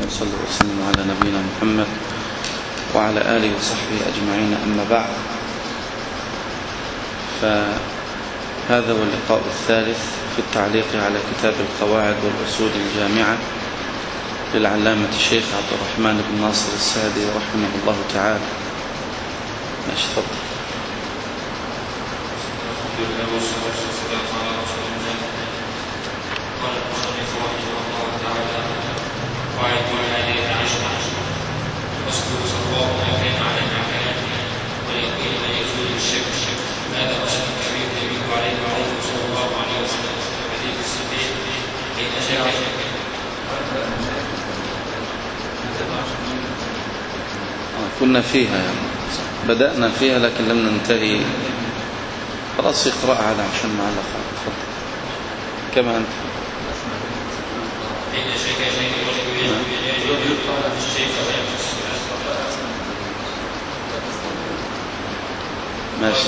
وصلى وسلم على نبينا محمد وعلى آله وصحبه أجمعين، أما بعد، فهذا هو اللقاء الثالث في التعليق على كتاب القواعد والأصول الجامعة للعلامة الشيخ عبد الرحمن بن ناصر السعدي رحمه الله تعالى. ماشي، تفضل. قال المصنف رحمه الله تعالى: قواعد هذه عشرة أصل صواب ما كان على المكان ويقين ما يزول الشك. هذا أصل كبير يدل عليه صلى الله عليه وسلم في الحديث الصحيح: إن شك كنا فيها يعني بدأنا فيها لكن لم ننتهي. خلاص اقرأ هذا عشان معلق. تفضل كما أنت. إن شك شيء يجب الشيء ماشي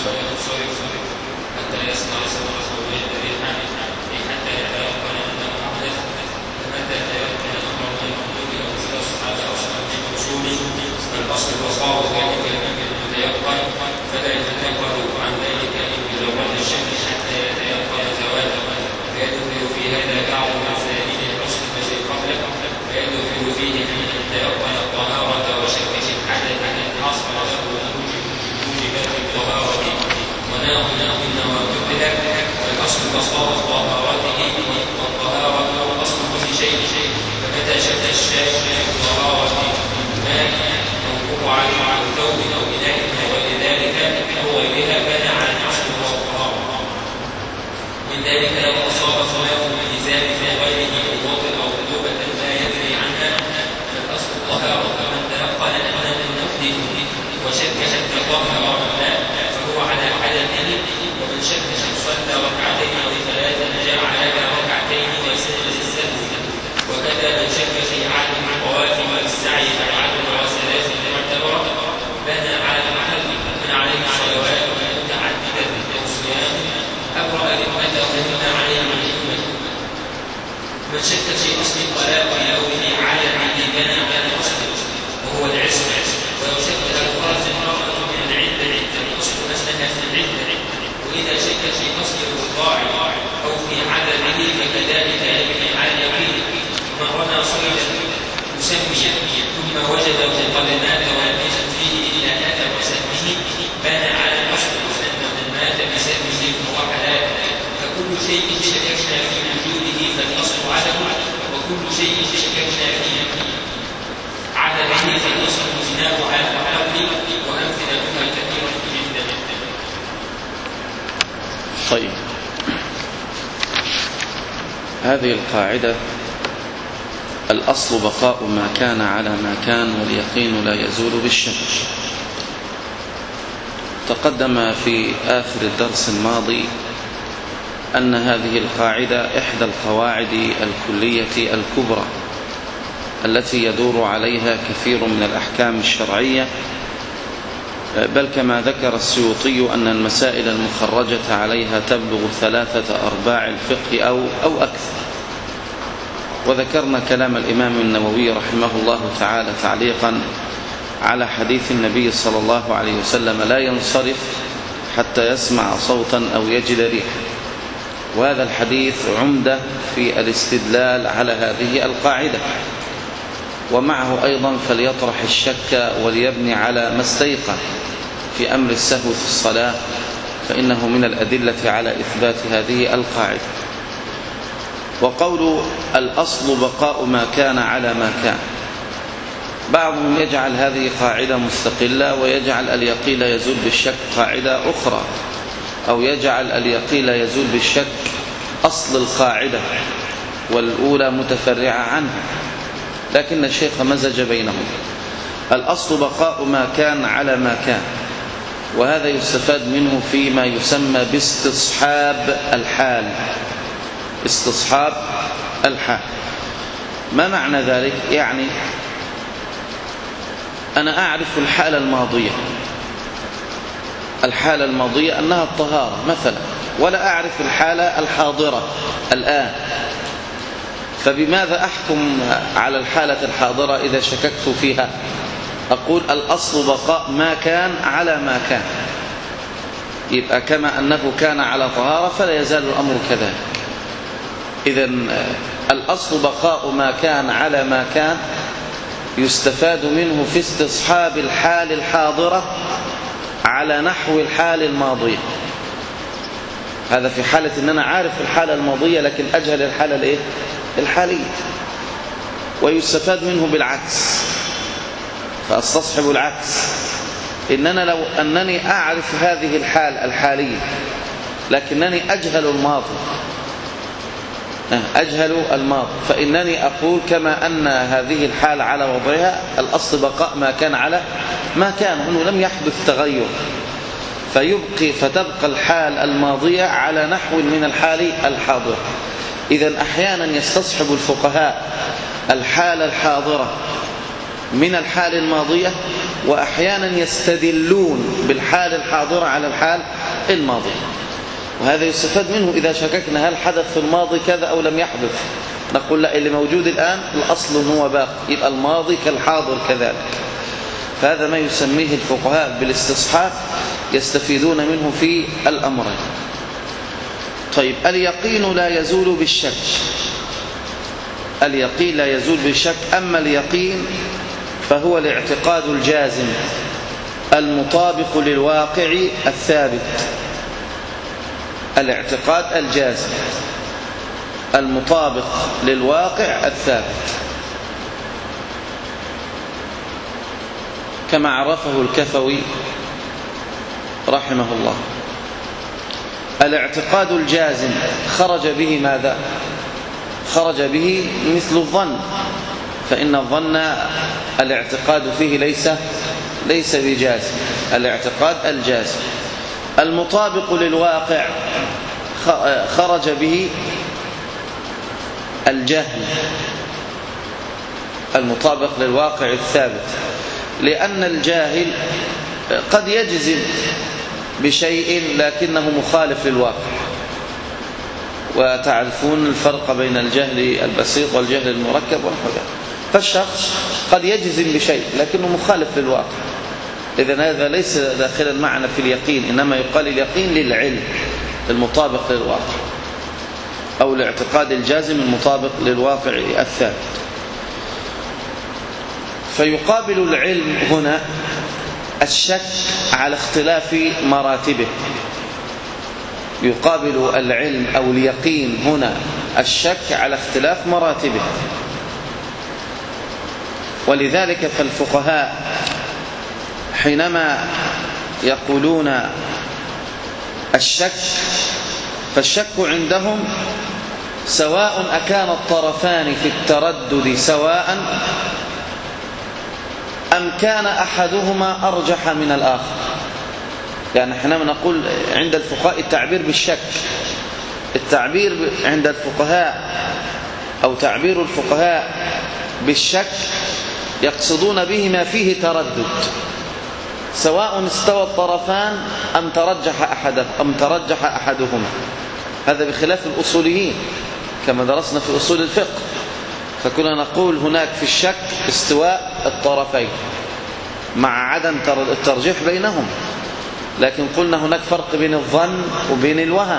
حتى يسمع صوته ويدري حتى يتيقن أنه محدث، حتى يتيقن أمر من المحدود أو استصحاب أصلا من أصوله. فالأصل وصار ذلك المتيقن، فلا يتنقل عن ذلك بزوال الشك حتى يتيقن زواله. فيدخل في هذا بعض مسائل الأصل الذي قبله، فيدخل فيه من يتيقن الطهارة وشك في الحدث أن حصل له موجبات الطهارة وناقض نواقضها. فالأصل بساط طهارته، والطهارة أصل كل شيء. فمتى شك الشاك في الطهارة ماء أو بقعة أو ثوب أو إناء وغير ذلك أو غيرها كان على الأصل والطهارة. من ذلك لو أصاب ماء الإزام في غيره الوضوء أو رطوبة لا يدري عنها، فالأصل الطهارة. من تيقن أنه محدث وشك طهر أم لا فهو على حدثه. ومن شك صلى ركعتين أو ثلاثا جعل ركعتين وسجد السهو. وكذا من شك في عدم الطواف والسعي فعدم وثلاث معتبرة بنى على المحل. من عليه صلوات متعددة وصيام أبرأ ذمته ومن عليه الحكمة. من شك في أصل الطلاق أو في عدمه بنى على الأصل وهو العصمة. ولو شك هل خرج المرأة من العدة الأصل أنها في العدة. وإذا شك في أصل الرضاع أو في عدمه فكذلك يبني على اليقين. من رمى صيدا مسميا ثم وجده قد مات ولم يجد فيه إلا أثر سمه بنى على الأصل أن من مات بسمه فهو حلال. فكل شيء شككنا في وجوده فالأصل عدمه، وكل شيء شككنا فيه عدمه فالأصل اجتناب على العقل. وأمثلتها كثيرة جدا. طيب، هذه القاعدة: الأصل بقاء ما كان على ما كان، واليقين لا يزول بالشك. تقدم في آخر الدرس الماضي أن هذه القاعدة إحدى القواعد الكلية الكبرى التي يدور عليها كثير من الأحكام الشرعية، بل كما ذكر السيوطي أن المسائل المخرجة عليها تبلغ 3/4 الفقه أو أكثر. وذكرنا كلام الإمام النووي رحمه الله تعالى تعليقا على حديث النبي صلى الله عليه وسلم: لا ينصرف حتى يسمع صوتا أو يجد ريحا. وهذا الحديث عمدة في الاستدلال على هذه القاعدة. ومعه أيضا فليطرح الشك وليبني على ما استيقن في أمر السهو في الصلاة، فإنه من الأدلة على إثبات هذه القاعدة. وقول الأصل بقاء ما كان على ما كان، بعضهم يجعل هذه قاعدة مستقلة ويجعل اليقين لا يزول بالشك قاعدة أخرى، أو يجعل اليقين لا يزول بالشك أصل القاعدة والأولى متفرعة عنها. لكن الشيخ مزج بينهم. الأصل بقاء ما كان على ما كان، وهذا يستفاد منه فيما يسمى باستصحاب الحال. استصحاب الحال ما معنى ذلك؟ يعني أنا أعرف الحالة الماضية أنها الطهارة مثلا، ولا أعرف الحالة الحاضرة الآن. فبماذا أحكم على الحالة الحاضرة إذا شككت فيها؟ أقول الأصل بقاء ما كان على ما كان، يبقى كما أنه كان على طهارة فلا يزال الأمر كذلك. إذن الأصل بقاء ما كان على ما كان، يستفاد منه في استصحاب الحال الحاضرة على نحو الحال الماضية. هذا في حالة أن أنا عارف الحالة الماضية لكن أجهل الحالة الحالية. ويستفاد منه بالعكس، فأستصحب العكس، إننا لو أنني أعرف هذه الحال الحالية لكنني أجهل الماضي، فإنني أقول كما أن هذه الحال على وضعها الأصل بقاء ما كان على ما كان، أنه لم يحدث تغير، فتبقى الحال الماضية على نحو من الحال الحاضر. إذن أحيانا يستصحب الفقهاء الحال الحاضرة من الحال الماضية، وأحيانا يستدلون بالحال الحاضرة على الحال الماضية. وهذا يستفاد منه إذا شككنا هل حدث في الماضي كذا أو لم يحدث، نقول لا، اللي موجود الآن الأصل هو باقي، يبقى الماضي كالحاضر كذلك. فهذا ما يسميه الفقهاء بالاستصحاب، يستفيدون منه في الأمرين. طيب، اليقين لا يزول بالشك. اليقين لا يزول بالشك. أما اليقين فهو الاعتقاد الجازم المطابق للواقع الثابت. الاعتقاد الجازم المطابق للواقع الثابت، كما عرفه الكفوي رحمه الله. الاعتقاد الجازم خرج به ماذا؟ خرج به مثل الظن، فإن الظن الاعتقاد فيه ليس بجازم. الاعتقاد الجازم المطابق للواقع خرج به الجهل المطابق للواقع الثابت، لأن الجاهل قد يجزم بشيء لكنه مخالف للواقع، وتعرفون الفرق بين الجهل البسيط والجهل المركب ونحو ذلك. فالشخص قد يجزم بشيء لكنه مخالف للواقع، إذن هذا ليس داخلا معنا في اليقين، إنما يقال اليقين للعلم المطابق للواقع، أو الاعتقاد الجازم المطابق للواقع الثابت. فيقابل العلم هنا الشك على اختلاف مراتبه. يقابل العلم أو اليقين هنا الشك على اختلاف مراتبه. ولذلك فالفقهاء حينما يقولون الشك، فالشك عندهم سواء أكان الطرفان في التردد سواء أم كان أحدهما أرجح من الآخر. يعني حينما نقول عند الفقهاء التعبير بالشك، التعبير عند الفقهاء أو تعبير الفقهاء بالشك يقصدون به ما فيه تردد، سواء استوى الطرفان أم ترجح أحدهما. هذا بخلاف الأصوليين كما درسنا في أصول الفقه، فكنا نقول هناك في الشك استواء الطرفين مع عدم الترجيح بينهم، لكن قلنا هناك فرق بين الظن وبين الوهم.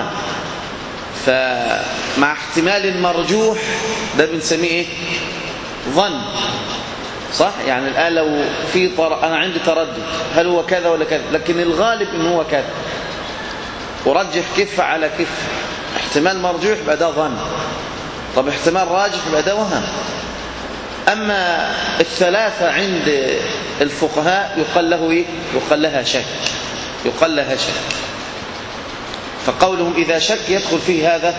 فمع احتمال المرجوح ده بنسميه ظن، صح؟ يعني الآن لو في أنا عندي تردد هل هو كذا ولا كذا، لكن الغالب إنه هو كذا، ورجح كفة على كفة، احتمال مرجوح يبقى ده ظن، طب احتمال راجح يبقى ده وهم. أما الثلاثة عند الفقهاء يقال له إيه؟ يقال لها شك. فقولهم إذا شك يدخل فيه هذا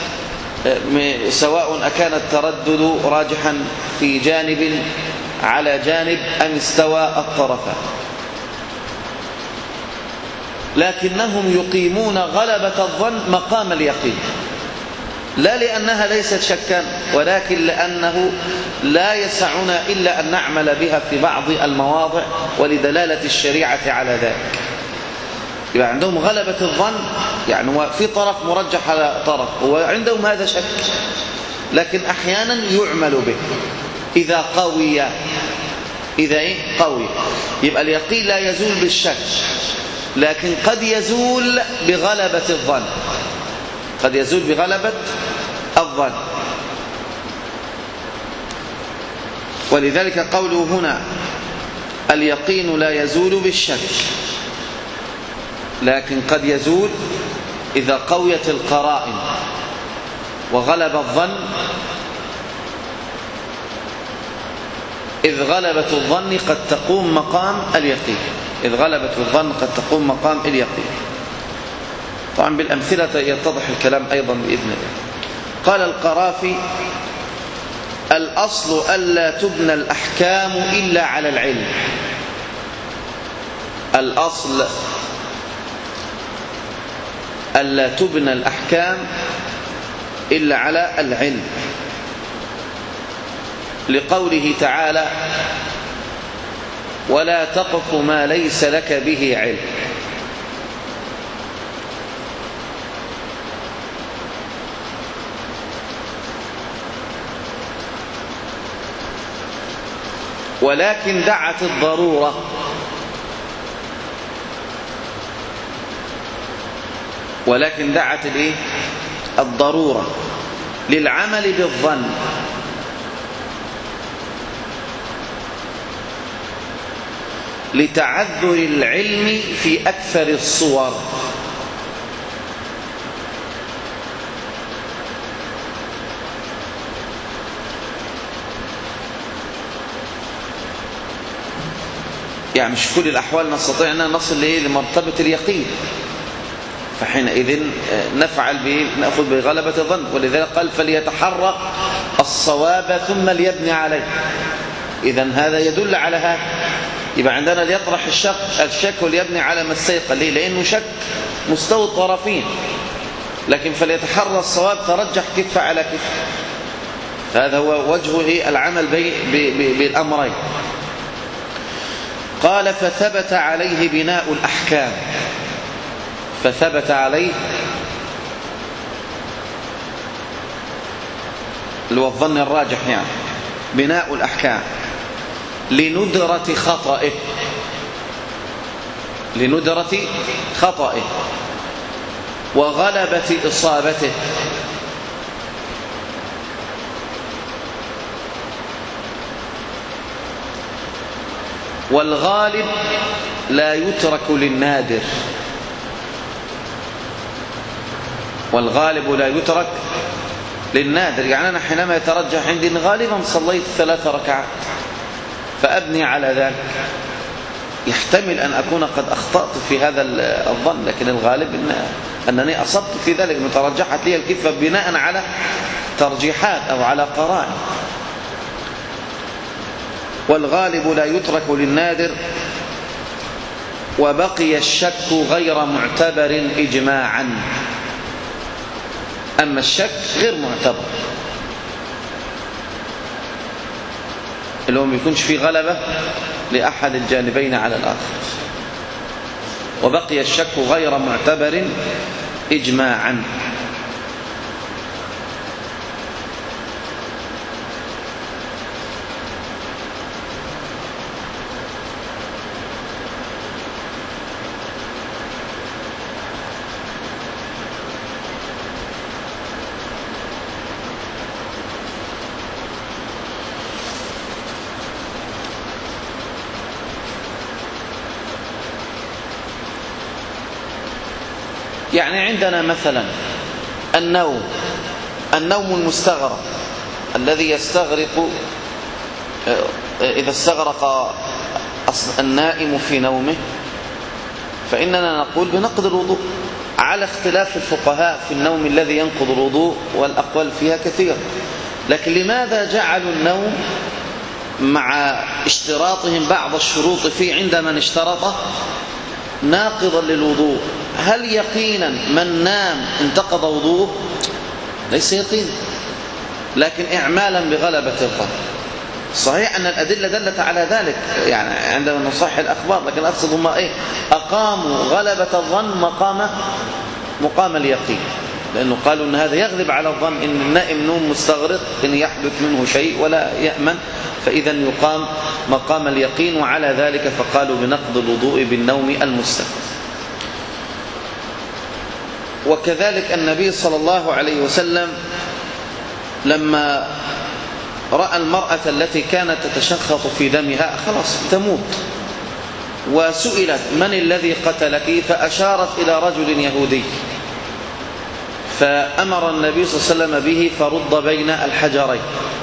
سواء أكان التردد راجحا في جانب على جانب أم استوى الطرفان. لكنهم يقيمون غلبة الظن مقام اليقين، لا لأنها ليست شكا، ولكن لأنه لا يسعنا إلا أن نعمل بها في بعض المواضع ولدلالة الشريعة على ذلك. يبقى عندهم غلبة الظن، يعني هو في طرف مرجح على طرف، وعندهم هذا شك، لكن أحيانا يعمل به إذا قوي. إذا قوي يبقى اليقين لا يزول بالشك، لكن قد يزول بغلبة الظن، قد يزول بغلبة الظن. ولذلك قوله هنا اليقين لا يزول بالشك، لكن قد يزول إذا قويت القرائن وغلب الظن، إذ غلبة الظن قد تقوم مقام اليقين، إذ غلبة الظن قد تقوم مقام اليقين. طبعا بالأمثلة يتضح الكلام أيضا بإذن الله. قال القرافي: الأصل ألا تبنى الأحكام إلا على العلم. الأصل ألا تبنى الأحكام إلا على العلم، لقوله تعالى: ولا تقف ما ليس لك به علم. ولكن دعت الضرورة، ولكن دعت الضرورة للعمل بالظن، لتعذر العلم في أكثر الصور. يعني مش في كل الأحوال نستطيع أن نصل لمرتبة اليقين، فحينئذ نأخذ بغلبة الظن. ولذلك قال: فليتحرى الصواب ثم ليبني عليه. إذن هذا يدل على هذا. يبقى عندنا ليطرح الشك وليبني على ما استيقن. ليه؟ لأنه شك مستوى الطرفين، لكن فليتحرى الصواب ترجح كفة على كفة. فهذا هو وجه العمل بالأمرين. قال: فثبت عليه بناء الأحكام. فثبت عليه اللي هو الظن الراجح، يعني بناء الأحكام لندرة خطئه، لندرة خطئه وغلبة إصابته. والغالب لا يترك للنادر، والغالب لا يترك للنادر. يعني أنا حينما يترجح عندي إن غالبا صليت 3 ركعات فأبني على ذلك، يحتمل أن أكون قد أخطأت في هذا الظن، لكن الغالب أنني أصبت في ذلك، مترجحت لي الكفة بناء على ترجيحات أو على قرائن. والغالب لا يترك للنادر. وبقي الشك غير معتبر إجماعا. أما الشك غير معتبر، اللي هو ما يكونش فيه غلبة لأحد الجانبين على الآخر. وبقي الشك غير معتبر إجماعا. يعني عندنا مثلا النوم المستغرق الذي يستغرق، إذا استغرق النائم في نومه فإننا نقول بنقض الوضوء، على اختلاف الفقهاء في النوم الذي ينقض الوضوء، والأقوال فيها كثيرة. لكن لماذا جعلوا النوم مع اشتراطهم بعض الشروط فيه عند من اشترطه ناقضا للوضوء؟ هل يقينا من نام انتقض وضوءه؟ ليس يقينا، لكن إعمالا بغلبة الظن. صحيح أن الأدلة دلت على ذلك، يعني عندما نصحح الأخبار، لكن أقصد هم أقاموا غلبة الظن مقام اليقين. لأنه قالوا أن هذا يغلب على الظن أن النائم نوم مستغرق أن يحدث منه شيء ولا يأمن، فإذا يقام مقام اليقين، وعلى ذلك فقالوا بنقض الوضوء بالنوم المستغرق. وكذلك النبي صلى الله عليه وسلم لما رأى المرأة التي كانت تتشخط في دمها خلاص تموت، وسئلت من الذي قتلك؟ فأشارت إلى رجل يهودي، فأمر النبي صلى الله عليه وسلم به فرد بين الحجرين،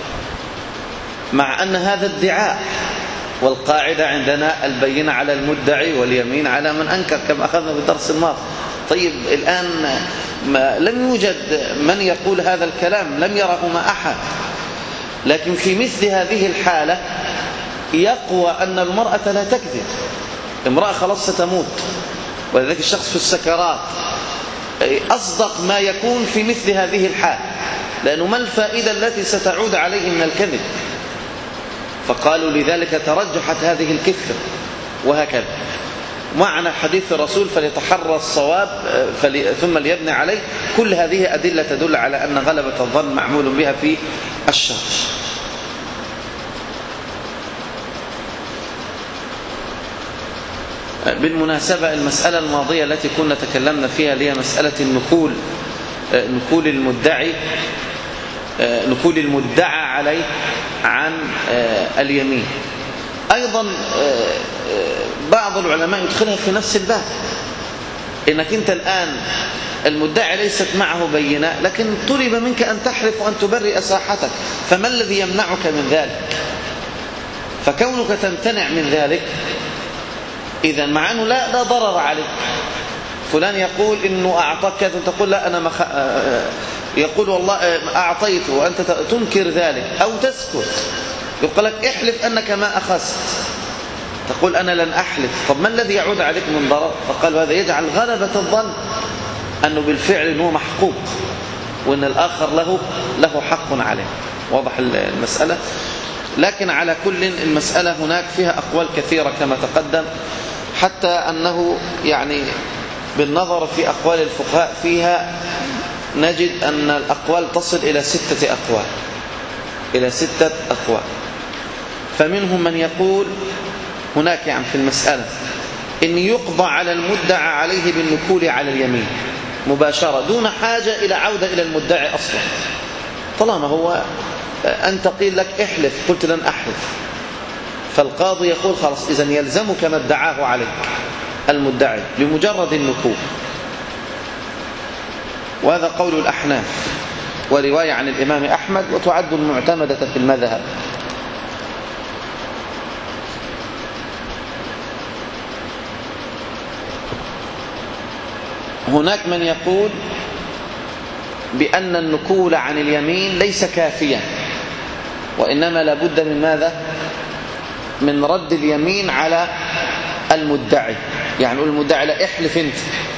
مع أن هذا ادعاء، والقاعدة عندنا البينة على المدعي واليمين على من أنكر كما أخذنا في الدرس الماضي. طيب الآن لم يوجد من يقول هذا الكلام، لم يرهما أحد، لكن في مثل هذه الحالة يقوى أن المرأة لا تكذب، امرأة خلاص ستموت، ولذلك الشخص في السكرات أصدق ما يكون في مثل هذه الحال، لأنه ما الفائدة التي ستعود عليه من الكذب؟ فقالوا لذلك ترجحت هذه الكفة، وهكذا معنى حديث الرسول فليتحرى الصواب ثم ليبني عليه. كل هذه أدلة تدل على أن غلبة الظن معمول بها في الشرع. بالمناسبة المسألة الماضية التي كنا تكلمنا فيها اللي هي مسألة نقول المدعى عليه عن اليمين، أيضا بعض العلماء يدخلها في نفس الباب، إنك أنت الآن المدعي ليست معه بينة، لكن طلب منك أن تحلف وأن تبرئ ساحتك، فما الذي يمنعك من ذلك؟ فكونك تمتنع من ذلك إذا مع أنه لا ضرر عليك. فلان يقول إنه أعطاك كذا، تقول لا أنا يقول والله أعطيته وأنت تنكر ذلك أو تسكت، يقول لك احلف أنك ما أخذت، تقول أنا لن أحلف. طب ما الذي يعود عليك من ضرر؟ فقال هذا يجعل غلبة الظن أنه بالفعل هو محقوق، وأن الآخر له حق عليه. واضح المسألة؟ لكن على كل المسألة هناك فيها أقوال كثيرة كما تقدم، حتى أنه يعني بالنظر في أقوال الفقهاء فيها نجد أن الأقوال تصل إلى 6 أقوال، إلى 6 أقوال. فمنهم من يقول هناك يعني في المسألة إن يقضى على المدعى عليه بالنكول على اليمين مباشرة دون حاجة إلى عودة إلى المدعي أصلا، طالما هو أنت قيل لك احلف قلت لن أحلف، فالقاضي يقول خلاص إذن يلزمك ما ادعاه عليك المدعي بمجرد النكول. وهذا قول الأحناف ورواية عن الإمام أحمد، وتعد المعتمدة في المذهب. هناك من يقول بأن النكول عن اليمين ليس كافيا، وإنما لابد من ماذا؟ من رد اليمين على المدعي. يعني يقول المدعي لا احلف انت،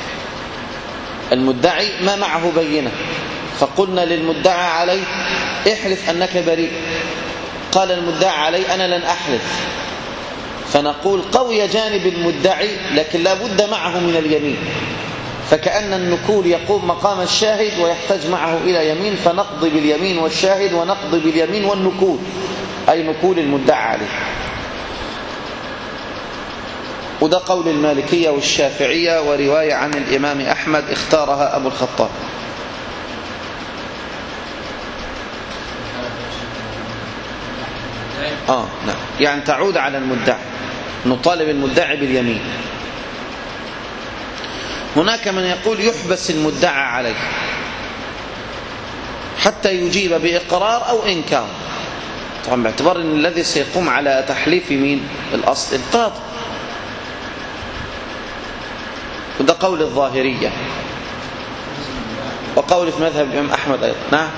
المدعي ما معه بينة، فقلنا للمدعى عليه احلف أنك بريء، قال المدعى عليه أنا لن أحلف، فنقول قوي جانب المدعي لكن لابد معه من اليمين، فكأن النكول يقوم مقام الشاهد ويحتاج معه إلى يمين، فنقضي باليمين والشاهد ونقضي باليمين والنكول، أي نكول المدعى عليه. وده قول المالكية والشافعية، ورواية عن الإمام أحمد اختارها أبو الخطاب. نعم، يعني تعود على المدعي، نطالب المدعي باليمين. هناك من يقول يحبس المدعى عليه حتى يجيب بإقرار أو إنكار، طبعا باعتبار أن الذي سيقوم على تحليف مين الأصل القاضي، وده قول الظاهرية وقول في مذهب الإمام أحمد أيضا. نعم،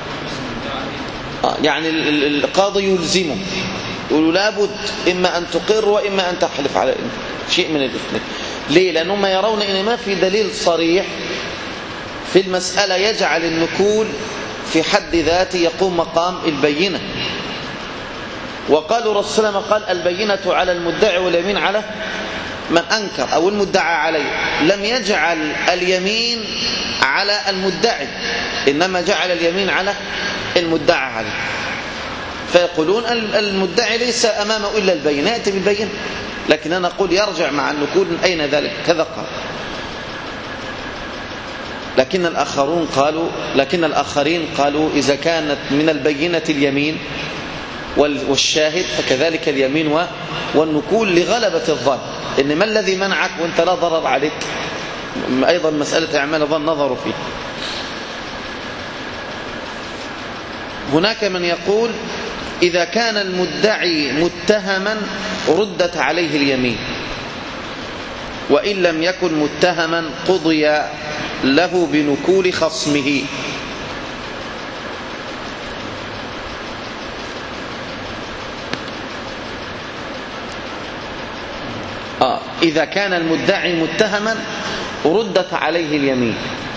يعني القاضي يلزمه، يقول لابد إما أن تقر وإما أن تحلف على شيء من الاثنين. ليه؟ لأنهم يرون إن ما في دليل صريح في المسألة يجعل النكول في حد ذاته يقوم مقام البينة. وقالوا رسول الله قال البينة على المدعي واليمين على من أنكر أو المدعى عليه، لم يجعل اليمين على المدعي، إنما جعل اليمين على المدعى عليه. فيقولون المدعي ليس أمامه إلا البينة، يأتي بالبينة. لكن أنا أقول يرجع مع النقول من أين ذلك، كذا قال. لكن الآخرين قالوا إذا كانت من البينة اليمين والشاهد فكذلك اليمين والنقول لغلبة الظن. إن ما الذي منعك وانت لا ضرر عليك؟ أيضا مسألة أعمال الظن نظروا فيه. هناك من يقول إذا كان المدعي متهما ردت عليه اليمين، وإن لم يكن متهما قضي له بنكول خصمه. إذا كان المدعي متهما ردت عليه اليمين،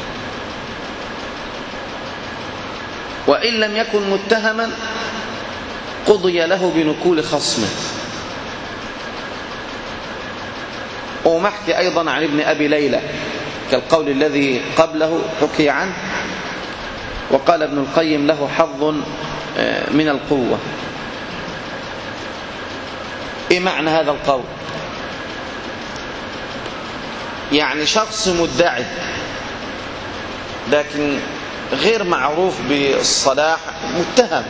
وإن لم يكن متهما قضي له بنكول خصمه. ومحكي أيضا عن ابن أبي ليلى كالقول الذي قبله حكي عنه، وقال ابن القيم له حظ من القوة. إيه معنى هذا القول؟ يعني شخص مدعي لكن غير معروف بالصلاح، متهم،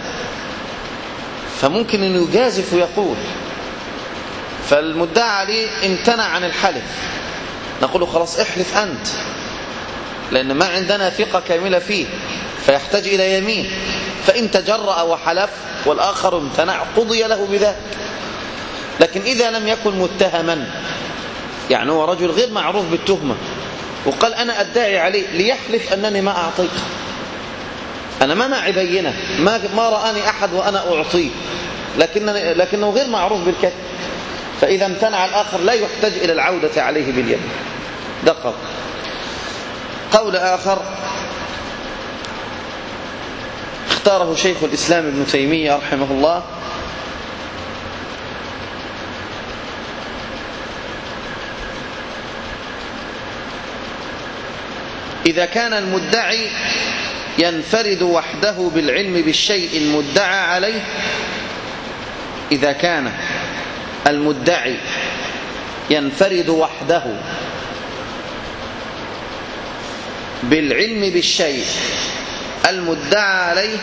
فممكن أن يجازف ويقول، فالمدعى عليه امتنع عن الحلف، نقول خلاص احلف أنت، لأن ما عندنا ثقة كاملة فيه، فيحتاج إلى يمين. فإن تجرأ وحلف والآخر امتنع قضي له بذلك. لكن إذا لم يكن متهما، يعني هو رجل غير معروف بالتهمة وقال أنا أدعي عليه ليحلف أنني ما أعطيت، أنا ما معي بينة، ما رآني أحد وأنا أعطيه، لكنه غير معروف بالكذب، فإذا امتنع الآخر لا يحتاج إلى العودة عليه باليد. ده قول آخر اختاره شيخ الإسلام ابن تيمية رحمه الله، إذا كان المدعي ينفرد وحده بالعلم بالشيء المدعى عليه، إذا كان المدعي ينفرد وحده بالعلم بالشيء المدعى عليه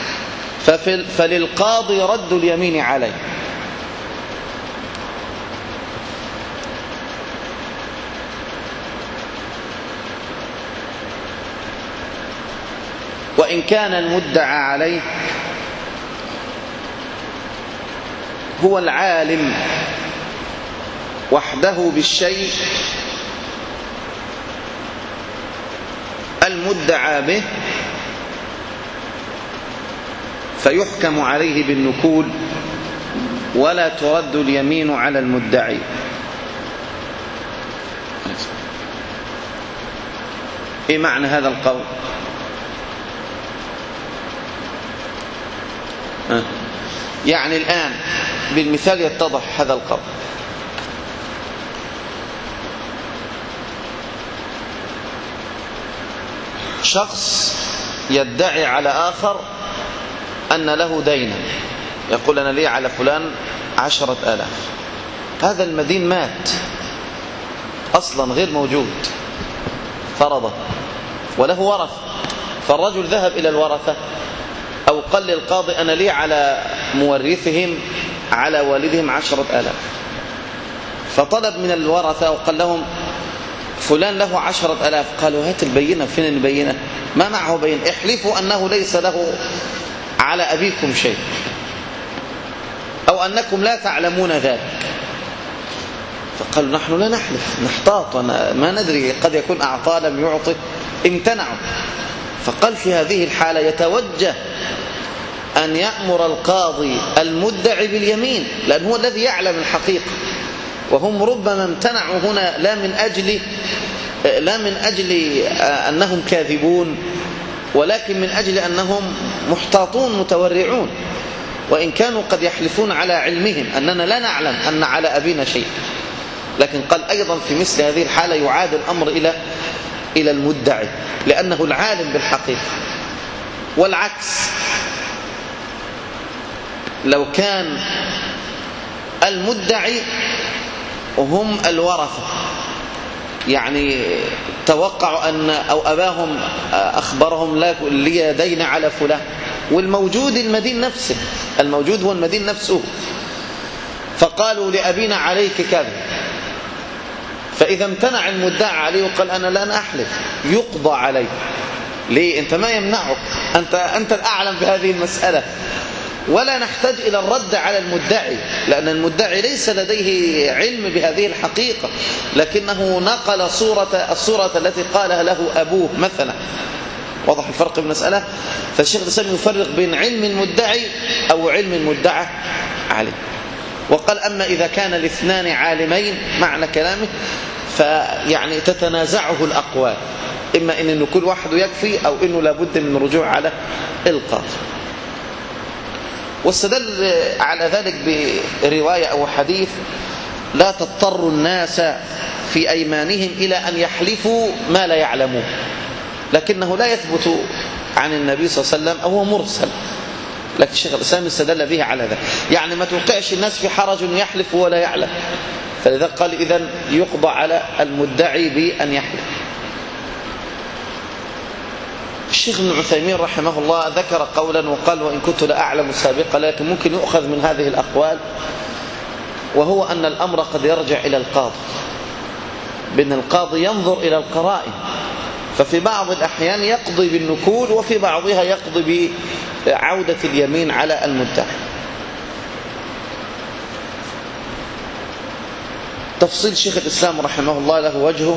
فللقاضي رد اليمين عليه. وإن كان المدعى عليه هو العالم وحده بالشيء المدعى به فيحكم عليه بالنكول ولا ترد اليمين على المدعي. إيه معنى هذا القول؟ يعني الآن بالمثال يتضح هذا القول. شخص يدعي على آخر أن له دينا، يقول أنا لي على فلان 10,000. هذا المدين مات أصلا غير موجود، فرضه وله ورث، فالرجل ذهب إلى الورثة أو قال للقاضي أنا لي على مورثهم على والدهم 10,000، فطلب من الورثة وقال لهم فلان له 10,000. قالوا هات البينة. فين البينة؟ ما معه بينة، احلفوا أنه ليس له على أبيكم شيء أو أنكم لا تعلمون ذلك. فقالوا نحن لا نحلف، نحتاط، ما ندري، قد يكون أعطى لم يعطي، امتنعوا. فقال في هذه الحالة يتوجه أن يأمر القاضي المدعي باليمين، لأن هو الذي يعلم الحقيقة، وهم ربما امتنعوا هنا لا من أجل أنهم كاذبون، ولكن من أجل أنهم محتاطون متورعون، وإن كانوا قد يحلفون على علمهم أننا لا نعلم أن على أبينا شيء. لكن قال أيضا في مثل هذه الحالة يعاد الأمر إلى المدعي لأنه العالم بالحقيقة. والعكس، لو كان المدعي هم الورثة، يعني توقعوا أن أو أباهم أخبرهم لي دين على فلان، والموجود المدين نفسه، الموجود هو المدين نفسه، فقالوا لأبينا عليك كذا، فإذا امتنع المدعى عليه وقال أنا لن أحلف يقضى عليه. ليه؟ أنت ما يمنعك، أنت الأعلم بهذه المسألة، ولا نحتاج إلى الرد على المدعي، لأن المدعي ليس لديه علم بهذه الحقيقة، لكنه نقل الصورة التي قالها له أبوه مثلا. واضح الفرق بالمسألة؟ فالشيخ الإسلام يفرق بين علم المدعي أو علم المدعى عليه، وقال أما إذا كان الاثنان عالمين معنى كلامه فيعني تتنازعه الأقوال، إما إنه كل واحد يكفي أو إنه لابد من الرجوع على القاضي. واستدل على ذلك برواية أو حديث لا تضطر الناس في أيمانهم إلى أن يحلفوا ما لا يعلمون، لكنه لا يثبت عن النبي صلى الله عليه وسلم أو هو مرسل، لكن الشيخ الإسلام استدل به على ذلك، يعني ما توقعش الناس في حرج يحلف ولا يعلم، فلذا قال إذن يقضى على المدعي بأن يحلف. الشيخ ابن عثيمين رحمه الله ذكر قولا وقال وإن كنت لا أعلم سابقا، لكن ممكن يؤخذ من هذه الأقوال، وهو أن الأمر قد يرجع إلى القاضي، بأن القاضي ينظر إلى القرائن، ففي بعض الأحيان يقضي بالنكول وفي بعضها يقضي بعودة اليمين على المدعي. تفصيل شيخ الإسلام رحمه الله له وجهه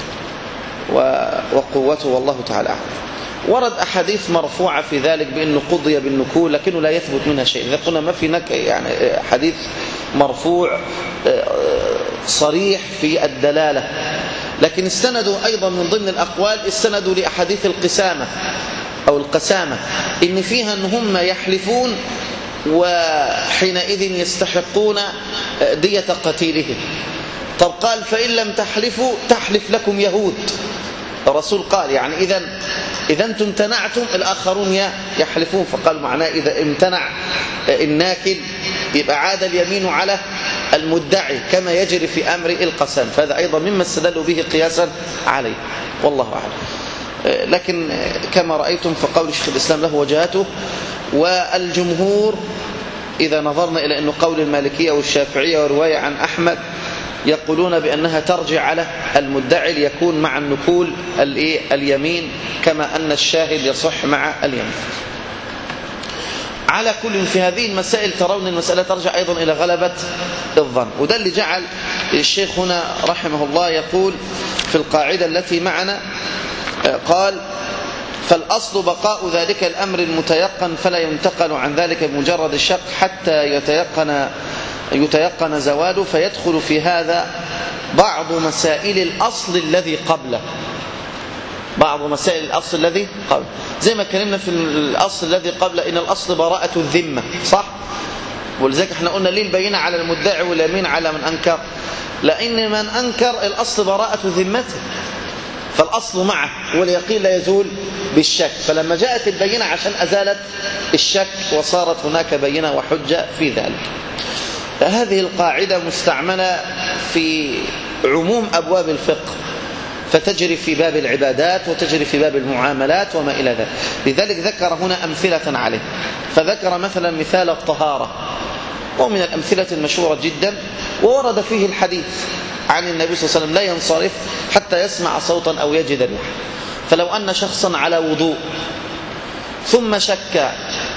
وقوته والله تعالى أعلم. ورد أحاديث مرفوعة في ذلك بأنه قضي بالنكول، لكنه لا يثبت منها شيء. إذا قلنا ما في يعني حديث مرفوع صريح في الدلالة، لكن استندوا أيضا من ضمن الأقوال استندوا لأحاديث القسامة أو القسامة، إن فيها أن هم يحلفون وحينئذ يستحقون دية قتيلهم. طب قال فإن لم تحلفوا تحلف لكم يهود. الرسول قال يعني إذا أنتم امتنعتم الآخرون يحلفون، فقال معناه إذا امتنع الناكل يبقى عاد اليمين على المدعي كما يجري في أمر القسام، فهذا أيضا مما استدلوا به قياسا عليه والله أعلم. لكن كما رأيتم فقول شيخ الإسلام له وجهته، والجمهور إذا نظرنا إلى أنه قول المالكية والشافعية ورواية عن أحمد يقولون بأنها ترجع على المدعي ليكون مع النكول اليمين، كما أن الشاهد يصح مع اليمين. على كل في هذه المسائل ترون المسألة ترجع أيضا إلى غلبة الظن، وده اللي جعل الشيخ هنا رحمه الله يقول في القاعدة التي معنا، قال فالأصل بقاء ذلك الأمر المتيقن فلا ينتقل عن ذلك بمجرد الشك حتى يتيقن زواله، فيدخل في هذا بعض مسائل الأصل الذي قبله، بعض مسائل الأصل الذي قبل، زي ما كلمنا في الأصل الذي قبل إن الأصل براءة الذمة، صح؟ ولذلك احنا قلنا ليه البينة على المدعي واليمين على من أنكر، لأن من أنكر الأصل براءة ذمته، فالأصل معه واليقين لا يزول بالشك، فلما جاءت البينة عشان أزالت الشك وصارت هناك بينة وحجة في ذلك. هذه القاعدة مستعملة في عموم أبواب الفقه، فتجري في باب العبادات وتجري في باب المعاملات وما إلى ذلك. لذلك ذكر هنا أمثلة عليه، فذكر مثلا مثال الطهارة، ومن الأمثلة المشهورة جدا، وورد فيه الحديث عن النبي صلى الله عليه وسلم لا ينصرف حتى يسمع صوتا أو يجد ريحا. فلو أن شخصا على وضوء ثم شك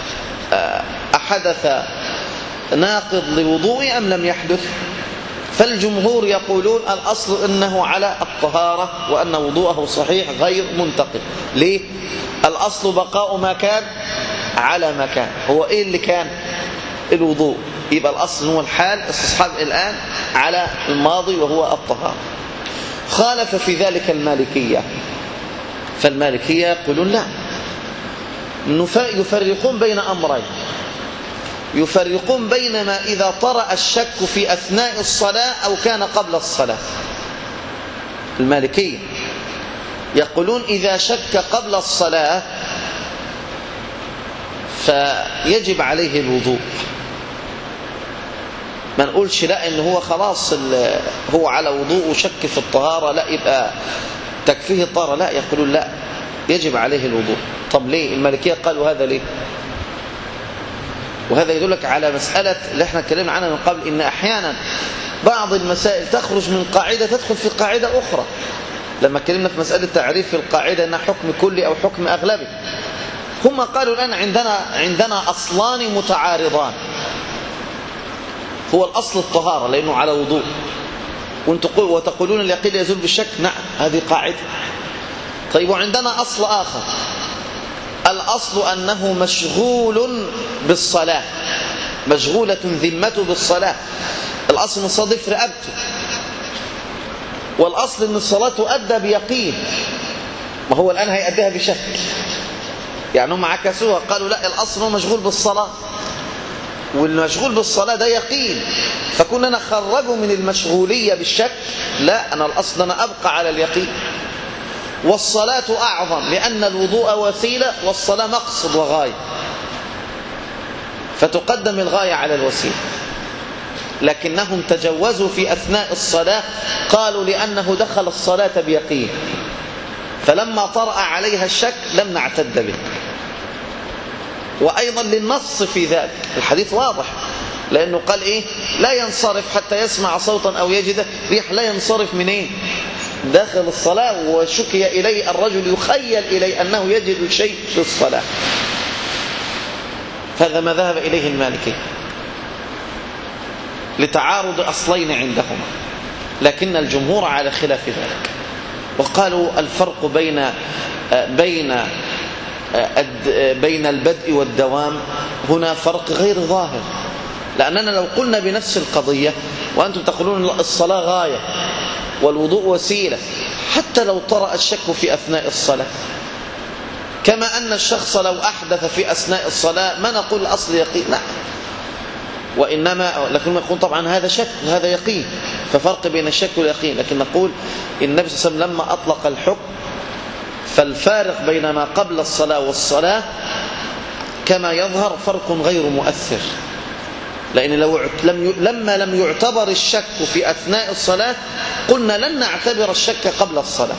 أحدث ناقض لوضوء أم لم يحدث، فالجمهور يقولون الأصل أنه على الطهارة وأن وضوءه صحيح غير منتقد. ليه؟ الأصل بقاء ما كان على ما كان. هو إيه اللي كان؟ الوضوء، يبقى الأصل هو الحال، استصحاب الآن على الماضي وهو الطهارة. خالف في ذلك المالكية، فالمالكية يقولون لا، يفرقون بين أمرين، يفرقون بين ما إذا طرأ الشك في أثناء الصلاة أو كان قبل الصلاة. المالكية يقولون إذا شك قبل الصلاة فيجب عليه الوضوء. ما نقولش لا إن هو خلاص هو على وضوء وشك في الطهارة لا يبقى تكفيه الطهارة، لا، يقولون لا، يجب عليه الوضوء. طب ليه؟ المالكية قالوا هذا ليه؟ وهذا يدلك على مسألة اللي احنا اتكلمنا عنها من قبل، إن أحيانا بعض المسائل تخرج من قاعدة تدخل في قاعدة أخرى. لما اتكلمنا في مسألة تعريف القاعدة أنها حكم كلي أو حكم أغلبي، هم قالوا الآن عندنا أصلان متعارضان. هو الأصل الطهارة لأنه على وضوء، وتقولون اليقين يزول بالشك، نعم هذه قاعدة. طيب وعندنا أصل آخر، الأصل أنه مشغول بالصلاة، مشغولة ذمته بالصلاة، الأصل مصادف رقبته، والأصل أن الصلاة تؤدى بيقين. ما هو الآن هيأديها بشك، يعني هم عكسوها، قالوا لا، الأصل هو مشغول بالصلاة، والمشغول بالصلاة ده يقين، فكنا نخرجه من المشغولية بالشك. لا، أنا الأصل أنا أبقى على اليقين. والصلاة أعظم لأن الوضوء وسيلة والصلاة مقصد وغاية، فتقدم الغاية على الوسيلة. لكنهم تجوزوا في أثناء الصلاة، قالوا لأنه دخل الصلاة بيقين، فلما طرأ عليها الشك لم نعتد به. وأيضا للنص في ذلك، الحديث واضح، لأنه قال إيه؟ لا ينصرف حتى يسمع صوتا أو يجد ريح. لا ينصرف منين؟ داخل الصلاة، وشكي إليه الرجل يخيل إليه أنه يجد شيء في الصلاة. هذا ما ذهب إليه المالكي لتعارض أصلين عندهما، لكن الجمهور على خلاف ذلك، وقالوا الفرق بين البدء والدوام هنا فرق غير ظاهر. لأننا لو قلنا بنفس القضية وأنتم تقولون الصلاة غاية والوضوء وسيلة، حتى لو طرأ الشك في أثناء الصلاة، كما أن الشخص لو أحدث في أثناء الصلاة ما نقول الأصل يقين، لا، وإنما لكن نقول طبعا هذا شك وهذا يقين، ففرق بين الشك واليقين. لكن نقول النبي صلى الله عليه وسلم لما أطلق الحكم فالفارق بين ما قبل الصلاة والصلاة كما يظهر فرق غير مؤثر، لأن لما لم يعتبر الشك في أثناء الصلاة قلنا لن نعتبر الشك قبل الصلاة.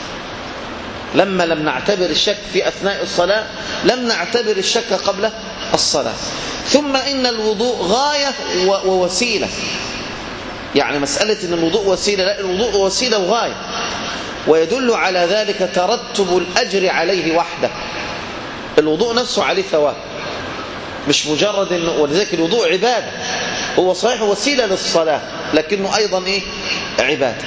لما لم نعتبر الشك في أثناء الصلاة لم نعتبر الشك قبل الصلاة. ثم إن الوضوء غاية ووسيلة، يعني مسألة إن الوضوء وسيلة، لا، الوضوء وسيلة وغاية، ويدل على ذلك ترتب الأجر عليه وحده. الوضوء نفسه عليه ثواب، مش مجرد إنه، ولذلك الوضوء عبادة، هو صحيح وسيلة للصلاة لكنه أيضا إيه؟ عبادة.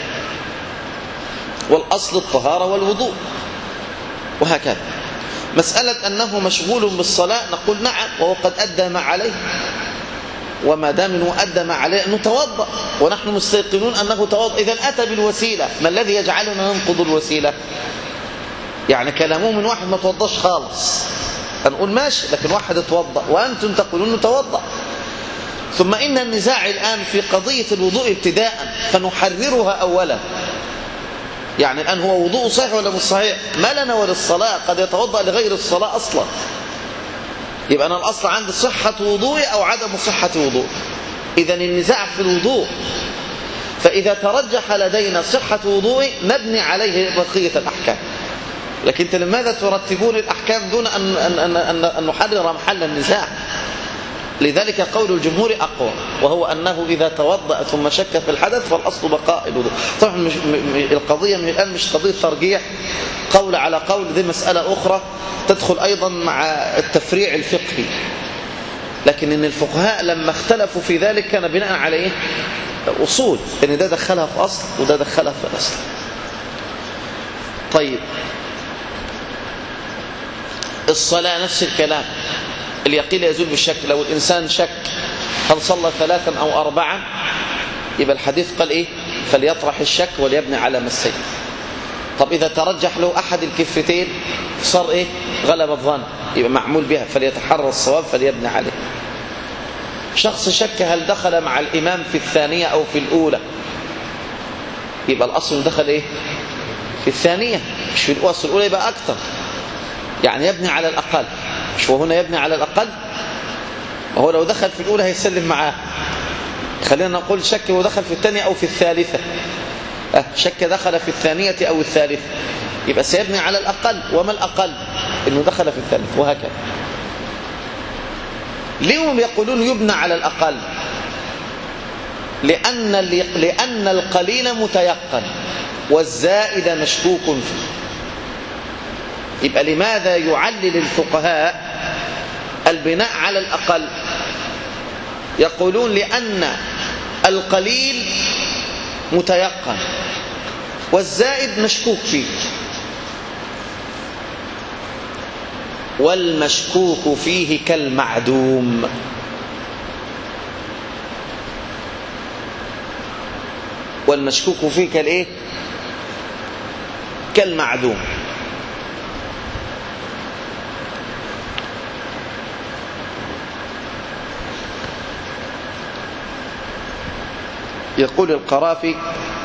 والأصل الطهارة والوضوء، وهكذا. مسألة أنه مشغول بالصلاة نقول نعم، وهو قد أدى ما عليه، وما دام أنه أدى ما عليه أنه توضأ، ونحن مستيقنون أنه توضأ. إذا أتى بالوسيلة، ما الذي يجعلنا ننقض الوسيلة؟ يعني كلامه من واحد ما توضاش خالص نقول ماشي، لكن واحد اتوضأ وأنتم تقولون أنه توضأ. ثم إن النزاع الآن في قضية الوضوء ابتداء، فنحررها أولا. يعني الآن هو وضوء صحيح ولا مش صحيح؟ ما لنا وللصلاة، قد يتوضأ لغير الصلاة أصلا. يبقى أنا الأصل عندي صحة وضوء أو عدم صحة وضوء. إذن النزاع في الوضوء، فإذا ترجح لدينا صحة وضوء نبني عليه بقية الأحكام. لكن لماذا ترتبون الأحكام دون أن نحرر محل النزاع؟ لذلك قول الجمهور أقوى، وهو أنه إذا توضأ ثم شك في الحدث فالأصل بقاء الوضوء. طبعا القضية من الآن مش قضية ترجيح قول على قول، دي مسألة أخرى تدخل أيضا مع التفريع الفقهي. لكن إن الفقهاء لما اختلفوا في ذلك كان بناء على إيه؟ أصول، إن ده دخلها في أصل وده دخلها في أصل. طيب الصلاة نفس الكلام، اليقين يزول بالشك. لو الإنسان شك هل صلى 3 أو 4، يبقى الحديث قال إيه؟ فليطرح الشك وليبني على ما استيقن. طب إذا ترجح له أحد الكفتين صار إيه؟ غلب الظن، يبقى معمول بها، فليتحرى الصواب فليبني عليه. شخص شك هل دخل مع الإمام في الثانية أو في الأولى، يبقى الأصل دخل إيه؟ في الثانية مش في الأولى. الأولى يبقى أكثر، يعني يبني على الأقل. مش هو هنا يبني على الأقل؟ وهو لو دخل في الأولى هيسلم معاه. خلينا نقول شك ودخل في الثانية أو في الثالثة. شك دخل في الثانية أو الثالثة، يبقى سيبني على الأقل. وما الأقل؟ إنه دخل في الثالث، وهكذا. ليه يقولون يبنى على الأقل؟ لأن القليل متيقن والزائد مشكوك فيه. يبقى لماذا يعلل الفقهاء البناء على الأقل؟ يقولون لأن القليل متيقن والزائد مشكوك فيه، والمشكوك فيه كالمعدوم. والمشكوك فيه كالإيه؟ كالمعدوم. يقول القرافي: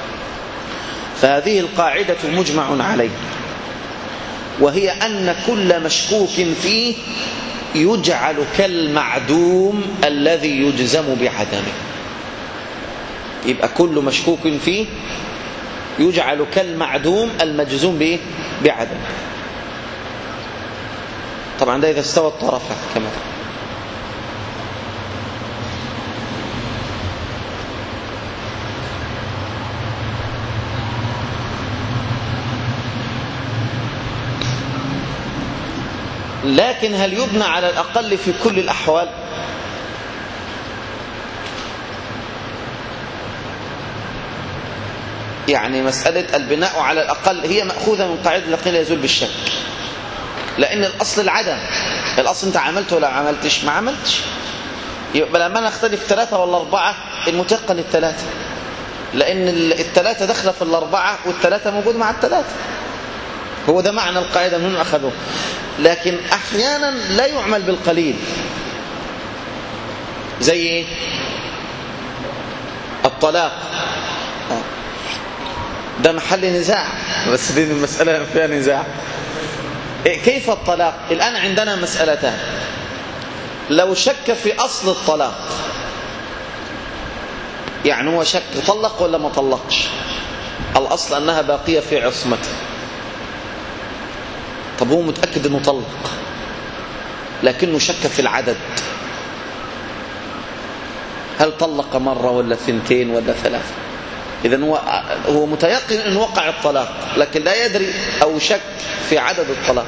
فهذه القاعدة مجمع عليه، وهي أن كل مشكوك فيه يجعل كالمعدوم الذي يجزم بعدمه. يبقى كل مشكوك فيه يجعل كالمعدوم المجزوم بإيه؟ بعدمه. طبعا ده إذا استوى الطرفان كما تقول. لكن هل يبنى على الأقل في كل الأحوال؟ يعني مسألة البناء على الأقل هي مأخوذة من قاعدة اليقين لا يزول بالشك، لأن الأصل العدم. الأصل أنت عملت ولا عملتش؟ ما عملتش. يبقى لما نختلف 3 ولا 4 المتيقن 3، لأن 3 داخله في 4 وال3 موجود مع 3. هو ده معنى القاعدة من أخذوه. لكن أحيانا لا يعمل بالقليل. زي إيه؟ الطلاق ده محل نزاع، بس دي المسألة فيها نزاع. كيف الطلاق؟ الآن عندنا مسألتان. لو شك في أصل الطلاق، يعني هو شك طلق ولا ما طلقش، الأصل أنها باقية في عصمته. طب هو متأكد أنه طلق لكنه شك في العدد، هل طلق مرة ولا 2 ولا 3؟ إذن هو متيقن أن وقع الطلاق لكن لا يدري أو شك في عدد الطلاق.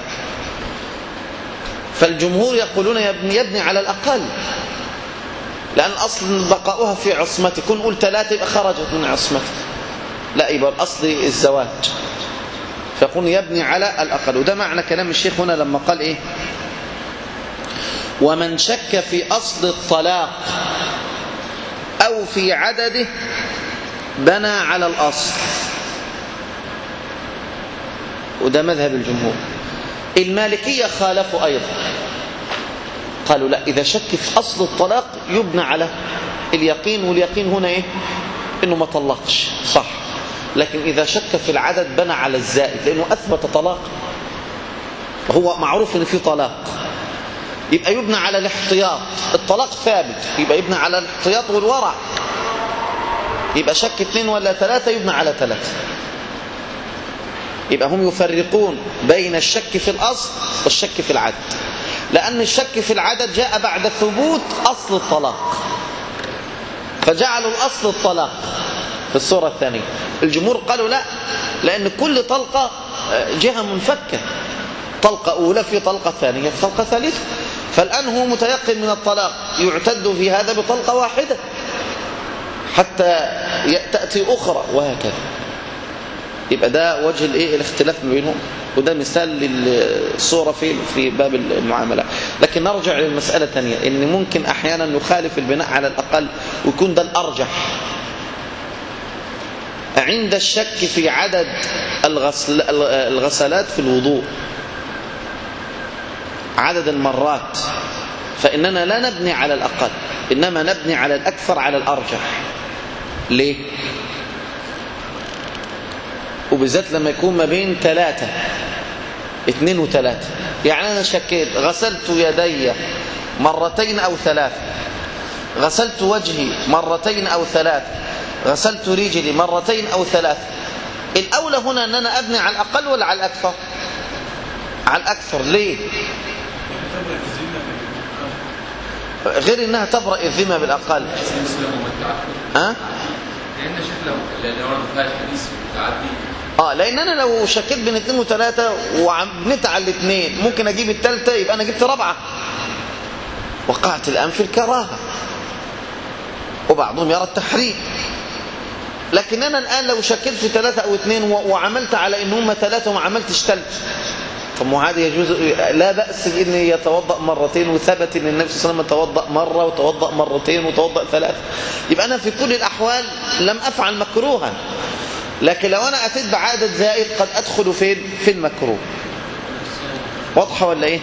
فالجمهور يقولون يبني على الأقل، لأن أصل بقاؤها في عصمته. كن قول 3 يبقى خرجت من عصمته، لا، يبقى الأصل الزواج. فيقول يبني على الأقل. وده معنى كلام الشيخ هنا لما قال إيه؟ ومن شك في أصل الطلاق أو في عدده بنى على الأصل. وده مذهب الجمهور. المالكية خالفوا أيضا، قالوا لا، إذا شك في أصل الطلاق يبنى على اليقين. واليقين هنا إيه؟ إنه ما طلقش، صح. لكن إذا شك في العدد بنى على الزائد، لأنه أثبت طلاق، هو معروف إن في طلاق، يبقى يبنى على الاحتياط. الطلاق ثابت، يبقى يبنى على الاحتياط والورع. يبقى شك 2 ولا 3 يبنى على 3. يبقى هم يفرقون بين الشك في الأصل والشك في العدد، لأن الشك في العدد جاء بعد ثبوت أصل الطلاق، فجعلوا الأصل الطلاق في الصورة الثانية. الجمهور قالوا لا، لأن كل طلقة جهة منفكة، طلقة أولى في طلقة ثانية في طلقة ثالثة. فالآن هو متيقن من الطلاق، يعتد في هذا بطلقة واحدة حتى تأتي أخرى، وهكذا. يبقى ده وجه الاختلاف بينهم، وده مثال للصورة في باب المعاملة. لكن نرجع للمسألة الثانية، إن ممكن أحيانا نخالف البناء على الأقل ويكون ده الأرجح. عند الشك في عدد الغسلات في الوضوء، عدد المرات، فإننا لا نبني على الأقل، إنما نبني على الأكثر على الأرجح. ليه؟ وبالذات لما يكون ما بين 3 2 و3. يعني أنا شكيت غسلت يدي 2 أو 3، غسلت وجهي 2 أو 3، غسلت رجلي 2 أو 3. الأولى هنا أن أنا أبني على الأقل ولا على الأكثر؟ على الأكثر. ليه؟ غير أنها تبرأ الذمة بالأقل. لأن أنا لو شكيت بين 2 و3 وبنيت على الاثنين ممكن أجيب الثالثة، يبقى أنا جبت 4، وقعت الآن في الكراهة، وبعضهم يرى التحريم. لكن أنا الآن لو شكيت في 3 أو 2 وعملت على إن هم 3 وما عملتش 3، طب ما هذا يجوز، لا بأس إن يتوضأ 2 مرتين، وثبت إن النبي صلى الله عليه وسلم توضأ 1 مرة وتوضأ 2 مرتين وتوضأ 3. يبقى أنا في كل الأحوال لم أفعل مكروها. لكن لو أنا أتيت بعدد زائد قد أدخل في المكروه. واضحة ولا إيه؟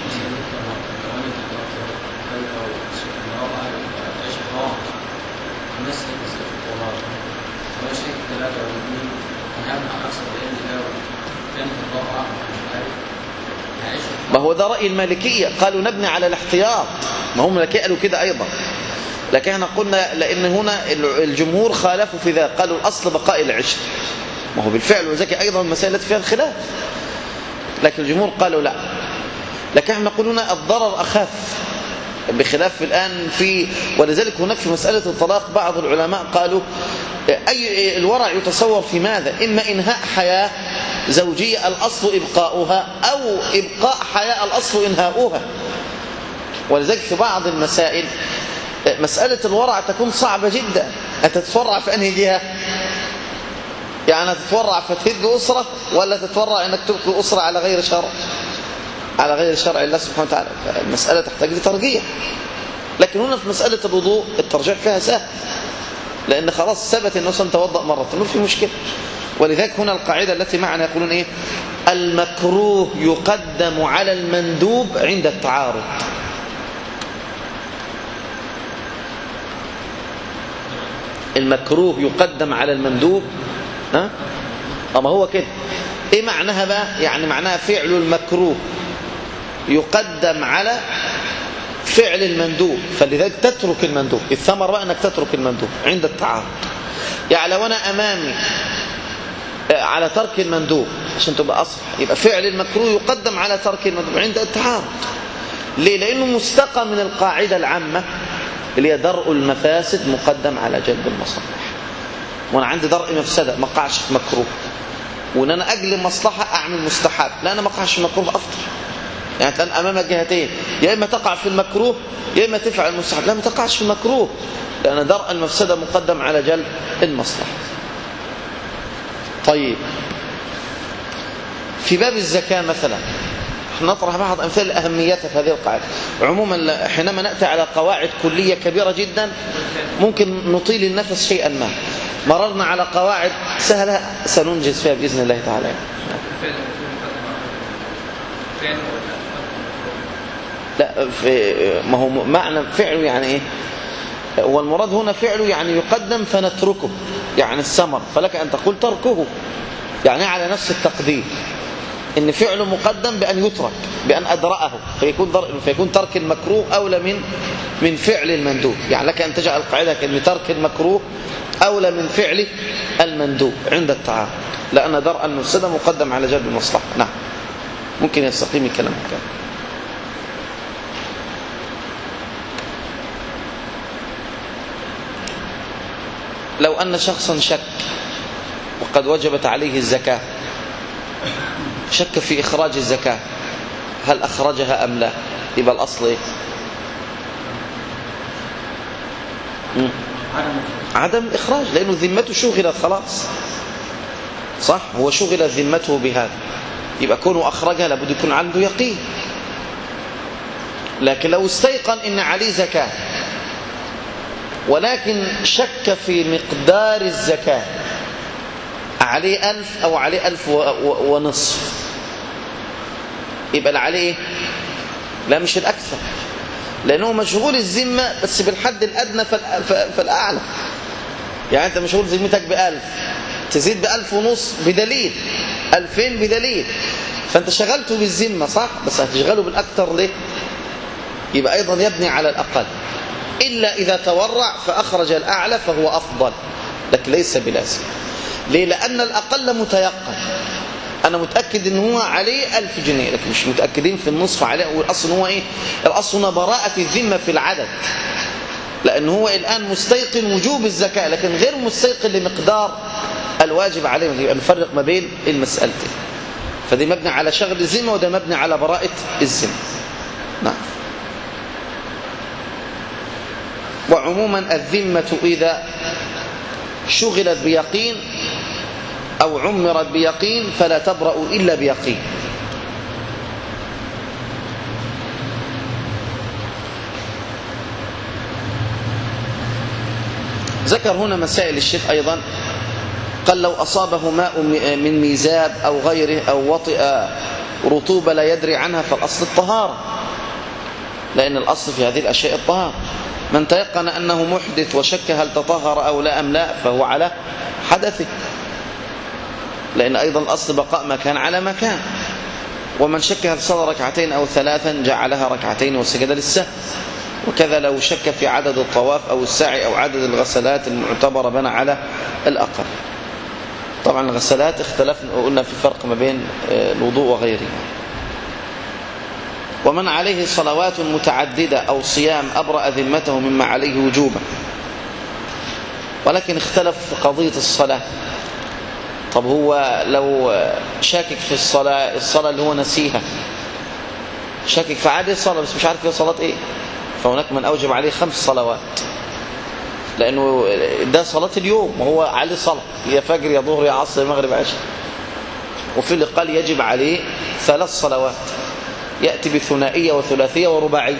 ما هو ده رأي المالكية، قالوا نبني على الاحتياط. ما هم المالكية قالوا كده أيضا، لكن احنا قلنا لأن هنا الجمهور خالفوا في ذلك، قالوا الأصل بقاء العشر. ما هو بالفعل وذلك أيضا المسائل فيها الخلاف، لكن الجمهور قالوا لا. لكن احنا قلنا الضرر أخف، بخلاف الآن ولذلك هناك في مسألة الطلاق بعض العلماء قالوا أي الورع يتصور في ماذا؟ إما إنهاء حياة زوجية الأصل إبقاؤها، أو إبقاء حياة الأصل إنهاؤها. ولذلك في بعض المسائل مسألة الورع تكون صعبة جدا. أنت تتورع في أنهي جهة؟ يعني تتورع فتهد أسرة، ولا تتورع أنك تبقي أسرة على غير شرع، على غير شرع الله سبحانه وتعالى؟ فالمسألة تحتاج لترجيح. لكن هنا في مسألة الوضوء الترجيح فيها سهل، لأن خلاص ثبت أنه سنتوضأ مرة، ما في مشكلة. ولذلك هنا القاعدة التي معنا يقولون إيه؟ المكروه يقدم على المندوب عند التعارض. المكروه يقدم على المندوب. ما هو كده. ايه معناها بقى؟ يعني معناها فعل المكروه يقدم على فعل المندوب، فلذلك تترك المندوب. الثمر بقى انك تترك المندوب عند التعارض. يعني لو انا امامي على ترك المندوب عشان تبقى اصح، يبقى فعل المكروه يقدم على ترك المندوب عند التعارض. ليه؟ لانه مستقى من القاعدة العامة اللي هي درء المفاسد مقدم على جلب المصالح. وانا عندي درء مفسدة ما اقعش في مكروه، وان انا اجلب مصلحة اعمل مستحب، لا انا ما اقعش في مكروه افضل. يعني الان امامك جهتين، يا اما تقع في المكروه يا اما تفعل المستحب، لا ما تقعش في المكروه، لان درء المفسدة مقدم على جلب المصلحة. طيب في باب الزكاة مثلا نطرح بعض أمثال أهميتها في هذه القاعدة. عموما حينما نأتي على قواعد كلية كبيرة جدا ممكن نطيل النفس شيئا ما. مررنا على قواعد سهلة سننجز فيها بإذن الله تعالى. لا ما هو معنى فعله يعني إيه؟ والمراد هنا فعله يعني يقدم فنتركه، يعني الثمر، فلك أن تقول تركه، يعني على نفس التقدير، إن فعله مقدم بأن يترك، بأن أدرأه، فيكون ترك المكروه أولى من فعل المندوب. يعني لك أن تجعل القاعدة كأن ترك المكروه أولى من فعل المندوب عند التعارض، لأن درء المفسدة مقدم على جلب المصلحة. نعم، ممكن يستقيم الكلام كده. لو أن شخصا شك وقد وجبت عليه الزكاة، شك في إخراج الزكاة، هل أخرجها أم لا؟ يبقى الأصل إيه؟ عدم الإخراج، لأنه ذمته شغلت خلاص، صح؟ هو شغل ذمته بهذا، يبقى كونه أخرجها لابد يكون عنده يقين. لكن لو استيقن إن عليه زكاة ولكن شك في مقدار الزكاة، عليه 1000 أو عليه 1500، يبقى عليه إيه؟ لا مش الأكثر، لأنه مشغول الذمة بس بالحد الأدنى فالأعلى. يعني أنت مشغول ذمتك ب1000 تزيد ب1500 بدليل، 2000 بدليل، فأنت شغلته بالذمة صح، بس هتشغله بالأكثر ليه؟ يبقى أيضا يبني على الأقل، إلا إذا تورع فأخرج الأعلى فهو أفضل، لكن ليس بلازم. ليه؟ لأن الأقل متيقن، أنا متأكد إن هو عليه 1000 جنيه، لكن مش متأكدين في النصف عليه. والأصل هو إيه؟ الأصل هنا براءة الذمة في العدد، لأن هو الآن مستيقن وجوب الزكاة لكن غير مستيقن لمقدار الواجب عليه، يبقى نفرق ما بين المسألتين. فدي مبني على شغل الذمة وده مبني على براءة الذمة. نعم. وعموما الذمة إذا شغلت بيقين أو عمرت بيقين فلا تبرأ إلا بيقين. ذكر هنا مسائل الشيخ أيضا، قال لو أصابه ماء من ميزاب أو غيره أو وطئ رطوبة لا يدري عنها فالأصل الطهارة، لأن الأصل في هذه الأشياء الطهارة. من تيقن أنه محدث وشك هل تطهر أو لا أم لا فهو على حدثه، لأن أيضا الأصل بقاء ما كان على ما كان. ومن شك هل صلى ركعتين أو ثلاثا جعلها ركعتين وسجد للسهو. وكذا لو شك في عدد الطواف أو السعي أو عدد الغسلات المعتبرة بنى على الأقل. طبعا الغسلات اختلفنا وقلنا في فرق ما بين الوضوء وغيره. ومن عليه صلوات متعددة أو صيام أبرأ ذمته مما عليه وجوبا. ولكن اختلف في قضية الصلاة. طب هو لو شاكك في الصلاة اللي هو نسيها، شاكك في عادة الصلاة بس مش عارف هي صلاة ايه، فهناك من أوجب عليه 5 صلوات، لأنه ده صلاة اليوم وهو عليه صلاة يا فجر يا ظهر يا عصر يا مغرب عشاء. وفي اللي قال يجب عليه 3 صلوات، يأتي بثنائية وثلاثية ورباعية،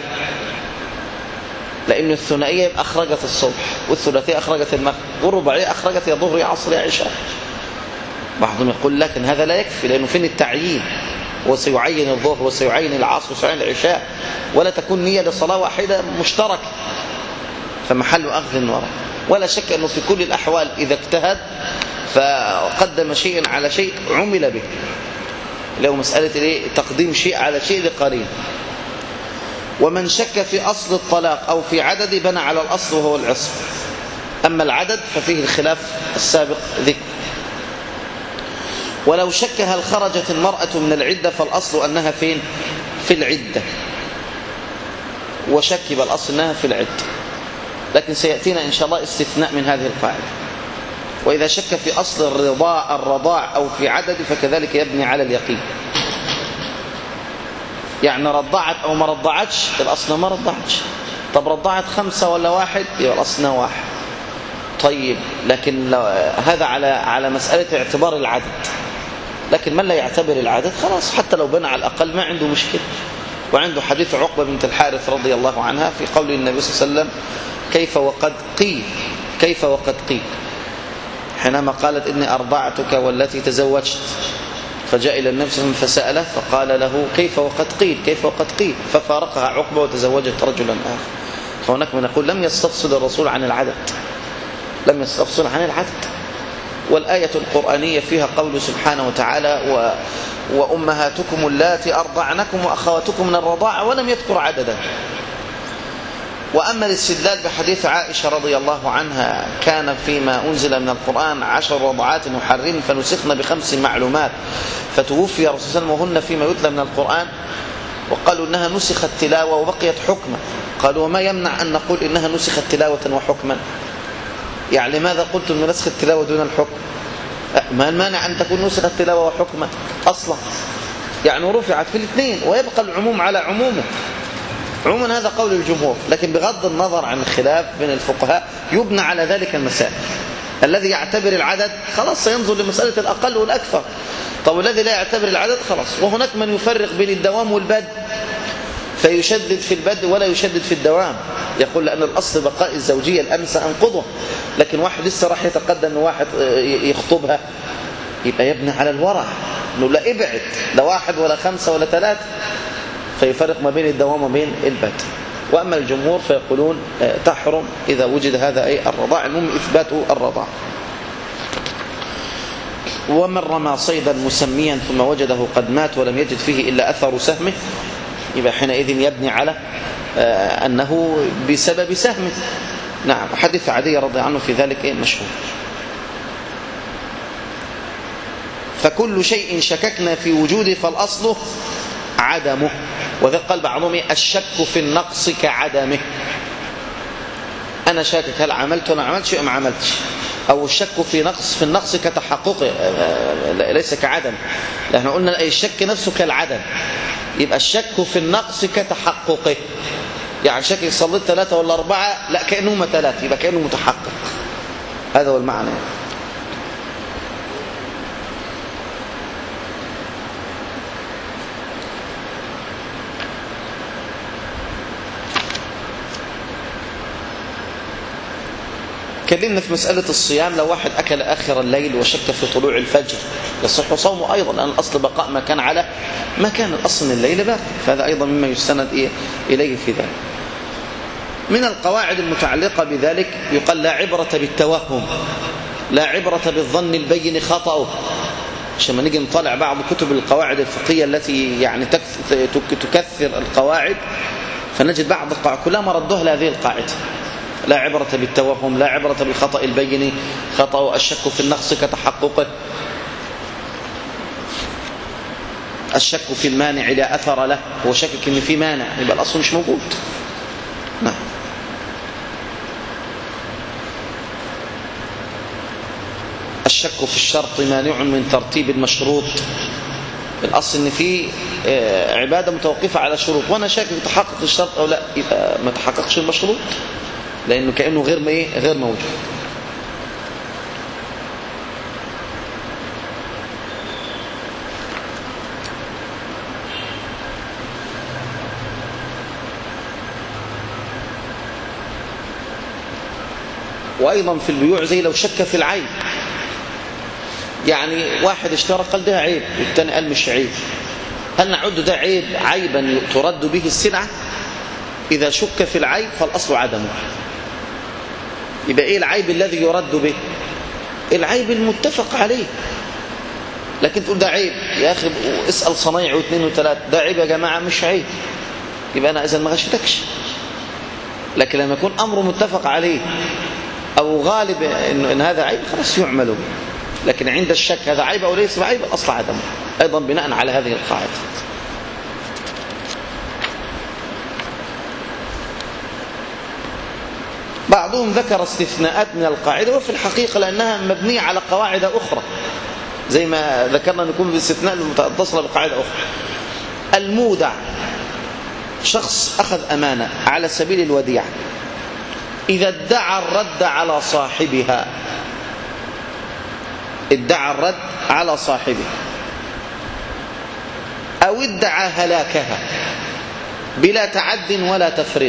لأن الثنائية يبقى أخرجت الصبح، والثلاثية أخرجت المغرب، والرباعية أخرجت يا ظهر يا عصر يا عشاء. بعضهم يقول لكن هذا لا يكفي، لأنه فين التعيين؟ وسيعين الظهر وسيعين العصر وسيعين العشاء، ولا تكون نية لصلاة واحدة مشتركة، فمحل أخذ وراء. ولا شك أنه في كل الأحوال إذا اجتهد فقدم شيئا على شيء عمل به، لو مسألة تقديم شيء على شيء لقرين. ومن شك في أصل الطلاق أو في عدد بنى على الأصل وهو العصر. أما العدد ففيه الخلاف السابق ذكر. ولو شك هل خرجت المرأة من العدة فالأصل أنها فين؟ في العدة. وشك يبقى الأصل أنها في العدة، لكن سيأتينا إن شاء الله استثناء من هذه القاعدة. وإذا شك في أصل الرضاع أو في عدد فكذلك يبني على اليقين. يعني رضعت أو ما رضعتش، الأصل ما رضعتش. طب رضعت 5 ولا 1، يبقى الأصل 1. طيب لكن هذا على مسألة اعتبار العدد، لكن من لا يعتبر العدد خلاص حتى لو بنى على الأقل ما عنده مشكلة. وعنده حديث عقبة بنت الحارث رضي الله عنها في قول النبي صلى الله عليه وسلم كيف وقد قيل، كيف وقد قيل، حينما قالت إني أرضعتك والتي تزوجت، فجاء إلى النبي صلى الله عليه وسلم فسأله فقال له كيف وقد قيل، كيف وقد قيل، ففارقها عقبة وتزوجت رجلا آخر. فهناك من يقول لم يستفصل الرسول عن العدد، لم يستفصل عن العدد. والآية القرآنية فيها قول سبحانه وتعالى وأمهاتكم اللاتي أرضعنكم وأخواتكم من الرضاعة، ولم يذكر عددا. وأما الاستدلال بحديث عائشة رضي الله عنها كان فيما أنزل من القرآن 10 رضعات محرم فنسخن ب5 معلومات فتوفي الرسول صلى الله عليه وسلم وهن فيما يتلى من القرآن، وقالوا إنها نسخت تلاوة وبقيت حكما. قالوا وما يمنع أن نقول إنها نسخت تلاوة وحكما؟ يعني لماذا قلت أن نسخ التلاوة دون الحكم؟ ما المانع أن تكون نسخ التلاوة وحكما أصلا؟ يعني رفعت في الاثنين ويبقى العموم على عمومه. عموما هذا قول الجمهور، لكن بغض النظر عن الخلاف بين الفقهاء يبنى على ذلك المسائل. الذي يعتبر العدد خلاص سينظر لمسألة الأقل والأكثر. طب الذي لا يعتبر العدد خلاص. وهناك من يفرق بين الدوام والبدء فيشدد في البدء ولا يشدد في الدوام، يقول لأن الأصل بقاء الزوجية الأمس أنقضه، لكن واحد لسه راح يتقدم أن واحد يخطبها يبقى يبني على الورع، أنه لا ابعد لا 1 ولا 5 ولا 3، فيفرق ما بين الدوام وبين البدء. وأما الجمهور فيقولون تحرم إذا وجد هذا أي الرضاع، المهم إثبات الرضاع. ومن رمى صيدا مسميا ثم وجده قد مات ولم يجد فيه إلا أثر سهمه، يبقى حينئذ يبني على أنه بسبب سهمه. نعم، حديث عدي رضي عنه في ذلك مشهور. فكل شيء شككنا في وجوده فالأصل عدمه. وذا قال بعضهم الشك في النقص كعدمه، أنا شاكك هل عملت ولا عملت شيء ما عملتش، أو الشك في النقص كتحققه ليس كعدم، لأنه قلنا الشك نفسه كالعدم، يبقى الشك في النقص كتحققه، يعني شك صليت 3 ولا 4 لا كأنهما 3 يبقى كأنه متحقق. هذا هو المعنى. كلمنا في مسألة الصيام، لو واحد أكل آخر الليل وشك في طلوع الفجر يصح صومه أيضا، لأن الأصل بقاء ما كان على ما كان، الأصل من الليل باقي، فهذا أيضا مما يستند إليه في ذلك. من القواعد المتعلقة بذلك يقال لا عبرة بالتوهم، لا عبرة بالظن البين خطأه. عشان ما نيجي نطالع بعض كتب القواعد الفقهية التي يعني تكثر القواعد، فنجد بعض القواعد كلها مردوها لهذه القاعدة: لا عبرة بالتوهم، لا عبرة بالخطأ البين خطأ، الشك في النقص كتحققه، الشك في المانع لا أثر له، هو شكك إن في مانع يبقى الأصل مش موجود. نعم. الشك في الشرط مانع من ترتيب المشروط، الأصل إن في عبادة متوقفة على شروط وأنا شاكك تحقق الشرط أو لا، يبقى ما تحققش المشروط لأنه كأنه غير موجود. وأيضا في البيوع زي لو شك في العيب، يعني واحد اشترى قال ده عيب والثاني قال مش عيب، هل نعد ده عيبا ترد به السلعة؟ إذا شك في العيب فالأصل عدمه. يبقى إيه العيب الذي يرد به؟ العيب المتفق عليه. لكن تقول ده عيب يا أخي، اسأل صنايع واثنين وثلاث، ده عيب يا جماعة مش عيب، يبقى أنا إذن ما غشتكش. لكن لما يكون أمر متفق عليه أو غالب إن هذا عيب خلاص يعمل به. لكن عند الشك هذا عيب أو ليس عيب الأصل عدمه، أيضا بناء على هذه القاعدة. بعضهم ذكر استثناءات من القاعدة، وفي الحقيقة لأنها مبنية على قواعد أخرى، زي ما ذكرنا نكون باستثناء المتصلة بقاعدة أخرى. المودع، شخص أخذ أمانة على سبيل الوديعة، إذا ادعى الرد على صاحبها، ادعى الرد على صاحبه أو ادعى هلاكها بلا تعد ولا تفريط،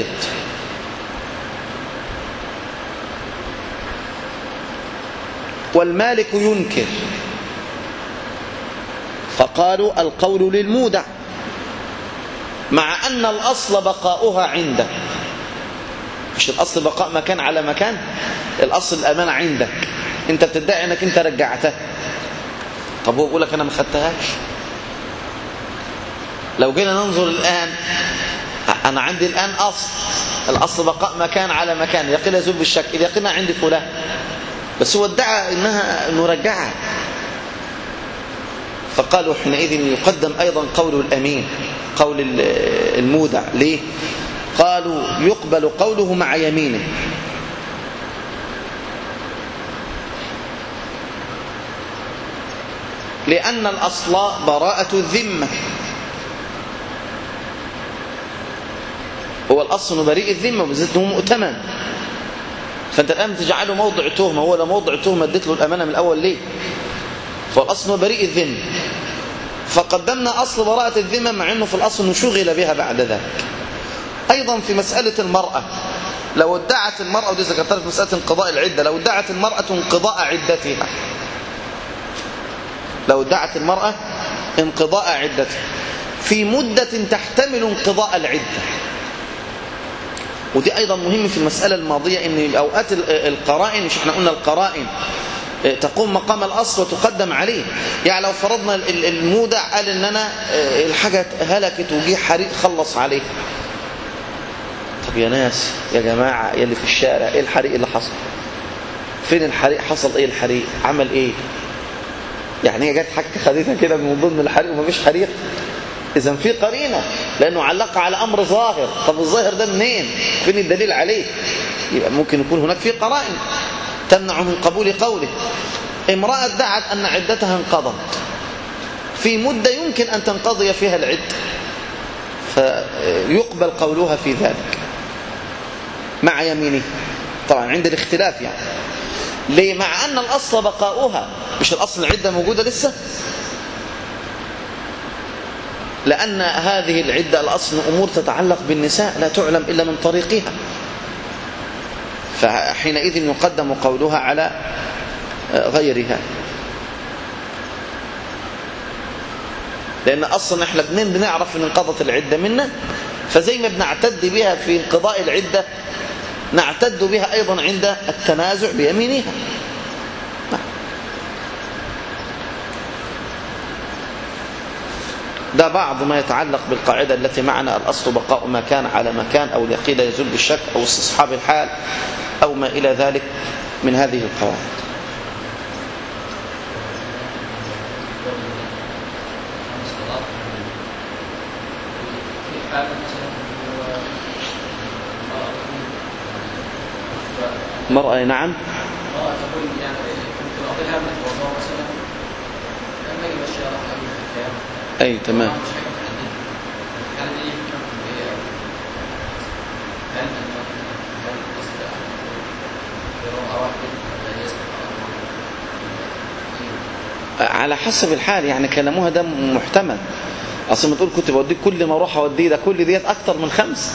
والمالك ينكر، فقالوا القول للمودع مع أن الأصل بقاؤها عنده. مش الأصل بقاء مكان على مكان، الأصل الأمانة عندك، أنت بتدعي أنك أنت رجعتها، طب هو يقول لك أنا ما خدتهاش. لو جينا ننظر الآن، أنا عندي الآن الأصل بقاء مكان على مكان، يقين يزول بالشك، إذا يقينها عندي فلان، بس هو ادعى أنه رجعها، فقالوا حينئذ يقدم أيضا قول الأمين، قول المودع. ليه؟ قالوا يقبل قوله مع يمينه، لأن الأصل براءة الذمة، هو الأصل بريء الذمة وبالذات مؤتمن، فأنت الآن تجعله موضع تهمة، هو لا موضع تهمة، اديت له الأمانة من الأول ليه؟ فالأصل بريء الذمة، فقدمنا أصل براءة الذمة مع أنه في الأصل نشغل بها بعد ذلك. أيضا في مسألة المرأة، لو ادعت المرأة، ودي ذكرتها في مسألة انقضاء العدة، لو ادعت المرأة انقضاء عدتها، لو ادعت المرأة انقضاء عدتها في مدة تحتمل انقضاء العدة، ودي أيضا مهم في المسألة الماضية، إن أوقات القرائن، مش احنا قلنا القرائن تقوم مقام الأصل وتقدم عليه. يعني لو فرضنا المودع قال إن أنا الحاجة هلكت وجيه حريق خلص عليه، طب يا ناس يا جماعة يلي في الشارع، إيه الحريق اللي حصل؟ فين الحريق؟ حصل إيه الحريق؟ عمل إيه؟ يعني هي جت حكة خدتها كده من ضمن الحريق ومفيش حريق؟ إذن في قرينة، لأنه علق على أمر ظاهر. طب الظاهر ده منين؟ فين الدليل عليه؟ يبقى ممكن يكون هناك في قرائن تمنع من قبول قوله. امرأة دعت أن عدتها انقضت في مدة يمكن أن تنقضي فيها العدة، فيقبل قولها في ذلك مع يمينه، طبعا عند الاختلاف. يعني ليه؟ مع أن الأصل بقاؤها، مش الأصل العدة موجودة لسه، لأن هذه العدة الأصل أمور تتعلق بالنساء لا تعلم إلا من طريقها، فحينئذ يقدم قولها على غيرها. لأن أصلا احنا بنعرف أن انقضت العدة منا، فزي ما بنعتد بها في انقضاء العدة نعتد بها أيضا عند التنازع بيمينها. ده بعض ما يتعلق بالقاعدة التي معنا: الأصل بقاء ما كان على مكان، أو اليقين يزول بالشك، أو استصحاب الحال، أو ما إلى ذلك من هذه القواعد. مرأة نعم أي تمام. على حسب الحال، يعني كلامها ده محتمل. اصل ما تقول كنت بوديك كل ما اروح اوديه، ده كل ديت اكتر من 5،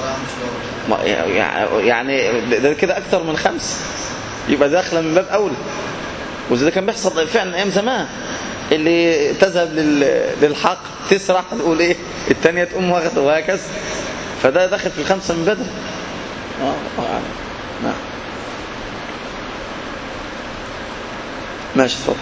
يعني ده كده اكتر من 5، يبقى داخله من باب اولى. وزي ده كان بيحصل فعلا ايام زمان، اللي تذهب للحق تسرح تقول ايه الثانيه تقوم واخده وهكذا، فده داخل في ال5 من بدر. نعم ماشي، اتفضل.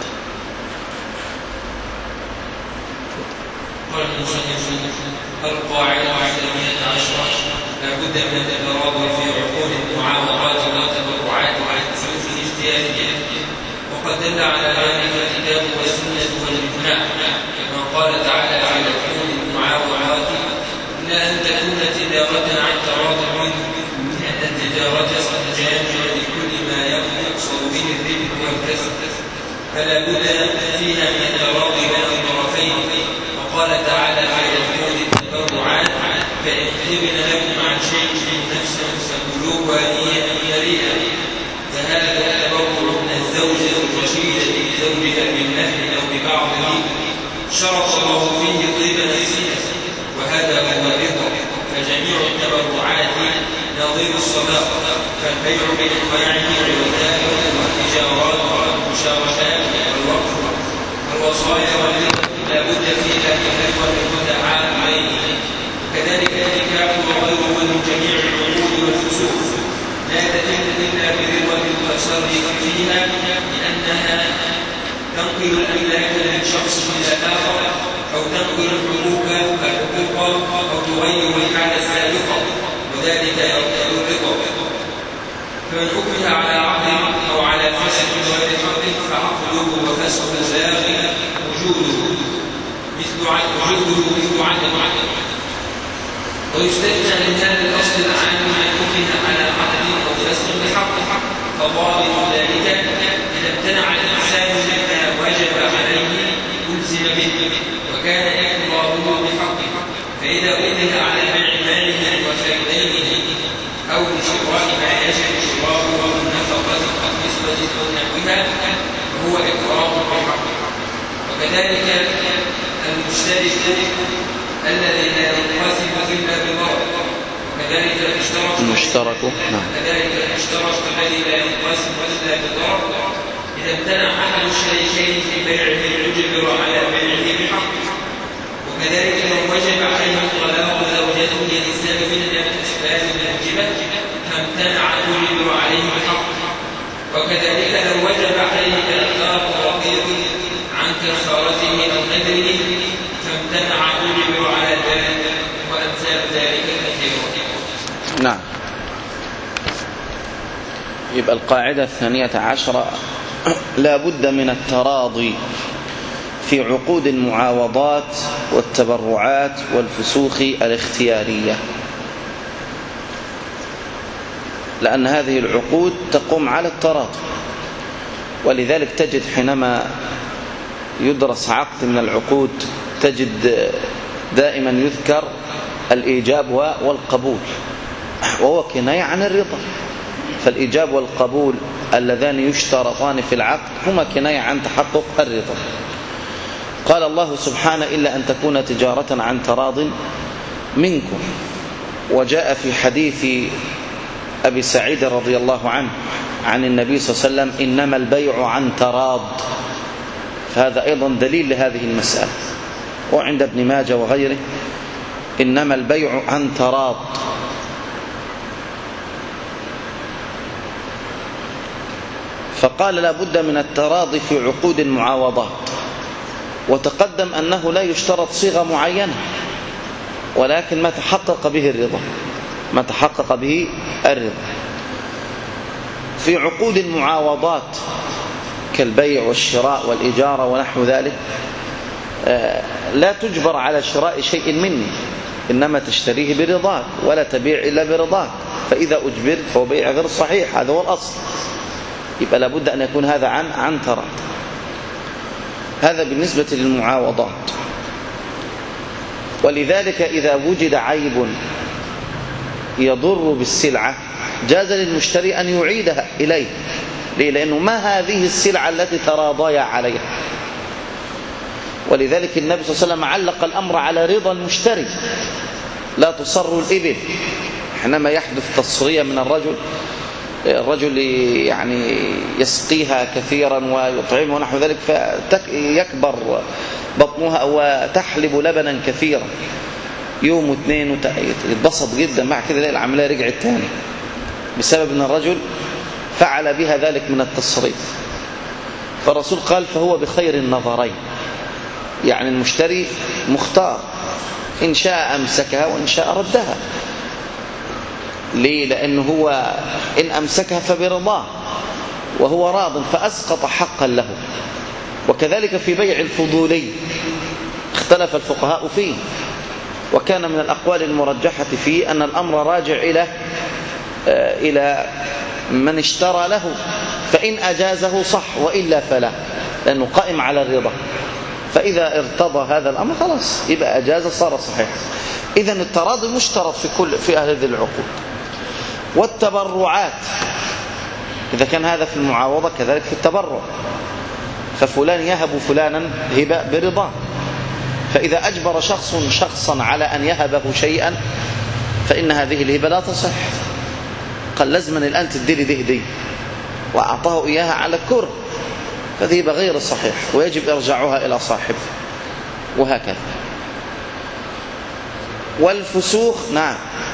القاعدة 12 لا بد من التراضي في عقود المعاوضات والتبرعات على حدوث الاجتهاد، وقد دل على ذلك الكتاب والسنة والإجماع، كما قال تعالى في عقود المعاوضات: إلا أن تكون تجارة عن تراض منكم، لأن التجارة جامعة لكل ما يقصد به الربح والكسب، فلا بد فيها من التراضي بين الطرفين. وقال تعالى في عقود التبرعات: فإن تبن لكم عن شيء نفسا فكلوه هنيئا مريئا. فهذا التبرع من الزوجة الرشيدة لزوجها بالمهر أو ببعضه شرط الله فيه طيب نفسها، وهذا هو الرضا. فجميع التبرعات نظير الصداقة، فالبيع بأنواعه والوثائق والتجارات والمشاركات والوقف والوصايا والرضا لا بد فيها من الرضا المتعاملين. كذلك النكاح وغيره من جميع العقود والفسوق لا تتم إلا برضا المتصرف فيها، لأنها تنقل الأملاك من شخص إلى آخر، أو تنقل الحقوق أو تغير الحالة السابقة، وذلك يقتضي الرضا. فمن حكمها على عقد أو على فسق غير حق فعقده وفسق باغ وجوده مثل عدم. ويستثنى من هذا الأصل العام من حكمها على عقد أو فسق بحق، فضابط ذلك إذا امتنع الإنسان مما وجب عليه ألزم به، وكان إقراره بحقه. فإذا أكره على بيع ماله وفيدينه أو لشراء ما يجب شراؤه من نفقة أو نسبة أو نحوها فهو إقرار بحقه. وكذلك المشترك الذي لا ينقسم إلا بضرر، وكذلك المشترك الذي لا ينقسم إلا بضرر إذا امتنع أحد الشريكين في بيعه أجبر على بيعه بحقه. وكذلك لو وجب عليه طلاق زوجته لسبب من الأسباب الموجبة فامتنع أجبر عليه بحقه. وكذلك لو وجب عليه القاعدة 12 لا بد من التراضي في عقود المعاوضات والتبرعات والفسوخ الاختيارية، لأن هذه العقود تقوم على التراضي. ولذلك تجد حينما يدرس عقد من العقود تجد دائما يذكر الإيجاب والقبول، وهو كناية عن الرضا. فالإيجاب والقبول اللذان يشترطان في العقد هما كناية عن تحقق الرضا. قال الله سبحانه: إلا أن تكون تجارة عن تراض منكم. وجاء في حديث أبي سعيد رضي الله عنه عن النبي صلى الله عليه وسلم: إنما البيع عن تراض. فهذا أيضا دليل لهذه المسألة. وعند ابن ماجه وغيره: إنما البيع عن تراض. فقال لا بد من التراضي في عقود المعاوضات. وتقدم أنه لا يشترط صيغة معينة، ولكن ما تحقق به الرضا، ما تحقق به الرضا. في عقود المعاوضات كالبيع والشراء والإجارة ونحو ذلك لا تجبر على شراء شيء مني، إنما تشتريه برضاك، ولا تبيع إلا برضاك. فإذا أجبرت فهو بيع غير صحيح، هذا هو الأصل. يبقى لابد أن يكون هذا عن تراض. هذا بالنسبة للمعاوضات. ولذلك إذا وجد عيب يضر بالسلعة جاز للمشتري أن يعيدها إليه. ليه؟ لأنه ما هذه السلعة التي تراضيا عليها. ولذلك النبي صلى الله عليه وسلم علق الأمر على رضا المشتري. لا تصر الإبل. حينما يحدث تصرية من الرجل يعني يسقيها كثيرا ويطعمها ونحو ذلك، فيكبر بطنها وتحلب لبنا كثيرا، يوم واثنين يتبسط جدا، مع كده يلاقي العملية رجعت تاني بسبب ان الرجل فعل بها ذلك من التصريف. فالرسول قال: فهو بخير النظرين. يعني المشتري مختار، إن شاء أمسكها وإن شاء ردها. ليه؟ لأنه هو إن أمسكها فبرضاه وهو راض، فأسقط حقا له. وكذلك في بيع الفضولي اختلف الفقهاء فيه، وكان من الأقوال المرجحة فيه أن الأمر راجع إلى من اشترى له، فإن أجازه صح وإلا فلا، لأنه قائم على الرضا. فإذا ارتضى هذا الأمر خلاص يبقى أجاز صار صحيح. إذن التراضي مشترط في هذه العقود. والتبرعات إذا كان هذا في المعاوضة كذلك في التبرع، ففلان يهب فلانا هبة برضاه. فإذا أجبر شخصا على أن يهبه شيئا فإن هذه الهبة لا تصح. قال: لازما الآن تديلي دي هدية، وأعطاه إياها على كره، فهذه هبة غير صحيح ويجب إرجاعها إلى صاحبه، وهكذا. والفسوخ نعم.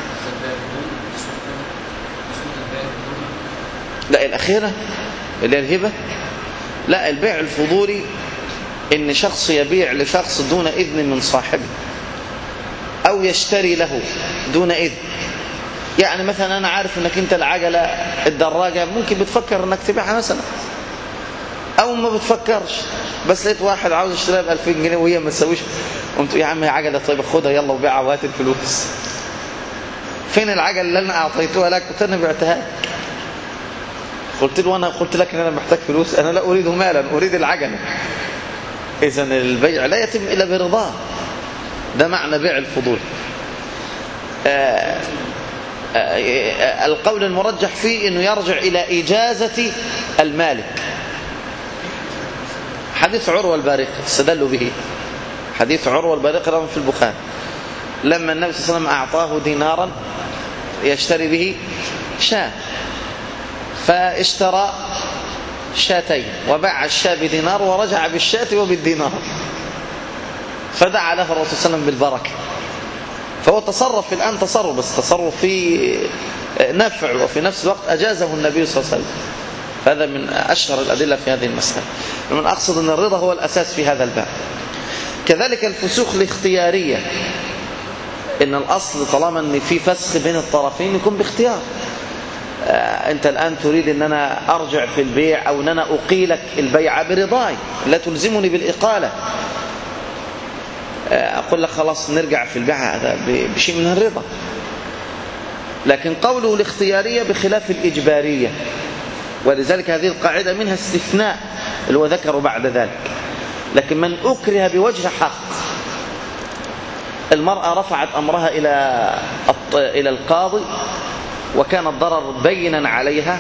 لا، الأخيرة اللي الهبة، لا، البيع الفضولي إن شخص يبيع لشخص دون إذن من صاحبه، أو يشتري له دون إذن. يعني مثلا أنا عارف أنك أنت العجلة الدراجة ممكن بتفكر أنك تبيعها مثلا، أو ما بتفكرش، بس لقيت واحد عاوز يشتريها ب2000 جنيه وهي ما تسويش، قمت: يا عم هي عجلة، طيب خدها يلا وبيعها وهات الفلوس. فين العجلة اللي أنا أعطيتها لك؟ قلت: أنا بعتها لك. قلت له: أنا قلت لك أن أنا محتاج فلوس، أنا لا أريد مالا، أريد العجلة. إذن البيع لا يتم إلا برضاه. ده معنى بيع الفضول. القول المرجح فيه أنه يرجع إلى إجازة المالك. حديث عروة البارقي استدلوا به، حديث عروة البارقي رواه في البخاري، لما النبي صلى الله عليه وسلم أعطاه دينارا يشتري به شاة، فاشترى شاتين وباع الشاة بدينار ورجع بالشاة وبالدينار، فدعا له الرسول صلى الله عليه وسلم بالبركة. فهو تصرف الآن تصرف، بس تصرف فيه نفع، وفي نفس الوقت أجازه النبي صلى الله عليه وسلم. هذا من أشهر الأدلة في هذه المسألة. من أقصد أن الرضا هو الأساس في هذا الباب. كذلك الفسوخ الاختيارية، إن الأصل طالما أن في فسخ بين الطرفين يكون باختيار. أنت الآن تريد أن أنا أرجع في البيع أو أن أنا أقيلك البيع برضاي، لا تلزمني بالإقالة. أقول لك خلاص نرجع في البيع، هذا بشيء من الرضا. لكن قوله الاختيارية بخلاف الإجبارية، ولذلك هذه القاعدة منها استثناء اللي هو ذكره بعد ذلك. لكن من أكره بوجه حق، المرأة رفعت أمرها إلى القاضي وكان الضرر بينا عليها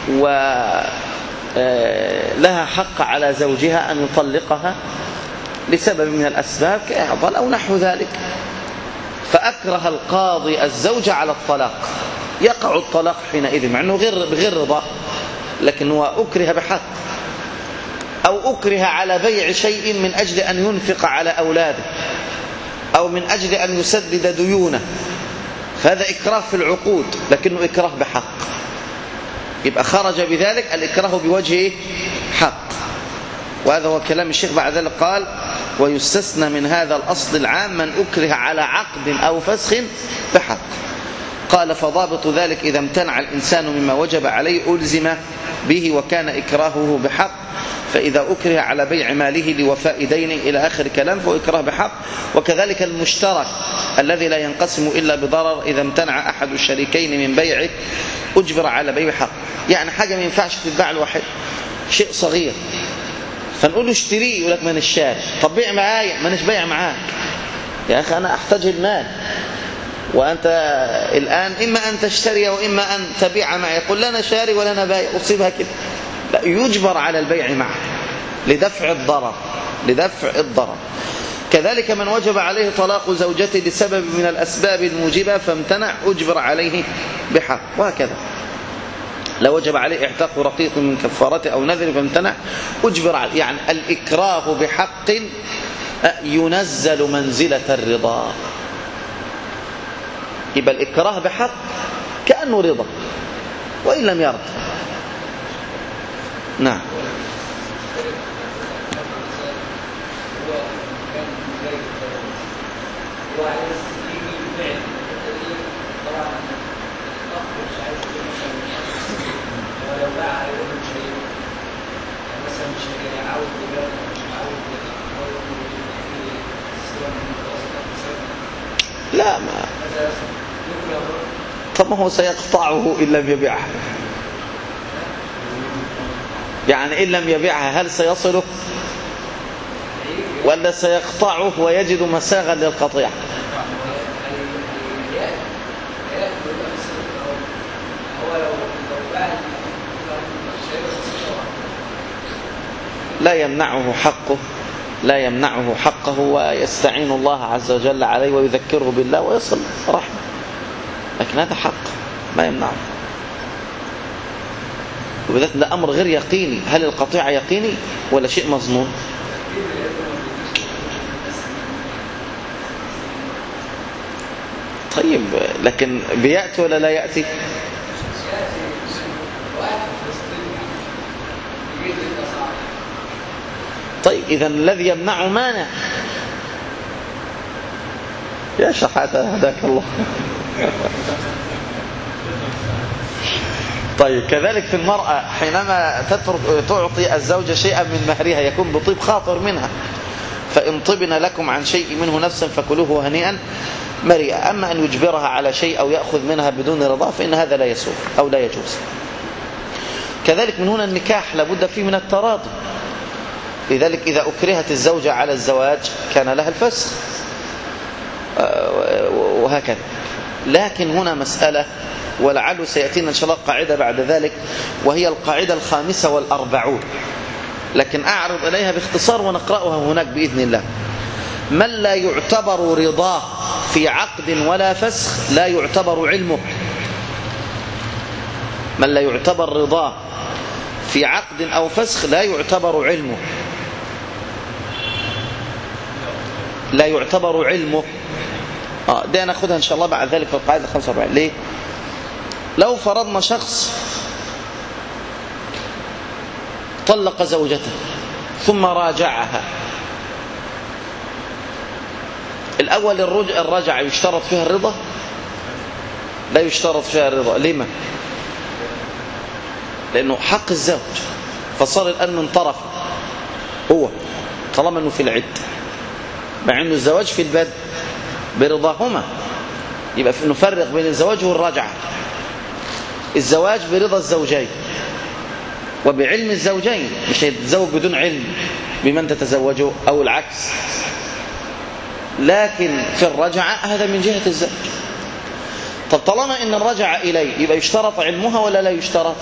ولها حق على زوجها أن يطلقها لسبب من الأسباب كإعضال أو نحو ذلك، فأكره القاضي الزوج على الطلاق، يقع الطلاق حينئذ مع أنه بغير رضا، لكن هو أكره بحق. أو أكره على بيع شيء من أجل أن ينفق على أولاده أو من أجل أن يسدد ديونه، فهذا إكراه في العقود لكنه إكراه بحق، يبقى خرج بذلك الإكراه بوجه حق. وهذا هو كلام الشيخ بعد ذلك قال: ويستثنى من هذا الأصل العام من أكره على عقد أو فسخ بحق. قال: فضابط ذلك إذا امتنع الإنسان مما وجب عليه ألزم به وكان إكراهه بحق، فإذا أكره على بيع ماله لوفاء دينه إلى آخر كلام فهو إكراه بحق. وكذلك المشترك الذي لا ينقسم إلا بضرر إذا امتنع أحد الشريكين من بيعه أجبر على بيع حق. يعني حاجة ما ينفعش تتباع الواحد، شيء صغير، فنقول له اشتريه، يقول لك ما أنا شاري. طب بيع معايا، ما أناش بايع معاك يا أخي، أنا أحتاج المال وأنت الآن إما أن تشتري وإما أن تبيع معي. يقول لا أنا شاري ولا أنا بايع، أصيبها كده. لا، يجبر على البيع معه لدفع الضرر. كذلك من وجب عليه طلاق زوجته لسبب من الأسباب الموجبة فامتنع أجبر عليه بحق، وهكذا. لو وجب عليه اعتاق رقيق من كفارته أو نذر فامتنع أجبر عليه. يعني الإكراه بحق ينزل منزلة الرضا، يبقى الإكراه بحق كأنه رضا وإن لم يرضى. نعم. لا، ما طب ما هو سيقطعه إن لم يبيعها. يعني إن لم يبيعها هل سيصله ولا سيقطعه ويجد مساغا للقطيع؟ لا يمنعه حقه ويستعين الله عز وجل عليه ويذكره بالله ويصل رحمه، لكن هذا حق ما يمنعه. وبذات ده أمر غير يقيني. هل القطيعة يقيني ولا شيء مظنون؟ طيب لكن بيأتي ولا لا يأتي؟ طيب إذا الذي يمنعه مانع. يا شحاتة هداك الله. طيب كذلك في المرأة حينما تعطي الزوجة شيئا من مهرها يكون بطيب خاطر منها، فإن طبن لكم عن شيء منه نفسا فكلوه هنيئا مريئا. أما أن يجبرها على شيء أو يأخذ منها بدون رضا فإن هذا لا يسوغ أو لا يجوز. كذلك من هنا النكاح لابد فيه من التراضي، لذلك إذا أكرهت الزوجة على الزواج كان لها الفسخ وهكذا. لكن هنا مسألة ولعله سيأتينا إن شاء الله قاعدة بعد ذلك، وهي القاعدة 45، لكن أعرض إليها باختصار ونقرأها هناك بإذن الله. من لا يعتبر رضاه في عقد ولا فسخ لا يعتبر علمه. من لا يعتبر رضاه في عقد أو فسخ لا يعتبر علمه، لا يعتبر علمه. ده ناخدها إن شاء الله بعد ذلك في القاعدة 45. ليه؟ لو فرضنا شخص طلق زوجته ثم راجعها، الأول الرجعة يشترط فيها الرضا؟ لا يشترط فيها الرضا. لما؟ لأنه حق الزوج، فصار الآن من طرف هو طالما أنه في العدة، مع أنه الزواج في البدء برضاهما، يبقى نفرق بين الزواج والرجعة. الزواج برضا الزوجين وبعلم الزوجين، مش هيتزوج بدون علم بمن تتزوجه أو العكس. لكن في الرجعة هذا من جهة الزوج. طب طالما ان الرجعة إليه يبقى يشترط علمها ولا لا يشترط؟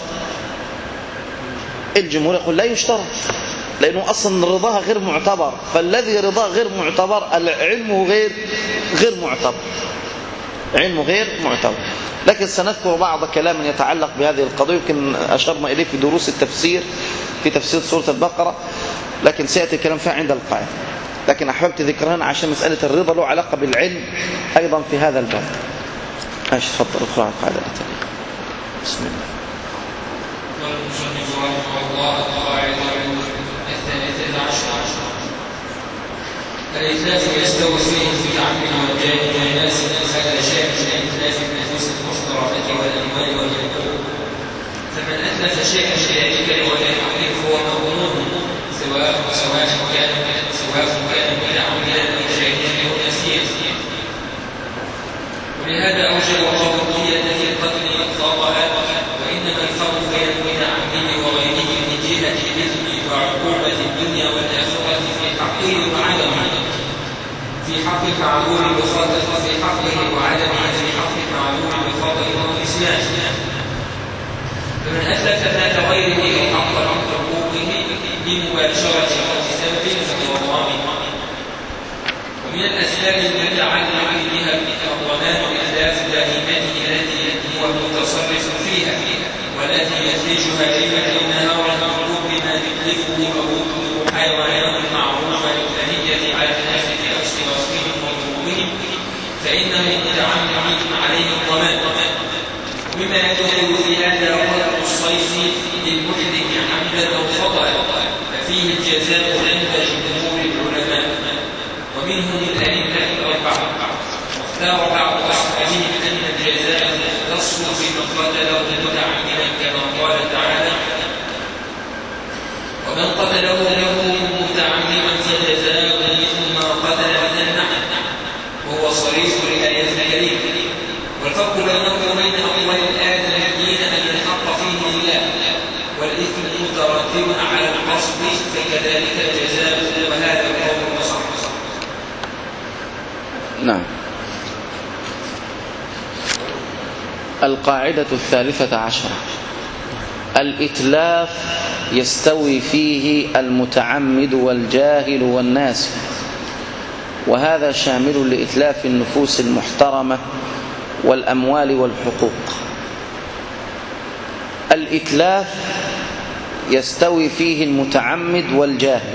الجمهور يقول لا يشترط، لأنه أصلا رضاها غير معتبر، فالذي رضاه غير معتبر علمه غير معتبر، علمه غير معتبر. لكن سنذكر بعض كلام يتعلق بهذه القضية، يمكن أشرنا إليه في دروس التفسير في تفسير سورة البقرة، لكن سيأتي الكلام فيها عند القاعدة. لكن أحببت ذكرها عشان مسألة الرضا له علاقة بالعلم أيضا في هذا الباب. ماشي، تفضل اقرأ القاعدة التالية. بسم الله. قال المصنف رحمه الله القاعدة 12 الإتلاف يستوي فيه المتعمد والجاهل والناس هذا شيء من إتلاف النفوس المحترمة والأموال والحقوق. فمن أتلف شيئا لذلك وليعرف هو مظنون سواء كان متعمدا أو جاهلا أو نسيا. ولهذا أوجب قضية في القتل خطأ، وإنما الفرق بين المتعمد وغيره من جهة الإثم وعقوبة الدنيا والآخرة في حقه وعدمه، في حق المعذور بخطأ في حقه وعدمه في حق المعذور بخطأ والإسلام. فمن أتلف ذات غيره أو حق من حقوقه بمباشرة أو بسبب فهو ضامن. ومن الأسباب المتعلقة بها الضمان إتلاف دائمته التي هو متصرف فيها والتي يخرجها ليلا ونهارا مطلوب بما يتلفه أبوه حيوانات معروفة للبهية على الناس في أصواتهم وظروفهم، فإنه متعمد عليه الضمان. ومما يدخل في هذا قتل الصيد للمحرم عمدا أو خطأ، ففيه الجزاء عند جمهور العلماء ومنهم الأئمة الأربعة. واختار بعض أصحابهم أن الجزاء يختص بمن قتله متعمدا كما قال تعالى: ومن قتله متعمدا فجزاء مثل ما قتل من النعم، وهو صريح الآية الكريمة. والفرق بينه وبين أقوال الآدميين أن الحق فيه لله والإثم مترتب على القصد، فكذلك الجزاء، وهذا القول الصحيح. نعم. القاعدة 13: الإتلاف يستوي فيه المتعمد والجاهل والناس، وهذا شامل لإتلاف النفوس المحترمة والأموال والحقوق. الإتلاف يستوي فيه المتعمد والجاهل،